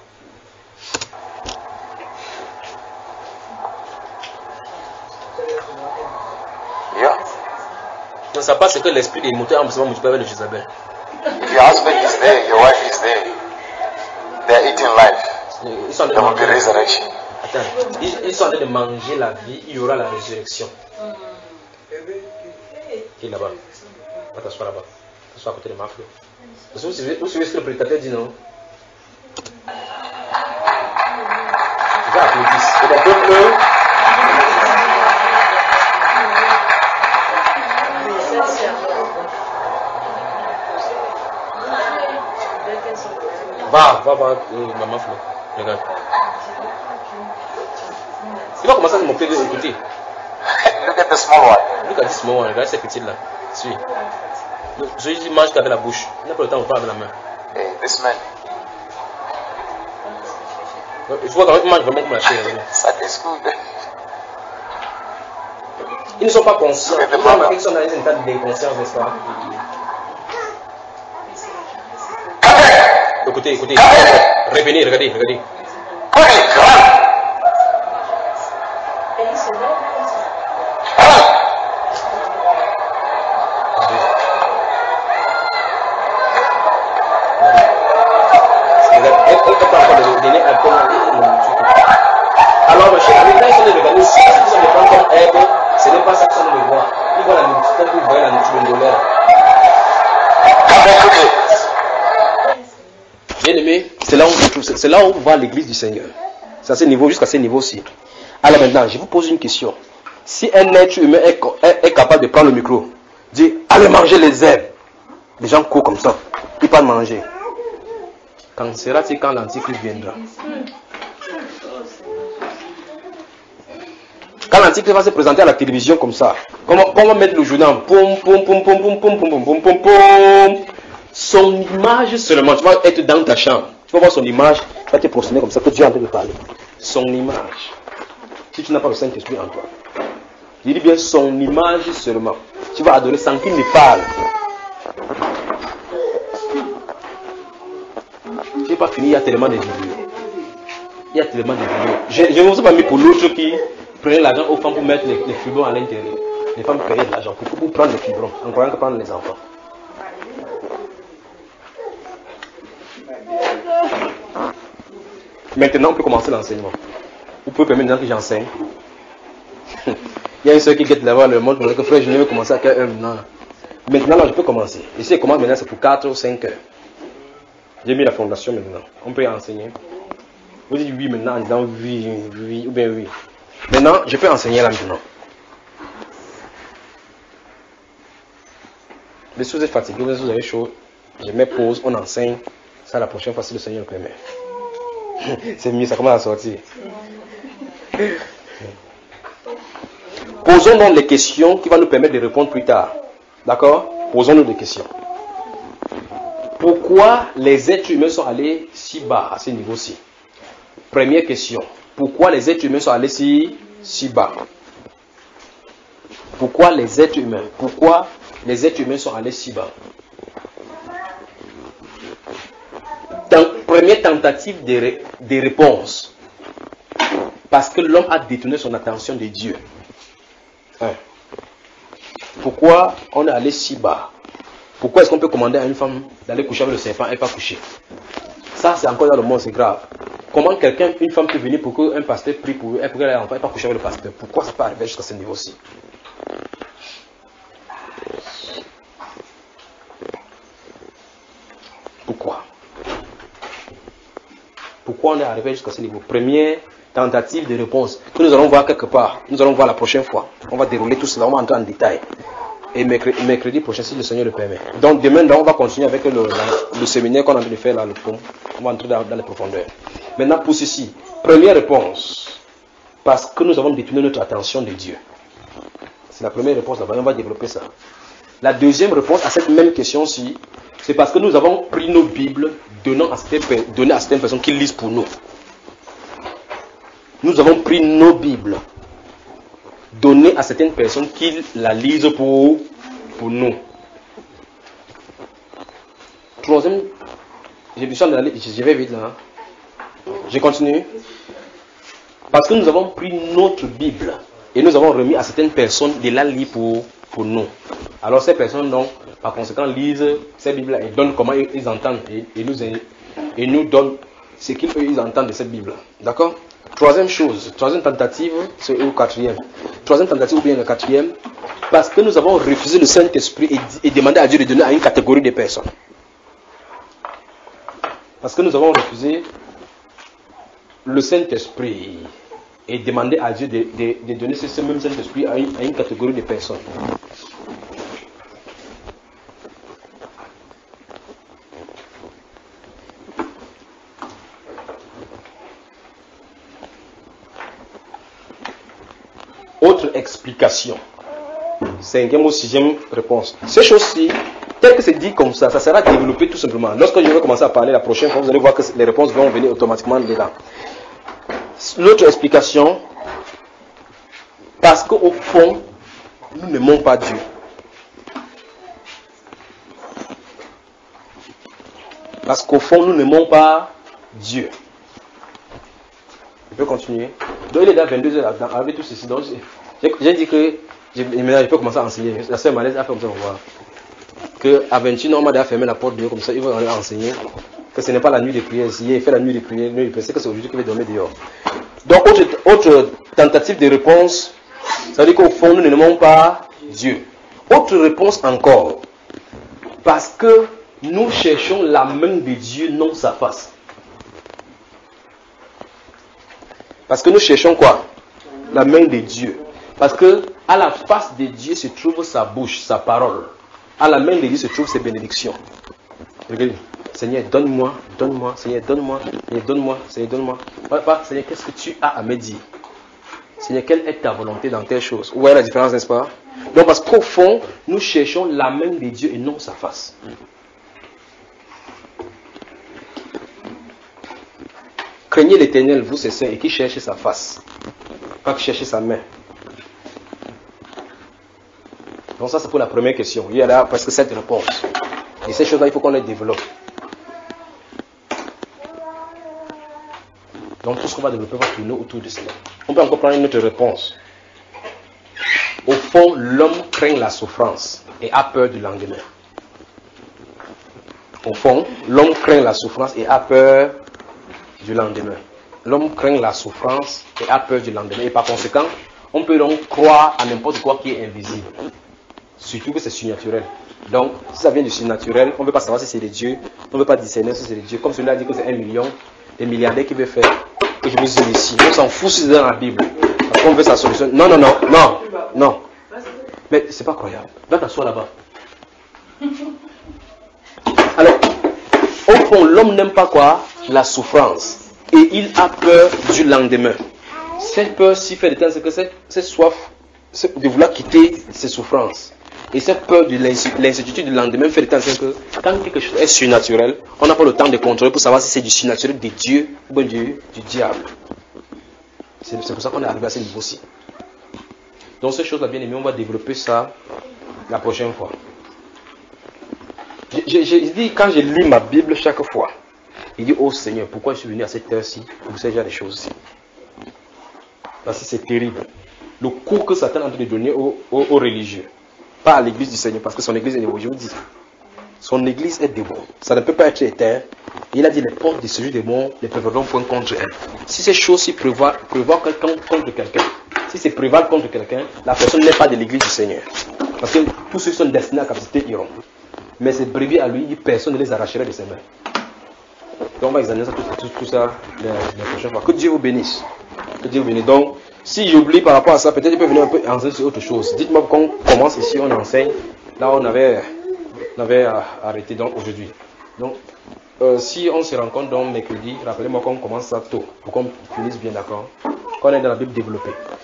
Yeah. Donc ça passe que l'esprit des moutons a multiplié avec le Jézabel. If your husband is there, your wife is there, they're eating life. Ils sont en There will be resurrection. Attends, ils, ils sont en train de manger la vie, il y aura la résurrection. Qui est là-bas? Va t'asseoir là-bas. T'asseoir à côté de ma fleur. Parce que vous suivez, vous suivez ce que le prédicateur dit, non? Les gens applaudissent. Et le peuple. Va, va, va, euh, maman Flo. Regarde. Il va commencer à se moquer de l'écouter. Look at the small one. Look at this small one. Regarde cette petite là. Suis. Je dis mange qu'avec la bouche. Il n'a pas le temps de faire avec la main. Hey, this man. Il faut quand même manger vraiment comme la chair. That is good. Ils ne sont pas conscients. Ils ont remarqué qu'ils sont dans un état d'inconscience, n'est-ce pas? Écoutez, écoutez. Revenez, regardez, regardez. Alors, monsieur, avec là, ils sont des regarder ce qu'ils sont des prendre comme herbe, ce n'est pas ça qu'ils sont de voir. Ils voient la nourriture, ils voient la nourriture de l'honneur. Bien aimé, c'est là, c'est là où on voit l'église du Seigneur. C'est à ce niveau, jusqu'à ce niveau-ci. Alors maintenant, je vous pose une question. Si un être humain est, est, est capable de prendre le micro, dire allez manger les herbes, les gens courent comme ça, ils partent manger. Quand sera-t-il quand l'Antichrist viendra? Quand l'Antichrist va se présenter à la télévision comme ça, comment on va mettre le journal, pom pom pom pom pom pom pom pom pom pom. Son image seulement, tu vas être dans ta chambre, tu vas voir son image, tu vas te prosterner comme ça, que Dieu est en train de parler. Son image. Si tu n'as pas le Saint-Esprit en toi, je dis bien son image seulement. Tu vas adorer sans qu'il ne parle. Tu n'es pas fini, il y a tellement de vidéos. Il y a tellement de vidéos. Je ne vous ai pas mis pour l'autre qui, prenez l'argent aux femmes pour mettre les, les fibrons à l'intérieur. Les femmes payaient de l'argent pour, pour prendre les fibrons, en croyant que prendre les enfants. Maintenant, on peut commencer l'enseignement. Vous pouvez permettre que j'enseigne. Il y a une soeur qui guette là-bas, le monde, que frère, je ne veux commencer à quelle heure maintenant. Maintenant, là, je peux commencer. Et si je commence maintenant, c'est pour quatre ou cinq heures. J'ai mis la fondation maintenant. On peut y enseigner. Vous dites oui maintenant en disant oui, oui, ou bien oui. Maintenant, je peux enseigner là maintenant. Mais si vous êtes fatigué, si vous avez chaud, je mets pause, on enseigne. Ça, la prochaine fois, si le Seigneur le permet. C'est mieux, ça commence à sortir. Posons donc les questions qui vont nous permettre de répondre plus tard. D'accord? Posons-nous des questions. Pourquoi les êtres humains sont allés si bas, à ce niveau-ci? Première question. Pourquoi les êtres humains sont allés si, si bas? Pourquoi les êtres humains? Pourquoi les êtres humains sont allés si bas? Dans, première tentative de, ré, de réponse. Parce que l'homme a détourné son attention de Dieu. Un. Pourquoi on est allé si bas? Pourquoi est-ce qu'on peut commander à une femme d'aller coucher avec le serpent et pas coucher? Ça, c'est encore dans le monde, c'est grave. Comment quelqu'un, une femme peut venir pour qu'un pasteur prie pour elle, pour qu'elle ait un enfant et pas coucher avec le pasteur? Pourquoi ça peut arriver jusqu'à ce niveau-ci? Pourquoi? Pourquoi on est arrivé jusqu'à ce niveau? Première tentative de réponse que nous allons voir quelque part. Nous allons voir la prochaine fois. On va dérouler tout cela, on va entrer en détail. Et mercredi, mercredi prochain, si le Seigneur le permet. Donc demain, on va continuer avec le, le, le séminaire qu'on a envie de faire là, le pont. On va entrer dans, dans les profondeurs. Maintenant, pour ceci, première réponse. Parce que nous avons détourné notre attention de Dieu. C'est la première réponse là-bas, on va développer ça. La deuxième réponse à cette même question-ci, c'est parce que nous avons pris nos Bibles, donnant à certaines, donné à certaines personnes qui lisent pour nous. Nous avons pris nos Bibles, donné à certaines personnes qui la lisent pour, pour nous. Troisième, je, je vais vite là. Hein. Je continue. Parce que nous avons pris notre Bible et nous avons remis à certaines personnes de la lire pour, pour nous. Alors ces personnes, donc, par conséquent, lisent ces Bibles et donnent comment ils, ils entendent et, et, nous, et nous donnent ce qu'ils ils entendent de cette Bible. D'accord? Troisième chose, troisième tentative, c'est le quatrième. Troisième tentative ou bien le quatrième, parce que nous avons refusé le Saint-Esprit et, et demandé à Dieu de donner à une catégorie de personnes. Parce que nous avons refusé le Saint-Esprit et demandé à Dieu de, de, de donner ce même Saint-Esprit à une, à une catégorie de personnes. Autre explication. Cinquième ou sixième réponse. Ces choses-ci, tel que c'est dit comme ça, ça sera développé tout simplement. Lorsque je vais commencer à parler la prochaine fois, vous allez voir que les réponses vont venir automatiquement dedans. L'autre explication, parce qu'au fond, nous n'aimons pas Dieu. Parce qu'au fond, nous n'aimons pas Dieu. Je peux continuer. Donc il est là vingt-deux heures avec tout ceci. Donc j'ai dit que je, je peux commencer à enseigner. La sœur Malaise a fait comme ça, on voit. Que à vingt et une heures, on m'a déjà fermé la porte dehors comme ça, il va aller enseigner. Que ce n'est pas la nuit de prière. Si il fait la nuit de prière, c'est que c'est aujourd'hui qu'il va dormir dehors. Donc autre, autre tentative de réponse, ça veut dire qu'au fond, nous n'aimons pas Dieu. Autre réponse encore. Parce que nous cherchons la main de Dieu, non sa face. Parce que nous cherchons quoi? La main de Dieu. Parce que à la face de Dieu se trouve sa bouche, sa parole. À la main de Dieu se trouvent ses bénédictions. Regardez. Seigneur, donne-moi, donne-moi, Seigneur, donne-moi, Seigneur, donne-moi, Seigneur, donne-moi. Pas, Seigneur, qu'est-ce que tu as à me dire? Seigneur, quelle est ta volonté dans telle chose? Où est la différence, n'est-ce pas? Donc, parce qu'au fond, nous cherchons la main de Dieu et non sa face. Craignez l'Éternel, vous, ses saints, et qui cherchez sa face, pas qui cherchez sa main. Donc ça, c'est pour la première question. Il y a là presque sept réponses. Et ces choses-là, il faut qu'on les développe. Donc tout ce qu'on va développer va tourner autour de cela. On peut encore prendre une autre réponse. Au fond, l'homme craint la souffrance et a peur du lendemain. Au fond, l'homme craint la souffrance et a peur du lendemain. L'homme craint la souffrance et a peur du lendemain. Et par conséquent, on peut donc croire à n'importe quoi qui est invisible. Surtout que c'est surnaturel. Donc, si ça vient du surnaturel, on ne peut pas savoir si c'est des dieux. On ne peut pas discerner si c'est des dieux. Comme celui-là dit que c'est un million, des milliardaires qui veut faire que je me suis ici. On s'en fout si c'est dans la Bible. Parce qu'on veut sa solution. Non, non, non, non, non. Mais c'est pas croyable. Va t'asseoir là-bas. Alors, au fond, l'homme n'aime pas quoi? La souffrance. Et il a peur du lendemain. Cette peur-ci fait de temps que cette, cette soif de vouloir quitter ses souffrances. Et cette peur de l'incertitude du lendemain fait de temps que quand quelque chose est surnaturel, on n'a pas le temps de contrôler pour savoir si c'est du surnaturel de Dieu ou bien du, du diable. C'est pour ça qu'on est arrivé à ce niveau-ci. Donc ces choses-là, bien aimé, on va développer ça la prochaine fois. J'ai dit, quand je lis ma Bible chaque fois, il dit, oh Seigneur, pourquoi je suis venu à cette heure-ci pour ces genre de choses-ci? Parce que c'est terrible. Le cours que Satan est en train de donner aux, aux, aux religieux, pas à l'église du Seigneur, parce que son église est démon, je vous dis. Son église est démon. Ça ne peut pas être éteint. Il a dit, les portes de ce jeu démon ne prévaudront point contre elle. Si ces choses-ci prévoient, prévoient quelqu'un contre quelqu'un, si c'est préval contre quelqu'un, la personne n'est pas de l'église du Seigneur. Parce que tous ceux qui sont destinés à la capacité iront. Mais c'est brebis à lui, personne ne les arracherait de ses mains. Donc on va examiner ça, tout, tout, tout ça la, la prochaine fois. Que Dieu vous bénisse. Que Dieu vous bénisse. Donc, si j'oublie par rapport à ça, peut-être il peut venir un peu enseigner sur autre chose. Dites-moi quand on commence ici, on enseigne. Là, on avait, on avait arrêté donc aujourd'hui. Donc, euh, si on se rencontre donc mercredi, rappelez-moi qu'on commence ça tôt, pour qu'on finisse bien d'accord. Qu'on est dans la Bible développée.